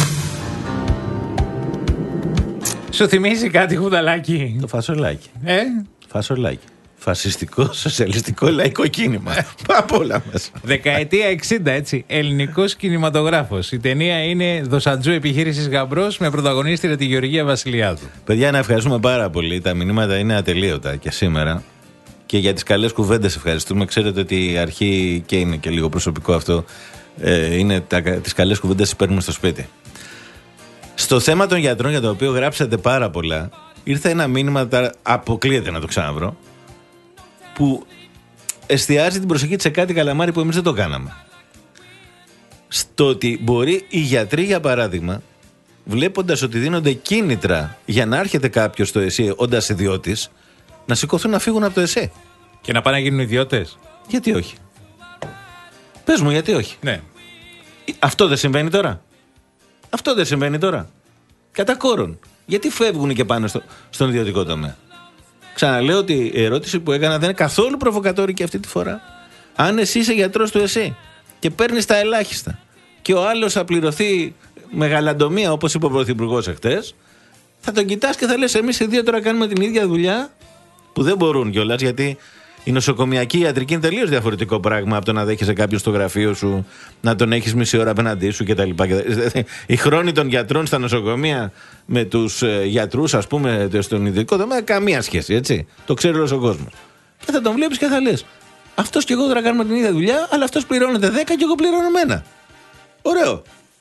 Σου θυμίζει κάτι, Χουδαλάκη? Το φασολάκι. Ε? Φασολάκι. Φασιστικό, σοσιαλιστικό, λαϊκό κίνημα. Από όλα μέσα. Δεκαετία εξήντα, έτσι. Ελληνικός κινηματογράφος. Η ταινία είναι Δοσατζού Επιχείρησης Γαμπρός με πρωταγωνίστρια τη Γεωργία Βασιλιάδου. Παιδιά, να ευχαριστούμε πάρα πολύ. Τα μηνύματα είναι ατελείωτα και σήμερα. Και για τις καλές κουβέντες ευχαριστούμε. Ξέρετε ότι η αρχή, και είναι και λίγο προσωπικό αυτό, ε, είναι τα, τις καλές κουβέντες τις παίρνουμε στο σπίτι. Στο θέμα των γιατρών, για το οποίο γράψατε πάρα πολλά, ήρθε ένα μήνυμα, αποκλείεται να το ξαναβρω, που εστιάζει την προσοχή σε κάτι, Καλαμάρη, που εμείς δεν το κάναμε. Στο ότι μπορεί οι γιατροί, για παράδειγμα, βλέποντας ότι δίνονται κίνητρα για να έρχεται κάποιος στο ΕΣΥ όντας ιδιώτης, να σηκωθούν να φύγουν από το ΕΣΥ. Και να πάνε να γίνουν ιδιώτες. Γιατί όχι? Πες μου, γιατί όχι? Ναι. Αυτό δεν συμβαίνει τώρα? Αυτό δεν συμβαίνει τώρα? Κατά κόρον. Γιατί φεύγουν και πάνε στο, στον ιδιωτικό τομέα? Ξαναλέω ότι η ερώτηση που έκανα δεν είναι καθόλου προβοκατόρικη αυτή τη φορά. Αν εσύ είσαι γιατρός του ΕΣΥ και παίρνεις τα ελάχιστα και ο άλλος θα πληρωθεί με γαλαντομία, όπως είπε ο Πρωθυπουργός εχθές, θα τον κοιτάς και θα λες, εμείς οι δύο τώρα κάνουμε την ίδια δουλειά, που δεν μπορούν κιόλας, γιατί η νοσοκομιακή ιατρική είναι τελείως διαφορετικό πράγμα από το να δέχεσαι κάποιον στο γραφείο σου, να τον έχεις μισή ώρα απέναντί σου κτλ. Οι χρόνοι των γιατρών στα νοσοκομεία με τους γιατρούς, ας πούμε, στον ειδικό τομέα, καμία σχέση, έτσι. Το ξέρει όλος ο κόσμος. Και θα τον βλέπεις και θα λες, αυτός και εγώ τώρα κάνουμε την ίδια δουλειά, αλλά αυτός πληρώνεται δέκα και εγώ πληρώνω ένα. Ωραίο.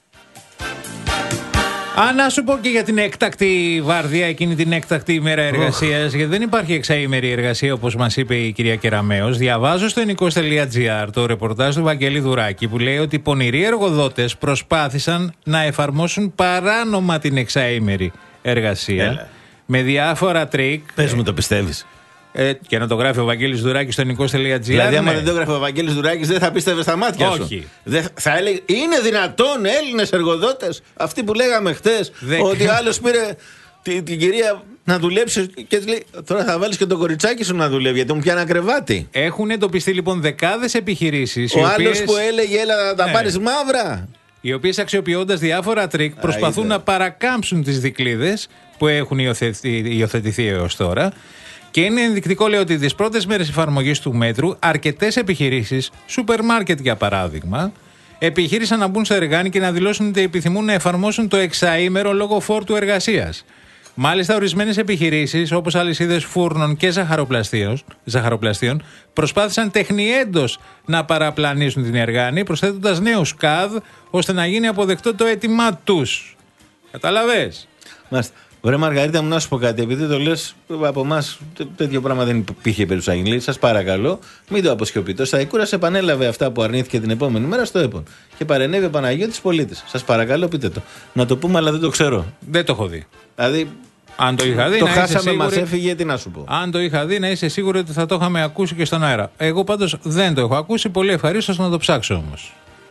Α, να σου πω και για την έκτακτη βάρδια, εκείνη την έκτακτη ημέρα εργασίας, oh. γιατί δεν υπάρχει εξαήμερη εργασία όπως μας είπε η κυρία Κεραμέως. Διαβάζω στο ενικός τελεία τζι άρ το ρεπορτάζ του Βαγγέλη Δουράκη που λέει ότι οι πονηροί εργοδότες προσπάθησαν να εφαρμόσουν παράνομα την εξαήμερη εργασία. Έλα. Με διάφορα τρίκ. Πες μου, το πιστεύεις? Ε, και να το γράφει ο Βαγγέλης Δουράκης στο ενικός τελεία τζι άρ. Δηλαδή, άμα ναι. δεν το γράφει ο Βαγγέλης Δουράκης, δεν θα πίστευε στα μάτια σου. Όχι. Δεν, θα έλεγε, είναι δυνατόν Έλληνες εργοδότες, αυτοί που λέγαμε χτες, Δε... ότι άλλος πήρε την, την κυρία να δουλέψει και της λέει: τώρα θα βάλεις και το κοριτσάκι σου να δουλεύει, γιατί μου πιάνει κρεβάτι. Έχουν εντοπιστεί λοιπόν δεκάδες επιχειρήσεις. Ο οποίες... άλλος που έλεγε: έλα να τα ναι. πάρεις μαύρα. Οι οποίες αξιοποιώντας διάφορα τρίκ προσπαθούν Α, να παρακάμψουν τις δικλείδες που έχουν υιοθετηθεί, υιοθετηθεί έως τώρα. Και είναι ενδεικτικό, λέει, ότι τις πρώτες μέρες εφαρμογής του μέτρου, αρκετές επιχειρήσεις, σούπερ μάρκετ για παράδειγμα, επιχείρησαν να μπουν στο εργάνι και να δηλώσουν ότι επιθυμούν να εφαρμόσουν το εξαήμερο λόγω φόρτου εργασίας. Μάλιστα, ορισμένες επιχειρήσεις, όπως αλυσίδες φούρνων και ζαχαροπλαστείων, προσπάθησαν τεχνιέντος να παραπλανήσουν την εργάνη, προσθέτοντας νέους καδ, ώστε να γίνει αποδεκτό το αίτημά τους. Καταλαβες? Μάλιστα. Ωραία, Μαργαρίτα μου, να σου πω κάτι. Επειδή το λες από εμάς, τέτοιο πράγμα δεν υπήρχε περί του Αγγλίς. Σας παρακαλώ, μην το αποσκοπείτε. Ο Σταϊκούρας επανέλαβε αυτά που αρνήθηκε την επόμενη μέρα στο ΕΠΟΝ. Και παρενέβη ο Παναγιώτης Πολίτης. Σας παρακαλώ, πείτε το. Να το πούμε, αλλά δεν το ξέρω. Δεν το έχω δει. Δηλαδή. Αν το είχα δει, το να χάσαμε, σίγουρη... μας έφυγε, τι να σου πω. Αν το είχα δει, να είσαι σίγουροι ότι θα το είχαμε ακούσει και στον αέρα. Εγώ πάντως δεν το έχω ακούσει. Πολύ ευχαρίστως να το ψάξω όμως.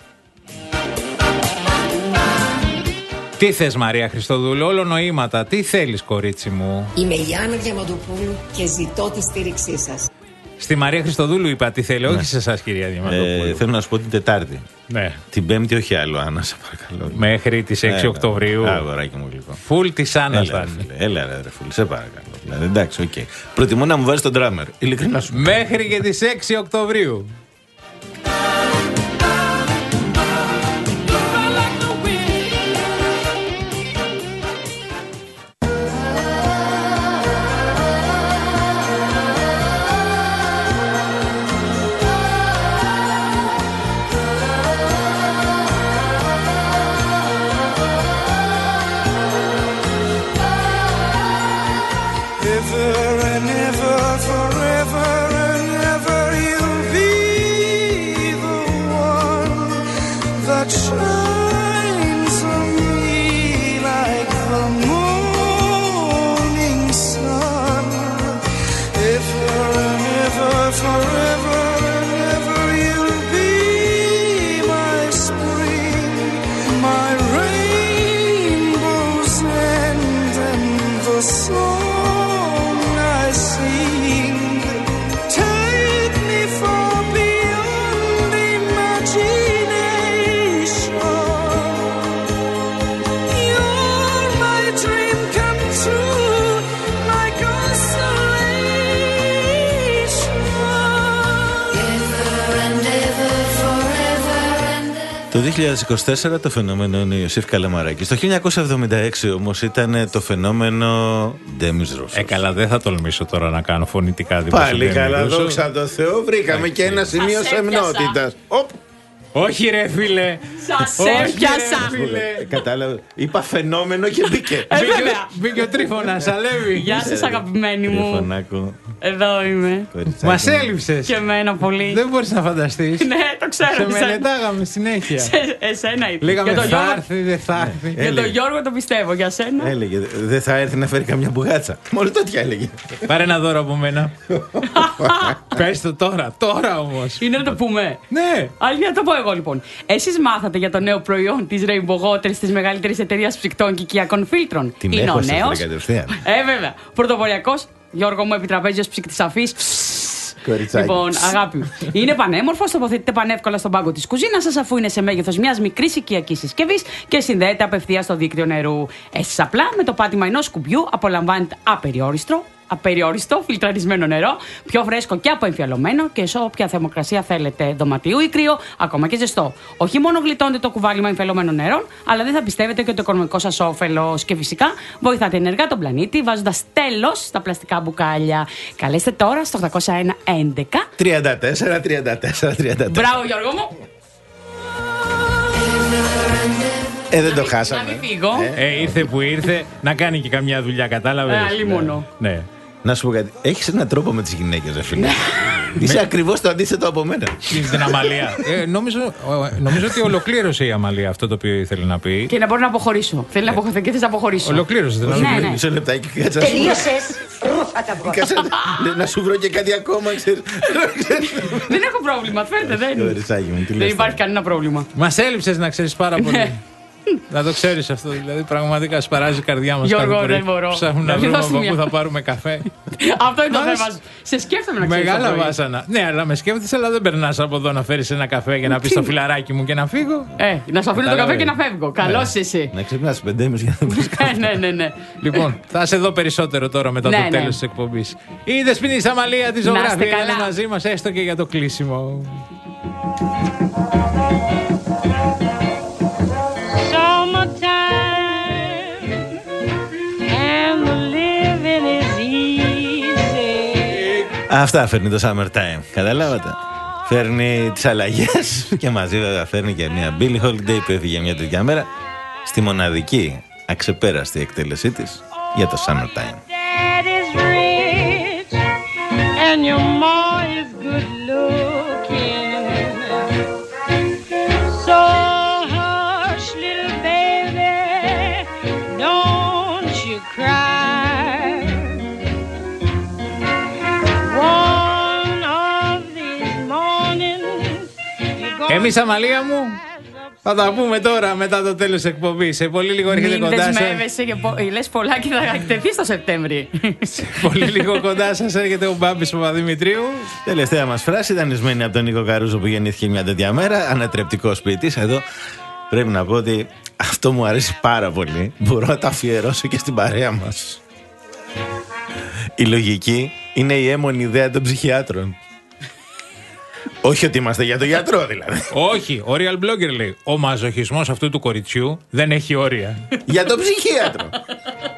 Τι θες, Μαρία Χριστοδούλου, όλο νοήματα. Τι θέλεις, κορίτσι μου? Είμαι η Άννα Διαμαντοπούλου και ζητώ τη στήριξή σας. Στη Μαρία Χριστοδούλου είπα τι θέλει, ναι. όχι σε εσάς, κυρία Διαμαντοπούλου. Ε, θέλω να σου πω την Τετάρτη. Ναι. Την Πέμπτη, όχι άλλο, Άννα, σε παρακαλώ. Μέχρι τις έξι Οκτωβρίου. Αγοράκι μου, λοιπόν. Φουλ της Άννας θα είναι. Έλα, ρε, φουλ, σε παρακαλώ. Δηλαδή, εντάξει, οκ. Okay. Προτιμώ να μου βάζεις τον ντράμερ. Ειλικρινά σου. Μέχρι και τις έξι Οκτωβρίου. Το δύο χιλιάδες είκοσι τέσσερα το φαινόμενο είναι ο Ιωσήφ Καλαμαράκης. Το χίλια εννιακόσια εβδομήντα έξι όμως ήταν το φαινόμενο Ντέμις Ρούσος. Ε, καλά, δεν θα τολμήσω τώρα να κάνω φωνητικά δημοσιογραφία. Πάλι καλά, δόξα τω Θεώ, βρήκαμε και ένα σημείο σεμνότητας. Όχι ρε φίλε. Σας έπιασα. Κατάλαβε. Είπα φαινόμενο και μπήκε. Ε, βέβαια. Μπήκε ο Τρίφωνας, αλεύει. Γεια σας αγαπημένοι μου. Τρίφωνάκο. Εδώ είμαι. Μας έλειψες. Και εμένα πολύ. Δεν μπορείς να φανταστείς. Ναι, το ξέρω. Σε μελετάγαμε συνέχεια. Σε εσένα ήρθε. Λέγαμε θα έρθει, δεν θα έρθει. Για τον Γιώργο το πιστεύω, για σένα. Έλεγε, δεν θα έρθει να φέρει καμιά μπουγάτσα. Μόνο τέτοια έλεγε. Πάρε ένα δώρο από μένα. Πες το τώρα, τώρα όμως. Είναι να το πούμε. Ναι. Άλλη να το πω εγώ λοιπόν. Εσείς μάθατε για το νέο προϊόν της Rainbow Waters, της μεγαλύτερης εταιρείας ψυκτών και οικιακών φίλτρων. Την είναι έχω ο νέος. Ε, βέβαια. Πρωτοποριακός. Γιώργο μου, επιτραπέζιος ψυκτής αφής. Λοιπόν, αγάπη μου. Είναι πανέμορφος, τοποθετείται πανεύκολα στον πάγκο της κουζίνας σας, αφού είναι σε μέγεθος μιας μικρής οικιακής συσκευής και συνδέεται απευθείας στο δίκτυο νερού. Εσείς απλά με το πάτημα ενός κουμπιού απολαμβάνετε απεριόριστο, απεριόριστο, φιλτραρισμένο νερό, πιο φρέσκο και αποεμφιαλωμένο και σε όποια θερμοκρασία θέλετε, δωματίου ή κρύο, ακόμα και ζεστό. Όχι μόνο γλιτώνετε το κουβάλιμα εμφιαλωμένων νερών, αλλά δεν θα πιστεύετε και το οικονομικό σας όφελος. Και φυσικά βοηθάτε ενεργά τον πλανήτη, βάζοντας τέλος στα πλαστικά μπουκάλια. Καλέστε τώρα στο οκτώ μηδέν ένα έντεκα τριάντα τέσσερα τριάντα τέσσερα τριάντα τέσσερα. Μπράβο, Γιώργο μου. Ε, δεν το χάσαμε. Να μην φύγω. Ε, ε, ήρθε που ήρθε να κάνει και καμιά δουλειά, κατάλαβε. Ε, άλλη μόνο. Ναι. Να σου πω κάτι. Έχεις έναν τρόπο με τις γυναίκες, ρε φίλε. Είσαι ακριβώς το αντίθετο από μένα. Στην Αμαλία. ε, νομίζω, νομίζω ότι ολοκλήρωσε η Αμαλία αυτό το οποίο ήθελε να πει. Και να μπορώ να αποχωρήσω. Θέλει να αποχωρήσω και θες να αποχωρήσω. Ολοκλήρωσε, δεν ναι, ναι. Μισό λεπτάκι. Τελείωσες. Ρούφα τα βγω. Να σου βρω και κάτι ακόμα, ξέρεις. Δεν έχω πρόβλημα, φέρτε, δεν. Δεν υπάρχει κανένα πρόβλημα. Μας έλειψες, να ξέρεις, πάρα πολύ. Να το ξέρεις αυτό, δηλαδή πραγματικά σπαράζει η καρδιά μας. Γιώργο, δεν μπορώ. Ψάχνουμε να βρούμε από πού θα πάρουμε καφέ. Αυτό είναι το θέμα. Σε σκέφτομαι να ξέρεις. Μεγάλα βάσανα. Ναι, αλλά με σκέφτεσαι, αλλά δεν περνάς από εδώ να φέρεις ένα καφέ για να πεις στο φιλαράκι μου και να φύγω. Ε, να σου αφήνω το καφέ και να φεύγω. Καλώς εσύ. Να ξυπνάς πέντε και μισή για να βρεις καφέ. Ναι, ναι, ναι. Λοιπόν, θα σε δω περισσότερο τώρα μετά το τέλος της εκπομπής. Η Δεσποινή Αμαλία τη ζωγράφη είναι μαζί μας, έστω και για το κλείσιμο. Αυτά φέρνει το Summertime. Καταλάβατε. Φέρνει τις αλλαγές και μαζί βέβαια φέρνει και μια Billie Holiday που έφυγε μια τέτοια μέρα στη μοναδική αξεπέραστη εκτέλεσή της για το Summertime. Εμείς, Αμαλία μου, θα τα πούμε τώρα μετά το τέλος της εκπομπής. Σε πολύ λίγο έρχεται κοντά σας. Μην δεσμεύεσαι και πο... λες πολλά και θα εκτεθεί το Σεπτέμβρη. Σε πολύ λίγο κοντά σας έρχεται ο Μπάμπης Παπαδημητρίου. Τελευταία μας φράση, δανεισμένη από τον Νίκο Καρούζο που γεννήθηκε μια τέτοια μέρα. Ανατρεπτικός ποιητής. Εδώ πρέπει να πω ότι αυτό μου αρέσει πάρα πολύ. Μπορώ να το αφιερώσω και στην παρέα μας. Η λογική είναι η έμμονη ιδέα των ψυχιάτρων. Όχι ότι είμαστε για τον γιατρό, δηλαδή. Όχι, ο Real Blogger λέει: ο μαζοχισμός αυτού του κοριτσιού δεν έχει όρια. Για τον ψυχίατρο.